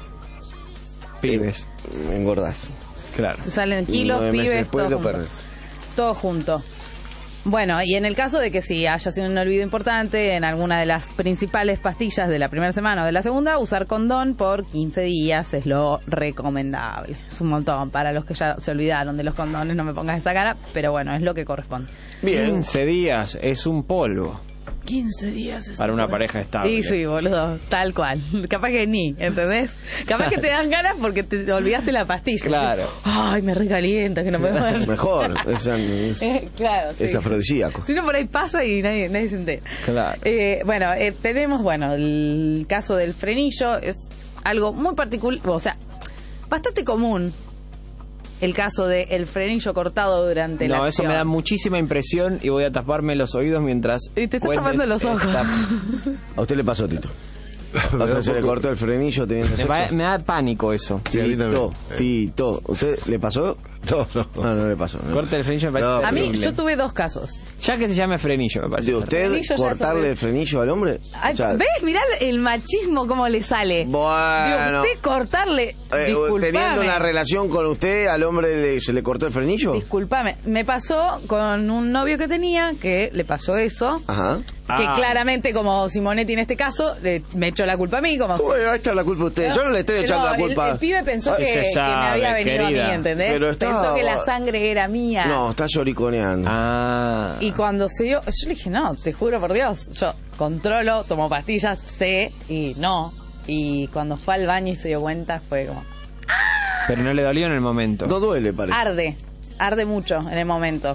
Pibes. engordás. Claro. Te salen Y kilos, nueve meses pibes, después todo lo junto. perdés. Todo junto. Bueno, y en el caso de que si haya sido un olvido importante en alguna de las principales pastillas de la primera semana o de la segunda, usar condón por quince días es lo recomendable. Es un montón. Para los que ya se olvidaron de los condones, no me pongas esa cara, pero bueno, es lo que corresponde. quince días es un polvo. quince días. Es Para una bueno. pareja estable. Sí, sí, boludo, tal cual. Capaz que ni, ¿entendés? Capaz que te dan ganas porque te olvidaste la pastilla. Claro. Ay, me recalienta, que no me va Mejor, es, es, eh, claro, sí. es afrodisíaco. Si no, por ahí pasa y nadie, nadie se entera. Claro. Eh, bueno, eh, tenemos, bueno, el caso del frenillo, es algo muy particular, o sea, bastante común. El caso de el frenillo cortado durante la No, acción. eso me da muchísima impresión y voy a taparme los oídos mientras... Y te estás cuentes tapando los ojos. esta- ¿A usted le pasó, Tito? ¿A usted se le cortó el frenillo teniendo Me, sexo? va- me da pánico eso. Tito, Tito, ¿usted le pasó? No, no. No, no le pasó. no. Corte el frenillo me parece A mí, terrible. yo tuve dos casos. Ya que se llame frenillo, me parece. ¿De usted Frenillo ya cortarle sobre- el frenillo al hombre? Ay, O sea, ¿ves? Mirá el machismo cómo le sale. Bueno. De usted cortarle... eh, disculpame. teniendo una relación con usted, ¿al hombre le- se le cortó el frenillo? Disculpame. Me pasó con un novio que tenía que le pasó eso. Ajá. Que Ah. claramente, como Simonetti en este caso, le- me echó la culpa a mí. Como ¿Cómo le va a echar la culpa a usted? Yo no le estoy Pero echando la el- culpa. El, pibe pensó Ah, que, se que sabe, me había venido querida. a mí, ¿entendés? Pero estaba- Pensó que la sangre era mía. No, está lloriconeando. Ah. Y cuando se dio, yo le dije, no, te juro por Dios, yo controlo, tomo pastillas, sé, y no. Y cuando fue al baño y se dio cuenta, fue como, Pero no le dolió en el momento. No duele, parece. arde, arde mucho en el momento.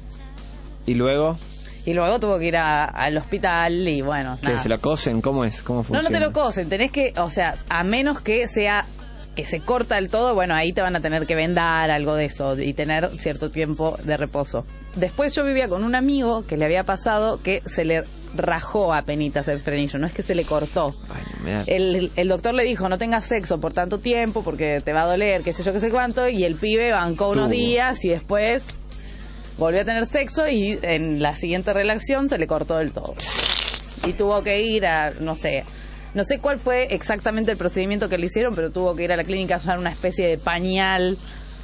Y luego, Y luego tuvo que ir a- al hospital y bueno, ¿qué? nada. ¿Se lo cosen? ¿Cómo es? ¿Cómo No, funciona? no te lo cosen, tenés que, o sea, a menos que sea que se corta del todo, bueno, ahí te van a tener que vendar algo de eso y tener cierto tiempo de reposo. Después yo vivía con un amigo que le había pasado que se le rajó a penitas el frenillo, no es que se le cortó. Me da- El, el doctor le dijo, no tengas sexo por tanto tiempo porque te va a doler, qué sé yo, qué sé cuánto, y el pibe bancó unos Tuvo. días y después volvió a tener sexo y en la siguiente relación se le cortó del todo. Y tuvo que ir a, no sé, no sé cuál fue exactamente el procedimiento que le hicieron, pero tuvo que ir a la clínica a usar una especie de pañal.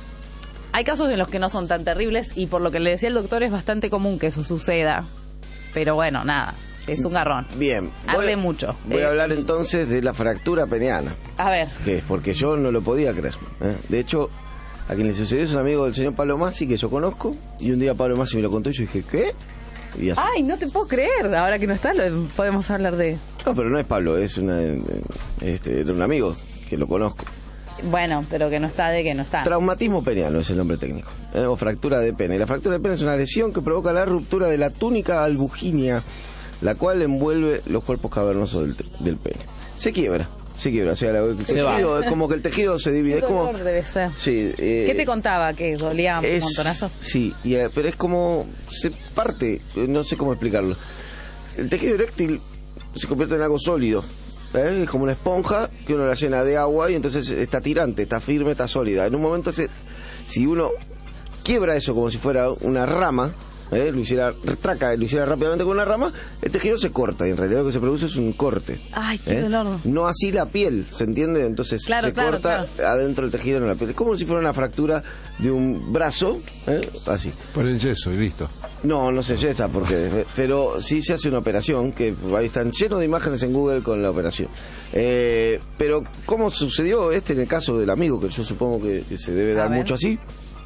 Hay casos en los que no son tan terribles y por lo que le decía el doctor es bastante común que eso suceda. Pero bueno, nada, es un garrón. Bien. Arde Voy- mucho. Voy Eh, a hablar entonces de la fractura peniana. A ver, ¿Qué es? Porque yo no lo podía creer. ¿eh? De hecho, a quien le sucedió es un amigo del señor Pablo Massi que yo conozco. Y un día Pablo Massi me lo contó y yo dije, ¿qué? Y así. ay, no te puedo creer, ahora que no está, lo, podemos hablar de... No, pero no es Pablo, es una, eh, este, de un amigo que lo conozco. Bueno, pero que no está de que no está. Traumatismo peniano es el nombre técnico, ¿eh? O fractura de pene. La fractura de pene es una lesión que provoca la ruptura de la túnica albuginia, la cual envuelve los cuerpos cavernosos del, del pene. Se quiebra, se quiebra, o sea, la- el Se tejido, va. es como que el tejido se divide. Qué Es como, dolor debe ser. sí, eh, ¿Qué te contaba? ¿Que dolía un es- montonazo? Sí, y, eh, pero es como se parte, eh, no sé cómo explicarlo. El tejido eréctil se convierte en algo sólido. ¿eh? Es como una esponja que uno la llena de agua y entonces está tirante, está firme, está sólida. En un momento, se, si uno quiebra eso como si fuera una rama, ¿eh? lo hiciera traca, lo hiciera rápidamente con una rama, el tejido se corta y en realidad lo que se produce es un corte. Ay, qué ¿eh? dolor. No así la piel, ¿se entiende? Entonces Claro, se claro, corta adentro del tejido en la piel. Es como si fuera una fractura de un brazo, ¿eh? así. Ponen yeso y listo. No, no se yesa, porque, pero sí se hace una operación, que ahí están llenos de imágenes en Google con la operación. Eh, pero, ¿cómo sucedió este en el caso del amigo, que yo supongo que, que se debe A dar ver. mucho así?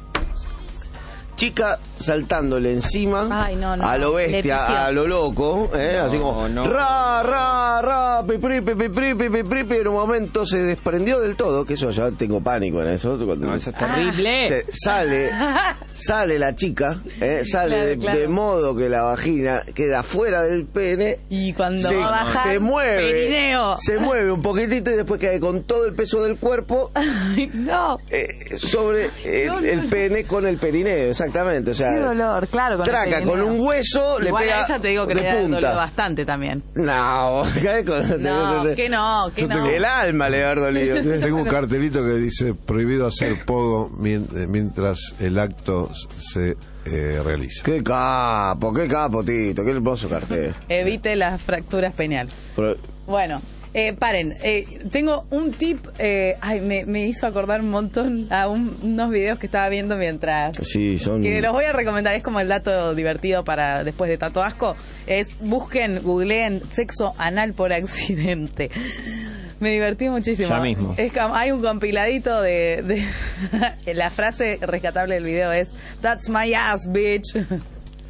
Chica saltándole encima Ay, no, no. a lo Le bestia, pifió. a lo loco, ¿eh? No, así como no. ra, ra, ra, pipri, pipri, pipri, pipri, pero en un momento se desprendió del todo, que eso ya tengo pánico en eso. Cuando No, eso es terrible. se- sale, sale la chica, ¿eh? sale Claro, de, claro. de modo que la vagina queda fuera del pene. Y cuando se, va a bajar, se mueve, perineo. se mueve un poquitito y después cae con todo el peso del cuerpo Ay, no. eh, sobre el, No, no, el no. pene con el perineo, exactamente. O sea, Qué dolor, claro. Con el traca perineo. con un hueso, le Igual pega a ella te digo que de le da punta. dolor bastante también. No, cae con- No, que no, que Yo no. tengo- el alma le va a haber dolido. Tengo un cartelito que dice prohibido hacer pogo mien- eh, mientras el acto se eh, realiza. Qué capo, qué capo, Tito, qué hermoso cartel. Evite las fracturas peneales. Pero- Bueno, eh, paren, eh, tengo un tip, eh, ay, me, me hizo acordar un montón a un- unos videos que estaba viendo mientras... Sí, son... Que los voy a recomendar, es como el dato divertido para después de tanto asco. Es, busquen, googleen sexo anal por accidente. Me divertí muchísimo. Ya mismo. Es como- hay un compiladito de... de la frase rescatable del video es That's my ass, bitch.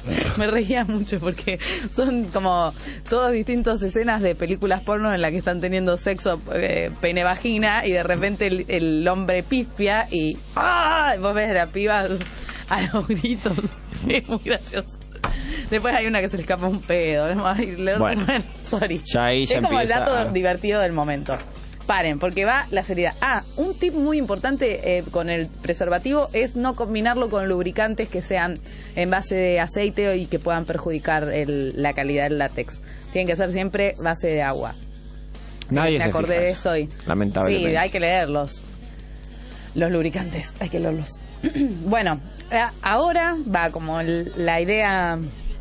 Me reía mucho porque son como todas distintas escenas de películas porno en las que están teniendo sexo eh, pene-vagina y de repente el, el hombre pifia y ¡ah! Vos ves a la piba a los gritos. Es muy gracioso. Después hay una que se le escapa un pedo. ¿No? Bueno, sorry. Ya ahí ya es como el dato a... divertido del momento. Paren, porque va la seriedad. Ah, un tip muy importante eh, con el preservativo es no combinarlo con lubricantes que sean en base de aceite y que puedan perjudicar el, la calidad del látex. Tienen que ser siempre base de agua. Nadie Me se acordé fija de eso, eso hoy. lamentablemente. Sí, hay que leerlos. Los lubricantes, hay que leerlos. Bueno, ahora va como el, la idea,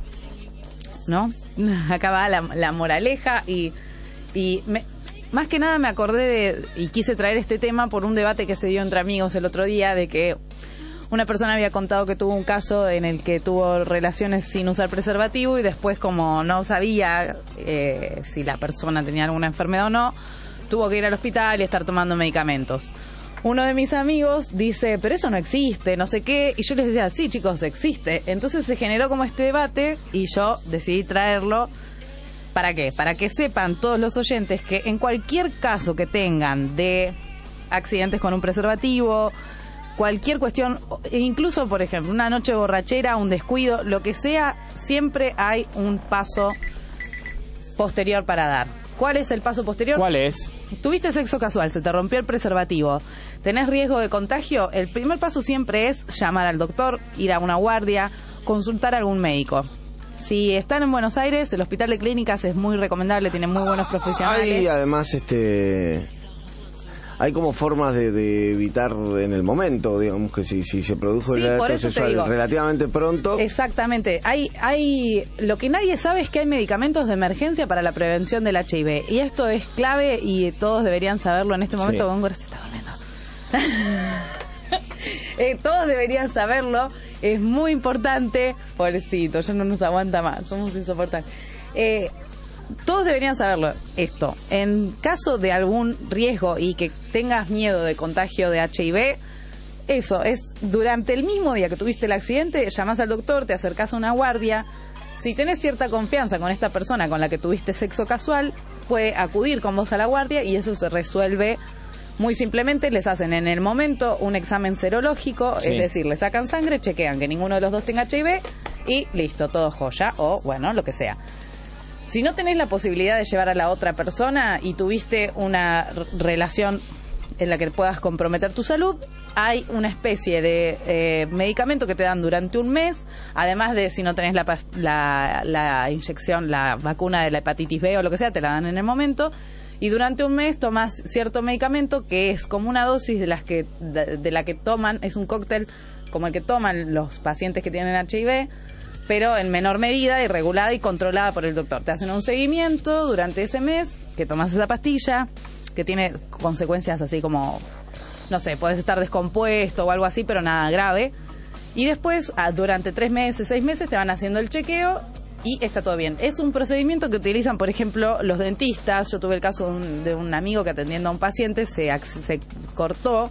¿no? Acá va la, la moraleja y, y me, más que nada me acordé de, y quise traer este tema por un debate que se dio entre amigos el otro día, de que una persona había contado que tuvo un caso en el que tuvo relaciones sin usar preservativo y después, como no sabía eh, si la persona tenía alguna enfermedad o no, tuvo que ir al hospital y estar tomando medicamentos. Uno de mis amigos dice, pero eso no existe, no sé qué, y yo les decía, sí chicos, existe. Entonces se generó como este debate y yo decidí traerlo. ¿Para qué? Para que sepan todos los oyentes que en cualquier caso que tengan de accidentes con un preservativo, cualquier cuestión, incluso por ejemplo una noche borrachera, un descuido, lo que sea, siempre hay un paso posterior para dar. ¿Cuál es el paso posterior? ¿Cuál es? Tuviste sexo casual, se te rompió el preservativo, tenés riesgo de contagio, el primer paso siempre es llamar al doctor, ir a una guardia, consultar a algún médico. Si están en Buenos Aires, el Hospital de Clínicas es muy recomendable, tiene muy buenos profesionales. Y además, este... hay como formas de, de evitar en el momento, digamos, que si, si se produjo Sí, el por acto eso te sexual digo. relativamente pronto. Exactamente. Hay, hay, lo que nadie sabe es que hay medicamentos de emergencia para la prevención del H I V. Y esto es clave y todos deberían saberlo en este momento. Sí. Góngora se está durmiendo. eh, todos deberían saberlo. Es muy importante. Pobrecito, ya no nos aguanta más. Somos insoportables. Eh... Todos deberían saberlo, esto. En caso de algún riesgo y que tengas miedo de contagio de H I V, eso es durante el mismo día que tuviste el accidente, llamás al doctor, te acercás a una guardia. Si tenés cierta confianza con esta persona con la que tuviste sexo casual, puede acudir con vos a la guardia y eso se resuelve muy simplemente. Les hacen en el momento un examen serológico, Sí. es decir, le sacan sangre, chequean que ninguno de los dos tenga H I V y listo, todo joya o bueno, lo que sea. Si no tenés la posibilidad de llevar a la otra persona y tuviste una r- relación en la que puedas comprometer tu salud, hay una especie de eh, medicamento que te dan durante un mes, además de si no tenés la, pas- la, la inyección, la vacuna de la hepatitis B o lo que sea, te la dan en el momento, y durante un mes tomás cierto medicamento que es como una dosis de, las que, de, de la que toman, es un cóctel como el que toman los pacientes que tienen H I V, pero en menor medida y regulada y controlada por el doctor. Te hacen un seguimiento durante ese mes, que tomas esa pastilla, que tiene consecuencias así como, no sé, puedes estar descompuesto o algo así, pero nada grave. Y después, ah, durante tres meses, seis meses, te van haciendo el chequeo y está todo bien. Es un procedimiento que utilizan, por ejemplo, los dentistas. Yo tuve el caso de un, de un amigo que atendiendo a un paciente se, ac- se cortó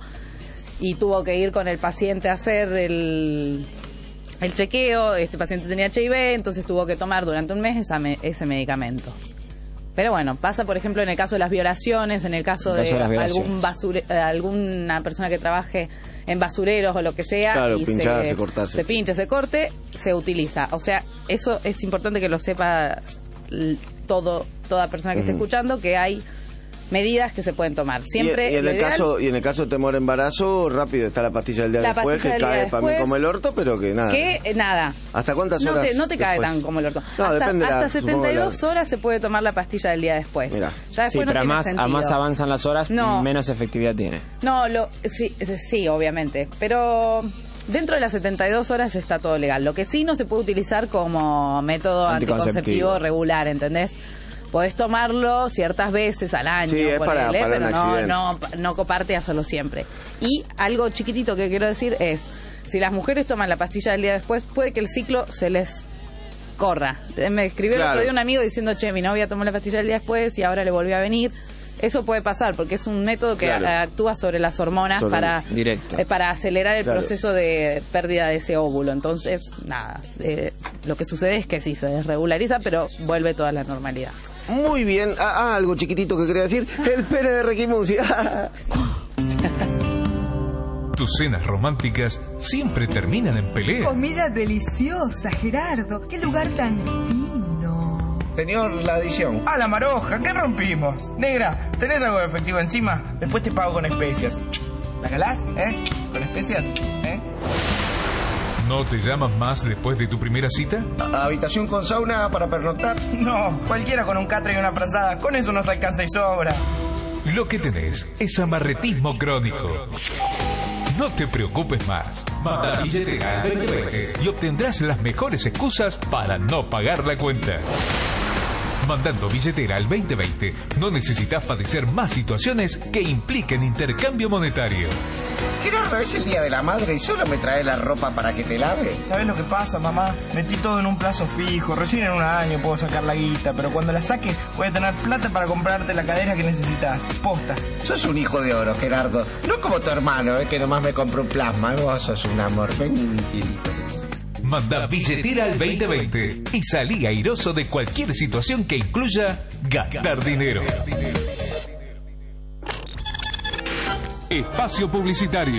y tuvo que ir con el paciente a hacer el... el chequeo. Este paciente tenía H I V, entonces tuvo que tomar durante un mes esa me- ese medicamento. Pero bueno, pasa por ejemplo en el caso de las violaciones, en el caso En el de, caso de las algún violaciones. basure, eh, alguna persona que trabaje en basureros o lo que sea, Claro, y pincharse, se, cortarse. se pinche, se corte, se utiliza. O sea, eso es importante que lo sepa l- todo toda persona que esté Ujú. escuchando, que hay medidas que se pueden tomar. Siempre y, y en lo el ideal- caso y en el caso de temor a embarazo, rápido está la pastilla del día La después, pastilla que del día cae para mí después, como el orto, pero que nada. que eh, nada. ¿Hasta cuántas No horas? te, no te cae después? tan como el orto. No, hasta depende de la- hasta supongo setenta y de dos la- horas se puede tomar la pastilla del día después. Mira. Ya Sí, después no pero a tiene más, a sentido. más avanzan las horas, No. menos efectividad tiene. No, lo, sí, sí, sí, obviamente. Pero dentro de las setenta y dos horas está todo legal. Lo que sí no se puede utilizar como método Anticonceptivo. anticonceptivo regular, ¿entendés? Podés tomarlo ciertas veces al año, Sí, es para- ponele, para pero un no, accidente. no, no coparte, hacerlo siempre. Y algo chiquitito que quiero decir es, si las mujeres toman la pastilla del día después, puede que el ciclo se les corra. Me escribió el Claro. otro día un amigo diciendo, che, mi novia tomó la pastilla del día después y ahora le volvió a venir. eso puede pasar, porque es un método que Claro. a- actúa sobre las hormonas Sobre- para, Directo. eh, para acelerar el Claro. proceso de pérdida de ese óvulo. Entonces, nada, eh, lo que sucede es que sí, se desregulariza, pero vuelve toda la normalidad. Muy bien. Ah, ah, algo chiquitito que quería decir. El pene de Ricky Musi. Tus cenas románticas siempre terminan en pelea. Comida deliciosa, Gerardo. Qué lugar tan fino. Señor, la adición. A la maroja, ¿qué rompimos? Negra, ¿tenés algo de efectivo encima? Después te pago con especias. ¿La calás? ¿Eh? ¿Con especias? ¿Eh? ¿No te llaman más después de tu primera cita? ¿Habitación con sauna para pernoctar? No, cualquiera con un catre y una frazada. Con eso nos alcanza y sobra. Lo que tenés es amarretismo crónico. No te preocupes más. Manda billetera al veinte veinte y obtendrás las mejores excusas para no pagar la cuenta. Mandando billetera al veinte veinte, no necesitas padecer más situaciones que impliquen intercambio monetario. Gerardo, es el día de la madre y solo me trae la ropa para que te lave. ¿Sabes lo que pasa, mamá? Metí todo en un plazo fijo. Recién en un año puedo sacar la guita, pero cuando la saque voy a tener plata para comprarte la cadena que necesitas. Posta. Sos un hijo de oro, Gerardo. No como tu hermano, eh, que nomás me compró un plasma. Vos sos un amor. Ven, mi cielito. Manda billetera al veinte veinte y salí airoso de cualquier situación que incluya gastar dinero. Espacio publicitario.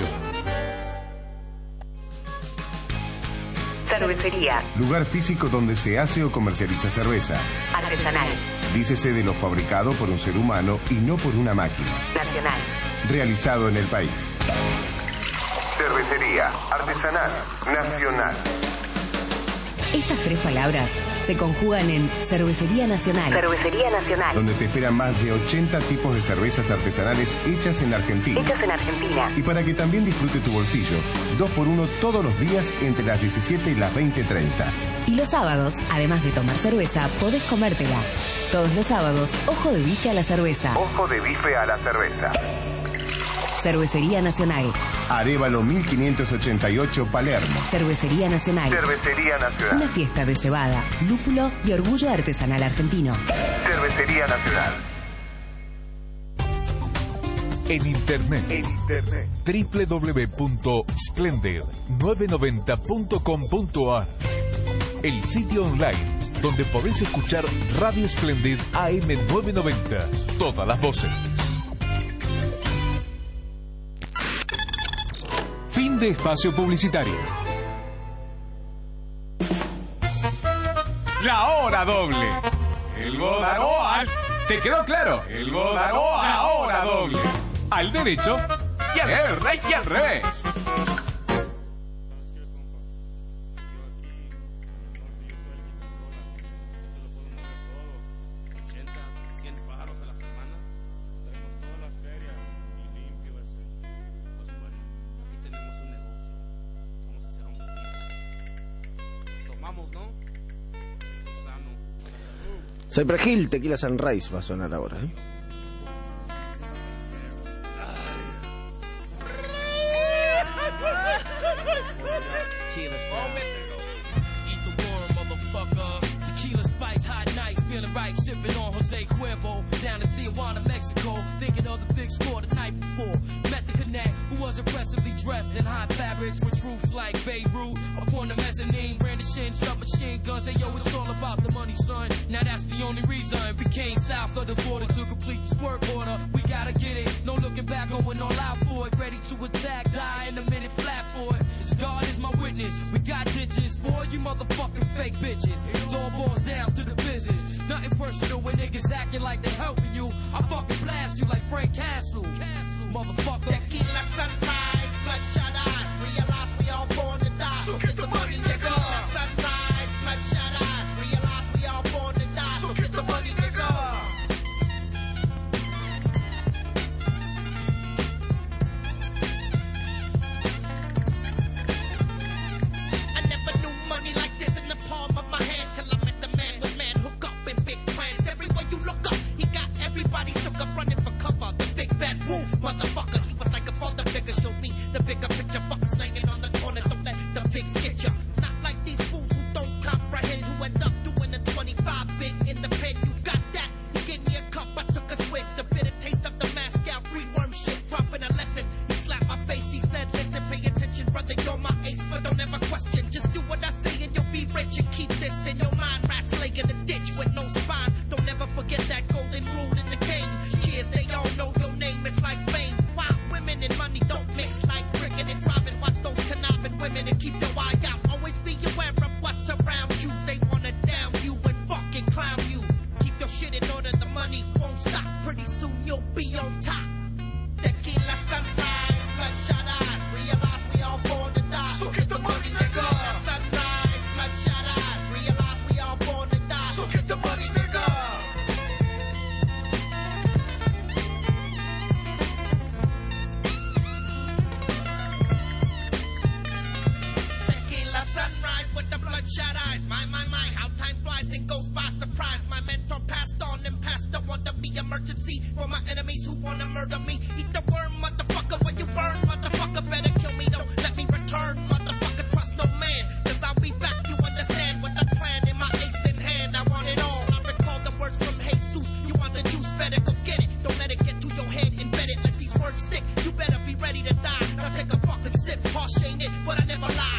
Cervecería Lugar físico donde se hace o comercializa cerveza. artesanal, Dícese de lo fabricado por un ser humano y no por una máquina. nacional. Realizado en el país. Cervecería artesanal nacional. Estas tres palabras se conjugan en Cervecería Nacional. Cervecería Nacional. Donde te esperan más de ochenta tipos de cervezas artesanales hechas en Argentina. Hechas en Argentina. Y para que también disfrute tu bolsillo, dos por uno todos los días entre las diecisiete y las veinte treinta. Y los sábados, además de tomar cerveza, podés comértela. Todos los sábados, ojo de bife a la cerveza. Ojo de bife a la cerveza. Cervecería Nacional. Arévalo mil quinientos ochenta y ocho, Palermo. Cervecería Nacional. Cervecería Nacional. Una fiesta de cebada, lúpulo y orgullo artesanal argentino. Cervecería Nacional. En internet. En internet. doble u doble u doble u punto splendid novecientos noventa punto com punto a r. El sitio online donde podés escuchar Radio Splendid A M novecientos noventa. Todas las voces. Fin de espacio publicitario. La hora doble. El Bodagoal. ¿Te quedó claro? El Bodagoal, la hora doble. Al derecho y al, y al revés. Cypress Hill, Tequila Sunrise va a sonar ahora, ¿eh? Eat the worm, motherfucker. Tequila spice, hot nights, feeling right, sipping on Jose Cuervo. Down in Tijuana, Mexico, thinking of the big score the night before. Met the connect, who was impressively dressed in hot fabrics with troops like Beirut. Upon the mezzanine, brandishing submachine guns. Hey yo, it's all about the money, son. Now that's the only reason we came south of the border to complete this work order. We gotta get it, no looking back, going all out for it. Ready to attack, die in a minute, flat for it. As God is my witness, we got ditches for you motherfucking fake bitches. It all boils down to the business. Nothing personal when niggas acting like they helping you. I fucking blast you like Frank Castle. Castle. Motherfucker. Tequila sunrise, bloodshot eyes. Realize we all born to die. So get the money, nigga. Tequila sunrise, bloodshot eyes. Realize we all born to die. So get the money, nigga. I never knew money like this in the palm of my hand till I met the man with man hook up in big plans. Everywhere you look up, he got everybody shook up running for cover. The big bad wolf, motherfucker. He was like a father figure, showed me the bigger picture money won't stop. Pretty soon you'll be on top. Tequila sunrise, bloodshot eyes. Realize we all born to die. So get the money, nigga. Sunrise, bloodshot eyes. Realize we all born to die. So get the money, nigga. Tequila sunrise with the bloodshot eyes. My, my, my, how time flies and goes by surprise. My mentor passed on and passed the one to be emergency for my enemies who wanna murder me. Eat the worm, motherfucker, when you burn, motherfucker, better kill me, don't let me return, motherfucker, trust no man, cause I'll be back, you understand, with a plan in my ace in hand, I want it all, I recall the words from Jesus, you want the juice, better go get it, don't let it get to your head, embed it, let these words stick, you better be ready to die, now take a fucking sip, harsh ain't it, but I never lie.